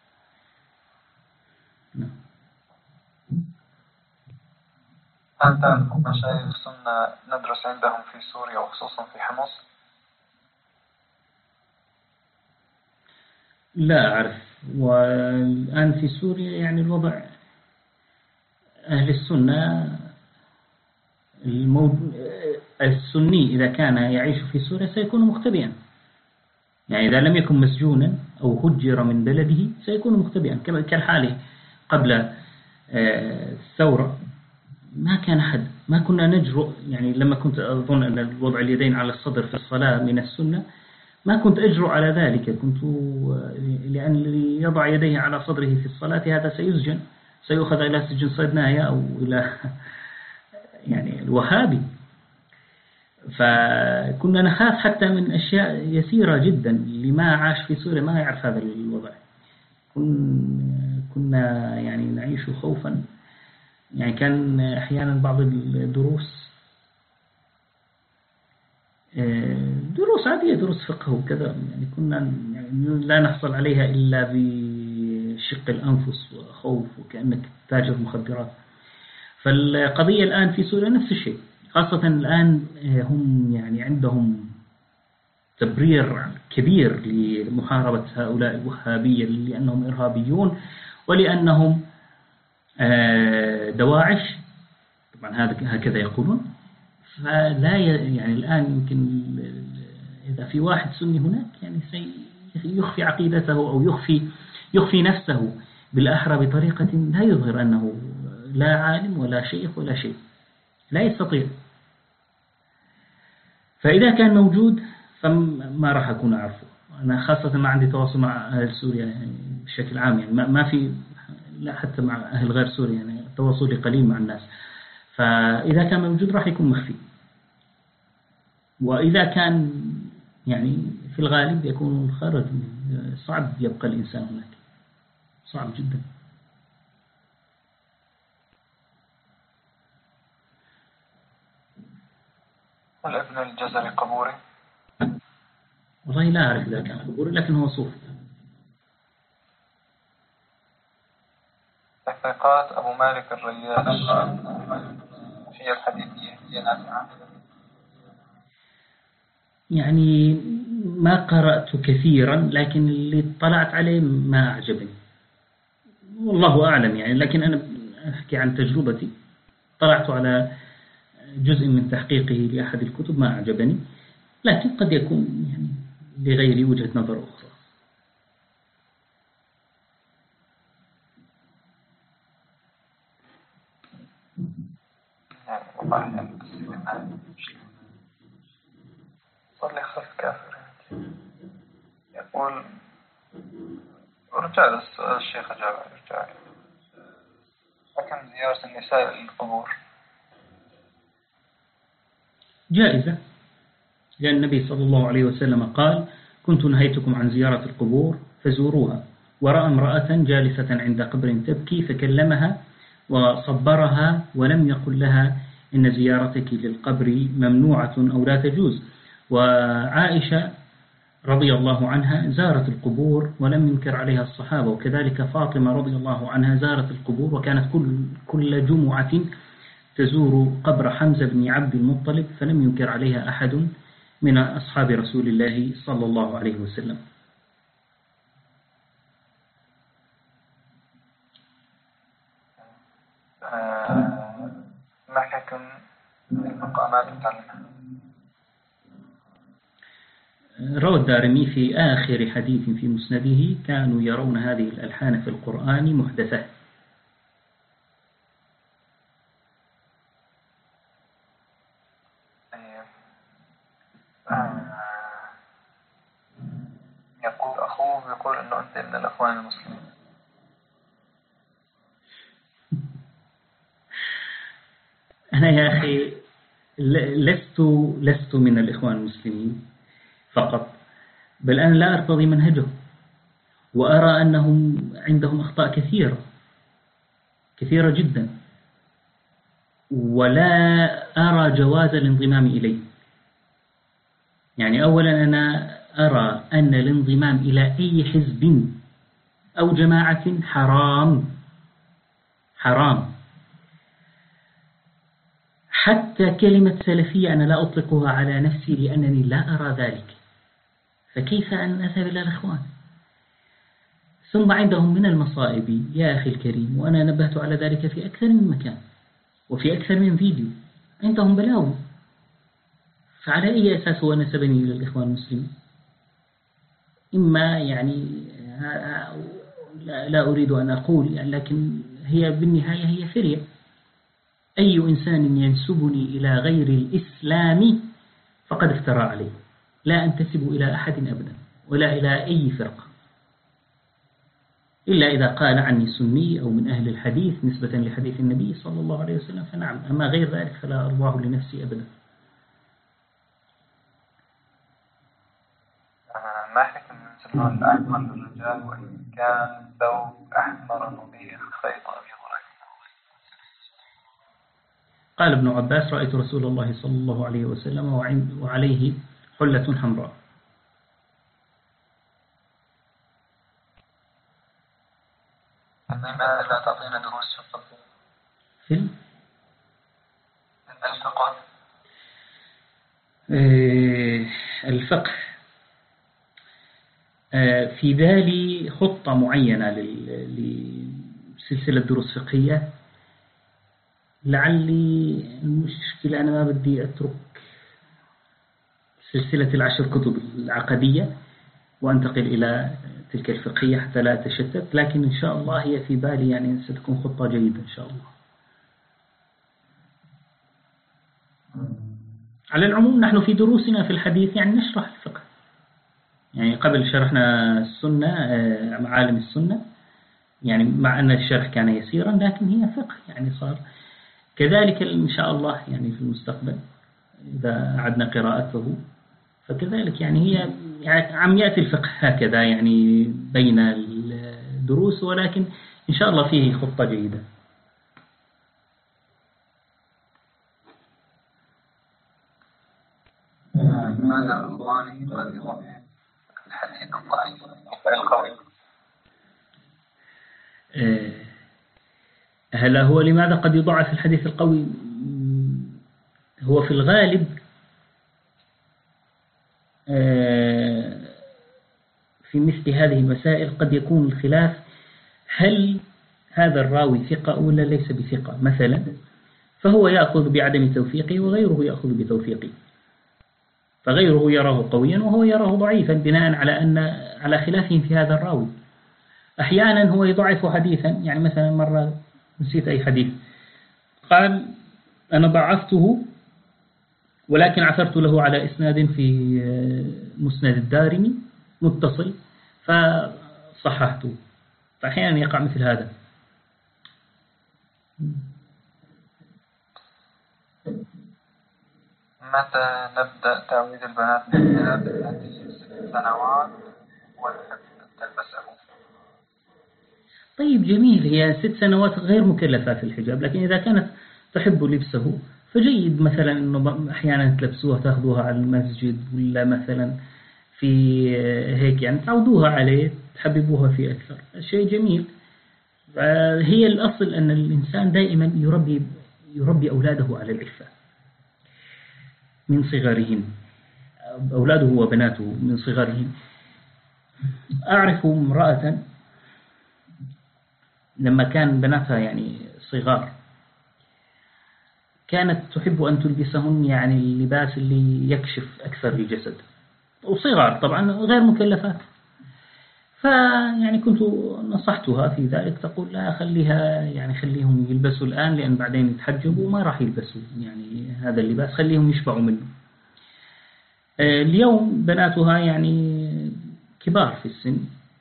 نعم. هل تعرف مشايخ السنة ندرس عندهم في سوريا وخصوصا في حمص؟ لا أعرف. والآن في سوريا يعني الوضع أهل السنة السني إذا كان يعيش في سوريا سيكون مختبئا، يعني إذا لم يكن مسجونا أو هجر من بلده سيكون مختبئا كالحال قبل الثورة. ما كان أحد، ما كنا نجرؤ، يعني لما كنت أظن أن وضع اليدين على الصدر في الصلاة من السنة ما كنت أجرؤ على ذلك، لأن اللي يضع يديه على صدره في الصلاة هذا سيسجن، سيؤخذ إلى سجن صيدنايا أو إلى يعني الوهابي. فكنا نخاف حتى من أشياء يسيرة جدا، اللي ما عاش في سوريا ما يعرف هذا الوضع. كنا يعني نعيش خوفا، يعني كان أحيانا بعض الدروس دروس عادية، دروس فقه وكذا، يعني كنا يعني لا نحصل عليها إلا بشق الأنفس وخوف وكأنك تاجر مخدرات. فالقضية الآن في سوريا نفس الشيء، خاصة الآن هم يعني عندهم تبرير كبير لمحاربة هؤلاء الوهابية، لأنهم إرهابيون ولأنهم دواعش، طبعا هكذا يقولون. فلا يعني الآن يمكن إذا في واحد سني هناك يعني سيخفي عقيدته أو يخفي نفسه بالأحرى بطريقة لا يظهر أنه لا عالم ولا شيخ ولا شيء، لا يستطيع. فإذا كان موجود فما راح أكون أعرفه أنا، خاصة ما عندي تواصل مع أهل سوريا يعني بشكل عام، يعني ما في، لا حتى مع أهل غير سوريا يعني تواصلي قليل مع الناس. فإذا كان موجود راح يكون مخفي، وإذا كان يعني في الغالب يكون خارج، صعب يبقى الإنسان هناك، صعب جدا. والابن الجزري قبوري؟ والله لا أعرف إذا كان قبوري، لكن هو صوفي. تحقيقات أبو مالك الرياش في الحديثية هي نافعة؟ يعني ما قرأت كثيرا، لكن اللي اطلعت عليه ما أعجبني، والله أعلم يعني. لكن أنا أحكي عن تجربتي، طلعت على جزء من تحقيقه لأحد الكتب ما أعجبني، لكن قد يكون يعني لغيري وجهة نظر أخرى. يعني والله صار لي خلف كافر يقول رجال الشيخ جابر رجال، لكن زيارة النساء للقبور جائزة، لأن النبي صلى الله عليه وسلم قال: كنت نهيتكم عن زيارة القبور فزوروها. ورأى امرأة جالسة عند قبر تبكي فكلمها وصبرها ولم يقل لها إن زيارتك للقبر ممنوعة أو لا تجوز. وعائشة رضي الله عنها زارت القبور ولم ينكر عليها الصحابة، وكذلك فاطمة رضي الله عنها زارت القبور، وكانت كل جمعة تزور قبر حمزة بن عبد المطلب، فلم ينكر عليها أحد من أصحاب رسول الله صلى الله عليه وسلم. ما حكم المقامات التعليمية؟ روى الدارمي في آخر حديث في مسنده: كانوا يرون هذه الألحان في القرآن محدثة. يقول أخونا أخوه بيقول إنه أنت من الإخوان المسلمين. أنا يا أخي لست من الإخوان المسلمين فقط، بل أنا لا أرتضي منهجه، وأرى أنهم عندهم أخطاء كثيرة جدا، ولا أرى جواز الانضمام إليه. يعني أولا أنا أرى أن الانضمام إلى أي حزب أو جماعة حرام. حتى كلمة سلفية أنا لا أطلقها على نفسي لأنني لا أرى ذلك، فكيف أن أذهب إلى الإخوان؟ ثم عندهم من المصائب يا أخي الكريم، وأنا نبهت على ذلك في أكثر من مكان وفي أكثر من فيديو، عندهم بلاوي. فعلى أي أساس هو نسبني إلى الإخوان المسلمين؟ إما يعني لا أريد أن أقول يعني، لكن هي بالنهاية هي فرية. أي إنسان ينسبني إلى غير الإسلام فقد افترى عليه. لا أنتسب إلى أحد أبدا ولا إلى أي فرقة، إلا إذا قال عني سني أو من أهل الحديث نسبة لحديث النبي صلى الله عليه وسلم فنعم، أما غير ذلك فلا أرضاه لنفسي أبدا. ما حكم اللون الأحمر للرجال وإن كان ثوب أحمر به خيط أبيض؟ قال ابن عباس: رأيت رسول الله صلى الله عليه وسلم وعليه حلة حمراء. لماذا لا تعطينا دروس في الفقه؟ الفقه في بالي خطة معينة لسلسلة دروس فقهية. لعلي المشكلة أنا ما بدي أترك سلسلة 10 كتب العقدية وأنتقل إلى تلك الفقهية حتى لا أتشتت، لكن إن شاء الله هي في بالي، يعني ستكون خطة جيدة إن شاء الله. على العموم نحن في دروسنا في الحديث يعني نشرح الفقه، يعني قبل شرحنا السنة، معالم السنة، يعني مع أن الشرح كان يسيرا لكن هي فقه يعني صار كذلك إن شاء الله. يعني في المستقبل إذا أعدنا قراءته فكذلك يعني هي يعني عم يأتي الفقه هكذا يعني بين الدروس، ولكن إن شاء الله فيه خطة جيدة. ماذا الألباني قد يضع الحديث الضعيف القوي؟ هلا هو لماذا قد يضعف الحديث القوي؟ هو في الغالب في مثل هذه المسائل قد يكون الخلاف هل هذا الراوي ثقة ولا ليس بثقة مثلا، فهو يأخذ بعدم توثيقه وغيره يأخذ بتوثيقه، فغيره يراه قويا وهو يراه ضعيفا بناء على خلافهم في هذا الراوي. أحيانا هو يضعف حديثا، يعني مثلا مرة نسيت أي حديث قال أنا ضعفته ولكن عثرت له على إسناد في مسند الدارمي متصل فصححته، فأحيانا يقع مثل هذا. متى نبدأ تعويد البنات من الحجاب التي 6 سنوات تلبسه؟ طيب جميل، هي 6 سنوات غير مكلفة في الحجاب، لكن إذا كانت تحب لبسه فجيد مثلا إنه أحيانا تلبسوها تأخذوها على المسجد، ولا مثلا في هيك يعني تعودوها عليه تحببوها فيه أكثر، شيء جميل. هي الأصل أن الإنسان دائما يربي أولاده على العفة من صغرهم، أولاده وبناته من صغرهم. أعرف امرأة لما كان بناتها يعني صغار كانت تحب أن تلبسهم يعني اللباس اللي يكشف أكثر الجسد، وصغار طبعا غير مكلفات، فيعني كنت نصحتها في ذلك، تقول لا خليها يعني خليهم يلبسوا الآن لأن بعدين يتحجبوا وما راح يلبسوا يعني هذا اللباس، خليهم يشبعوا منه. اليوم بناتها يعني كبار في السن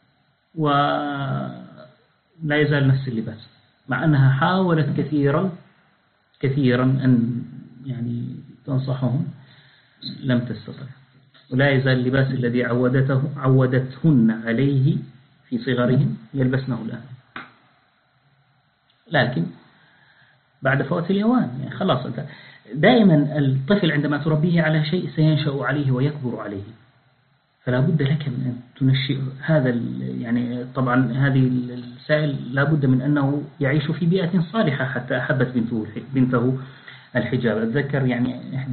ولا يزال نفس اللباس، مع أنها حاولت كثيرا أن يعني تنصحهم لم تستطع. ولا يزال اللباس الذي عودتهن عليه في صغرهم يلبسنه الآن، لكن بعد فوات الأوان يعني خلاص. دائما الطفل عندما تربيه على شيء سينشأ عليه ويكبر عليه، فلا بد لك من أن تنشئ هذا يعني طبعا هذه السائل لا بد من أنه يعيش في بيئة صالحة حتى أحبت بنته الحجاب. أتذكر يعني إحدى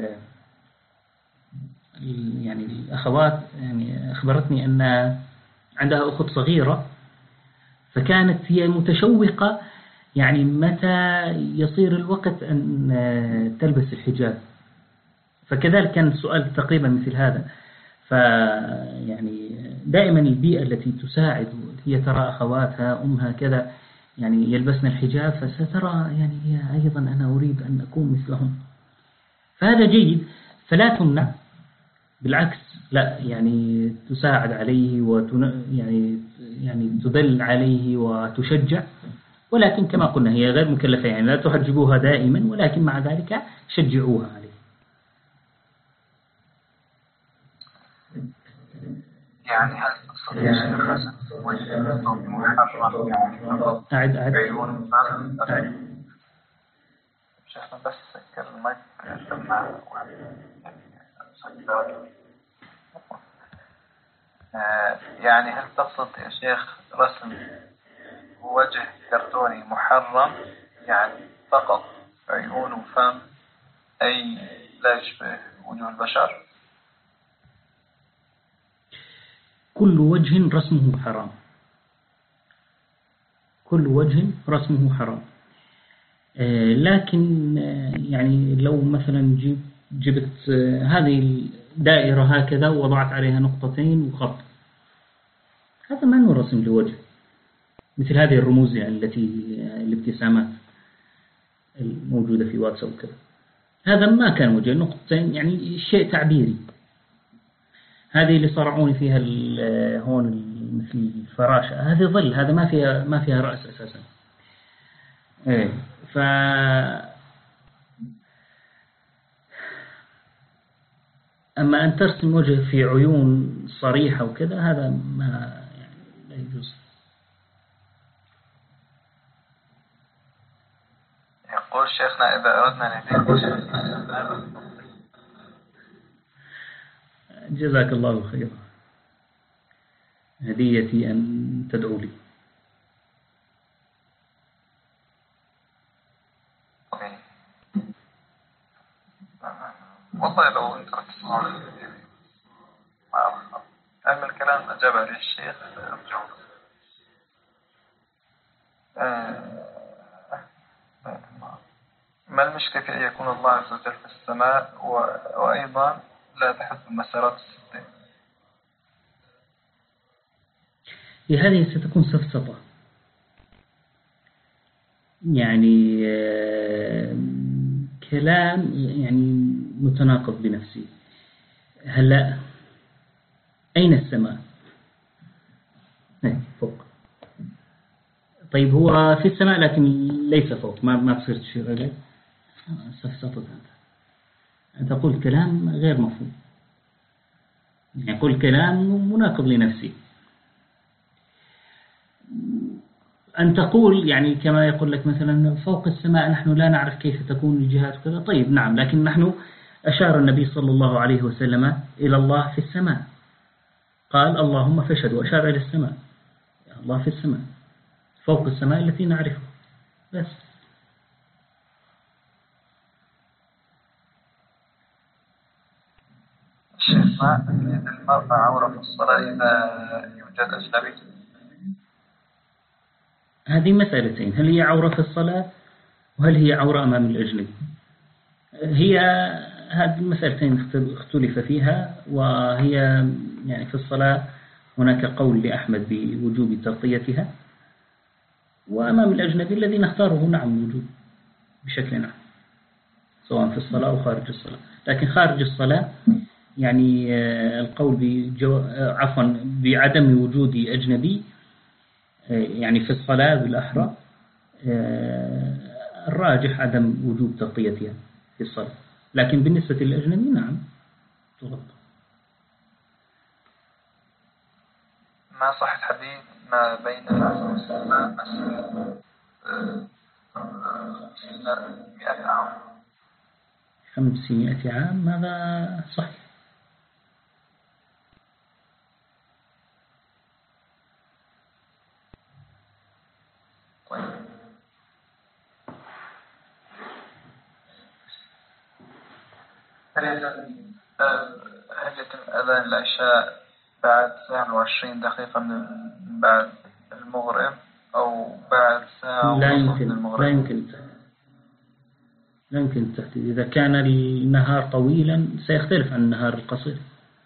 يعني الأخوات يعني أخبرتني أن عندها أخت صغيرة، فكانت هي متشوقة يعني متى يصير الوقت أن تلبس الحجاب، فكذلك كان السؤال تقريبا مثل هذا. فيعني دائما البيئة التي تساعد، هي ترى أخواتها أمها كذا يعني يلبسن الحجاب، فسترى يعني هي أيضا أنا أريد أن أكون مثلهم، فهذا جيد. فلا تمنع، بالعكس لا يعني تساعد عليه يعني تدل عليه وتشجع، ولكن كما قلنا هي غير مكلفة، يعني لا تحجبوها دائما، ولكن مع ذلك شجعوها عليه. يعني هل تقصد يا شيخ محرم يعني أعد شيخنا بس سكر المايك سمع يعني هل تقصد يا شيخ رسم وجه كرتوني محرم يعني فقط عيون وفم، أي لا يشبه وجه البشر؟ كل وجه رسمه حرام، كل وجه رسمه حرام. لكن يعني لو مثلا جبت هذه الدائرة هكذا ووضعت عليها نقطتين وخط، هذا ما هو رسم لوجه، مثل هذه الرموز يعني الابتسامات الموجودة في واتساب وكذا، هذا ما كان وجه، نقطتين يعني شيء تعبيري. هذه اللي صرعوني فيها هون مثل الفراشة، هذه ظل، هذا ما فيها رأس أساسا. أما أن ترسم وجه في عيون صريحة وكذا، هذا ما يعني لا يجوز. يقول شيخنا إذا أردنا نهديك جزاك الله خيرا، هديتي أن تدعو لي. والله لو أنت تسمعون ما أعرف علم الكلام أجاب عليه الشيخ أرجو. ما المشكلة أن يكون الله عز وجل في السماء وأيضا لا تحب المسارات الستة؟ هذه ستكون سفسطة، يعني كلام يعني متناقض بنفسه. هلا أين السماء؟ فوق. طيب هو في السماء لكن ليس فوق، ما تصير تشير إليه، سفسطة. أنت تقول كلام غير مفهوم، يعني يقول كلام مناقض لنفسه. أن تقول يعني كما يقول لك مثلا فوق السماء نحن لا نعرف كيف تكون الجهات وكذا، طيب نعم، لكن نحن أشار النبي صلى الله عليه وسلم إلى الله في السماء، قال اللهم فاشهد، وأشار إلى السماء، الله في السماء فوق السماء التي نعرفها بس. الشيخ يد المرأة عورة في الصلاة إذا يوجد أجنبي؟ هذه مسألتين، هل هي عورة في الصلاة وهل هي عورة أمام الأجنبي؟ هي هذه المسألتين اختلف فيها، وهي يعني في الصلاة هناك قول لأحمد بوجوب تغطيتها، وأمام الأجنبي الذي نختاره نعم وجوب بشكل عام، سواء في الصلاة أو خارج الصلاة. لكن خارج الصلاة يعني القول عفوا بعدم وجود أجنبي يعني في الصلاة بالأحرى الراجح عدم وجوب تغطيتها في الصلاة، لكن بالنسبة للأجنبي نعم تغطى. ما صح الحديث ما بين الماء مسجد 100 عام. 500 عام هذا صحيح. طيب هل يتم أذان العشاء بعد 20 دقيقة من بعد المغرب أو بعد ساعة ونصف من المغرب؟ لا يمكن التحديد. إذا كان النهار طويلا سيختلف عن النهار القصير.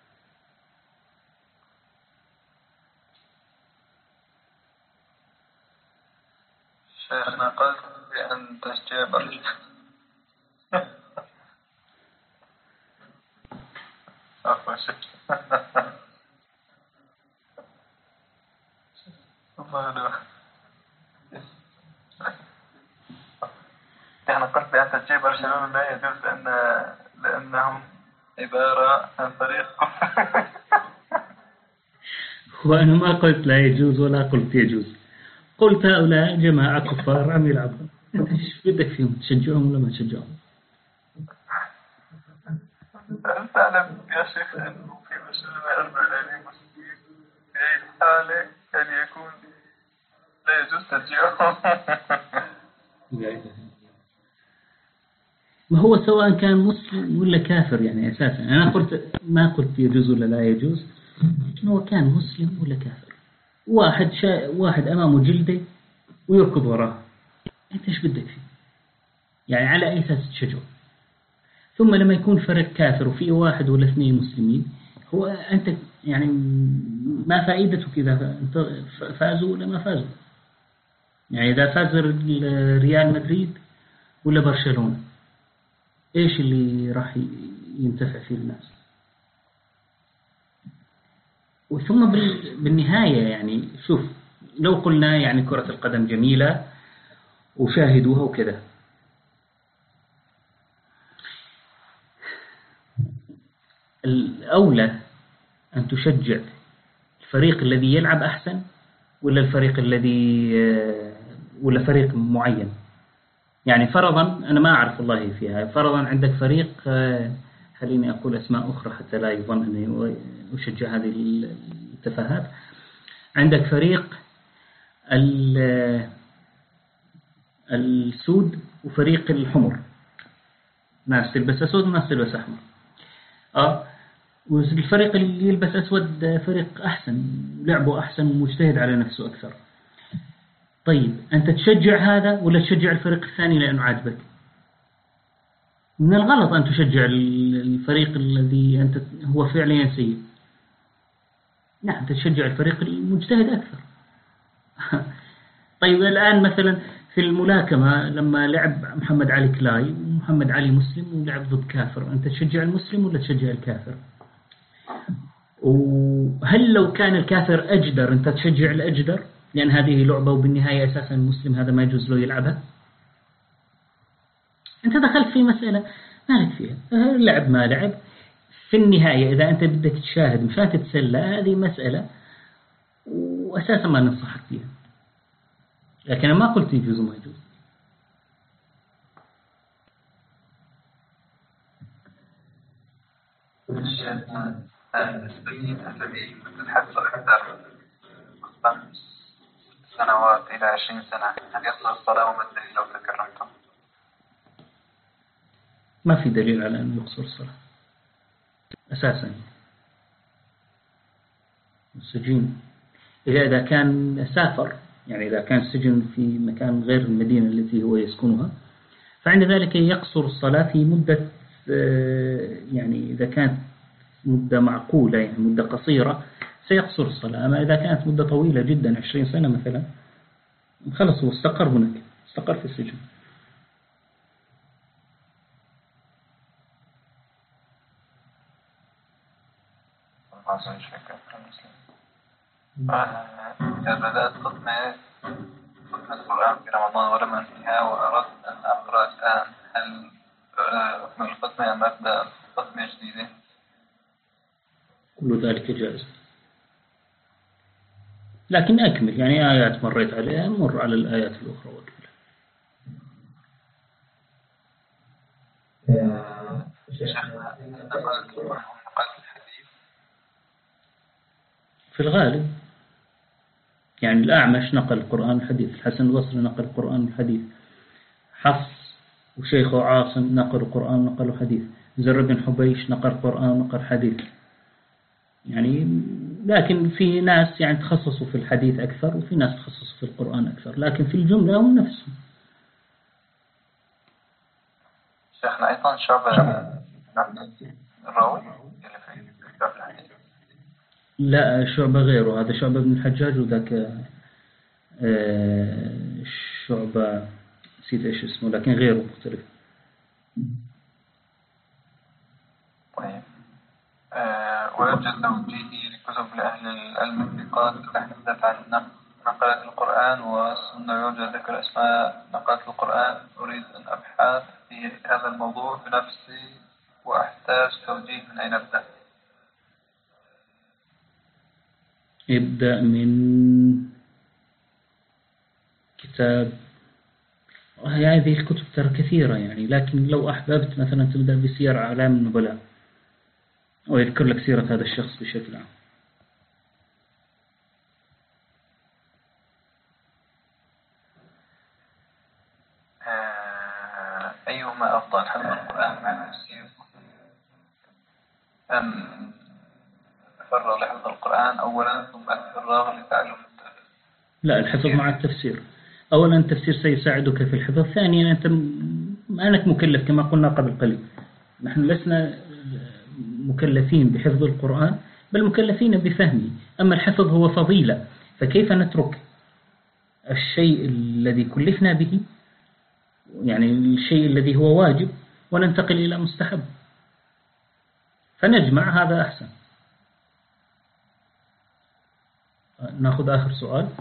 شيخنا قلت بأن تشجيع برج عفوا شيخ أنا قلت بأن تشجيع برشلونة لا يجوز لأنهم عبارة عن فريق وأنا ما قلت لا يجوز ولا قلت يجوز، قلت هؤلاء جماعة كفار عم يلعبوا، أنت إيش بدك فيهم؟ تشجعهم ولا ما تشجعهم؟ هل تعلم يا شيخ أنه في برشلونة 4 مسلمين في أي حالة كان يكون لا يجوز تشجيعهم؟ ما هو سواء كان مسلم ولا كافر يعني أساسا أنا ما قلت يجوز ولا لا يجوز، هو كان مسلم ولا كافر. واحد أمامه جلدة ويركض وراه، أنت إيش بدك فيه؟ يعني على أي أساس تشجعه؟ ثم لما يكون فريق كافر وفيه 1 ولا 2 مسلمين، هو أنت يعني ما فائدتك إذا فازوا ولا ما فازوا؟ يعني إذا فاز ريال مدريد ولا برشلونة إيش اللي راح ينتفع فيه الناس؟ وثم بالنهاية يعني شوف، لو قلنا يعني كرة القدم جميلة وشاهدوها وكذا، الأولى أن تشجع الفريق الذي يلعب أحسن ولا الفريق ولا فريق معين. يعني فرضا أنا ما أعرف والله فيها، فرضا عندك فريق، خليني أقول أسماء أخرى حتى لا يظن أني أشجع هذه التفاهات. عندك فريق السود وفريق الحمر، ناس تلبس أسود وناس تلبس أحمر. والفريق اللي يلبس أسود فريق أحسن، لعبه أحسن ومجتهد على نفسه أكثر. طيب أنت تشجع هذا ولا تشجع الفريق الثاني لأنه عاجبك؟ من الغلط أن تشجع الفريق الذي أنت هو فعليا سيء. نعم تشجع الفريق المجتهد أكثر. طيب الآن مثلا في الملاكمة لما لعب محمد علي كلاي ومحمد علي مسلم ولعب ضد كافر، أنت تشجع المسلم ولا تشجع الكافر؟ وهل لو كان الكافر أجدر أنت تشجع الأجدر؟ لأن هذه لعبة وبالنهاية أساسا المسلم هذا ما يجوز له يلعبها. أنت دخلت في مسألة مالك فيها، لعب ما لعب، في النهاية إذا أنت بدك تشاهد مشان تتسلى هذه مسألة وأساسا ما ننصحك فيها، لكن أنا ما قلت يجوز وما يجوز. السيد الذي تتحدث أكثر 5 سنوات إلى 20 سنة هل يصل الصلاة وما الدليل لو تكرمتم؟ ما في دليل على أن يقصر الصلاة أساسا. السجين إذا كان سافر، يعني إذا كان السجن في مكان غير المدينة التي هو يسكنها، فعند ذلك يقصر الصلاة في مدة، يعني إذا كانت مدة معقولة يعني مدة قصيرة سيقصر الصلاة. أما إذا كانت مدة طويلة جدا 20 سنة مثلا خلص هو استقر هناك، استقر في السجن. عز وجل. إذا بدأت ختمة القرآن في رمضان ولم أنهيها وأردت أن أقرأ الآن، هل أكمل الختمة أم أبدأ ختمة جديدة؟ كل ذلك جائز، لكن أكمل، يعني آيات مريت عليها مر على الآيات الأخرى وكذا. في الغالب يعني الأعمش نقل القرآن الحديث، الحسن البصري نقل القرآن الحديث، حفص وشيخه عاصم نقل القرآن نقل حديث، زر بن حبيش نقل القرآن نقل حديث. يعني لكن في ناس يعني تخصصوا في الحديث أكثر وفي ناس تخصصوا في القرآن أكثر، لكن في الجملة هم نفسهم. شيخنا أيضا شعبة الراوي اللي في كتاب الحديث؟ لا، شعبة غيره، هذا شعبة بن الحجاج وذاك شعبة نسيت إيش اسمه، لكن غيره مختلف. طيب ويوجد توجيهي لكتب لأهل العلم الثقات تحدثت عن نقلة القرآن والسنة، يوجد ذكر أسماء نقلة القرآن. أريد أن أبحث في هذا الموضوع بنفسي وأحتاج توجيه، من أين أبدأ؟ ابدأ من كتاب، هذه الكتب ترى كثيرة يعني، لكن لو أحببت مثلا تبدأ بسير أعلام النبلاء ويذكر لك سيرة هذا الشخص بشكل عام. أيهما أفضل، حفظ القرآن مع التفسير أم أتفرغ لحفظ القرآن أولا ثم أتفرغ لتعلم التفسير؟ لا، الحفظ مع التفسير. أولا التفسير سيساعدك في الحفظ، ثانيا أنت أنك مكلف كما قلنا قبل قليل، نحن لسنا مكلفين بحفظ القرآن بل مكلفين بفهمه. أما الحفظ هو فضيلة، فكيف نترك الشيء الذي كلفنا به، يعني الشيء الذي هو واجب، وننتقل إلى مستحب؟ فنجمع، هذا أحسن. نأخذ آخر سؤال.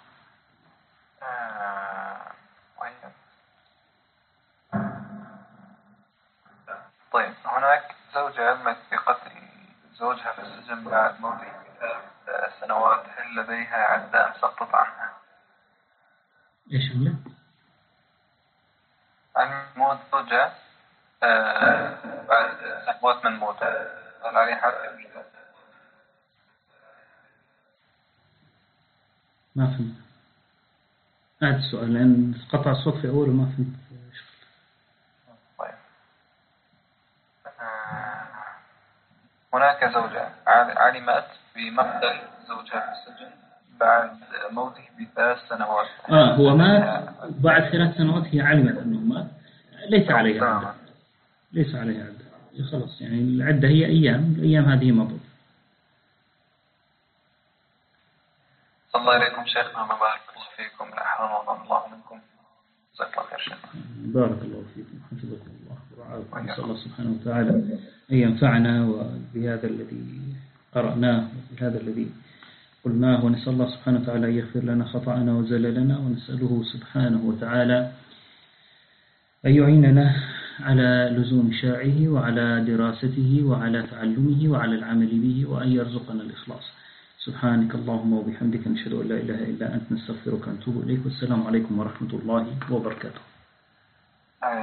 طيب هناك زوجة همت بقتل زوجها في السجن بعد موته ب3 سنوات، هل لديها عدة أم سقطت عنها؟ إيش هو؟ عن موت زوجها بعد سنوات من موته، هل عليه حد؟ ما فهمت هذا السؤال لأن قطع الصوت في أوله، ما فهمت. طيب هناك زوجة علمت بمقتل زوجها في السجن بعد موته ب3 سنوات. هو مات بعد 3 سنوات، هي علمت أنه مات، ليس عليها عدة، ليس عليها عدة، خلاص يعني العدة هي أيام، الأيام هذه مضت. صلى الله عليكم شيخنا، وبارك الله فيكم، لا حرم الله منكم، جزاك الله خير شيخنا. بارك الله فيكم، حفظكم الله ورعاكم. نسأل الله سبحانه وتعالى أن ينفعنا بهذا الذي قرأناه وبهذا الذي قلناه، ونسأل الله سبحانه وتعالى أن يغفر لنا خطأنا وزللنا، ونسأله سبحانه وتعالى أن يعيننا على لزوم شرعه وعلى دراسته وعلى تعلمه وعلى العمل به، وأن يرزقنا الإخلاص. سبحانك اللهم وبحمدك، نشهد أن لا إله إلا أنت، نستغفرك ونتوب إليك، والسلام عليكم ورحمة الله وبركاته.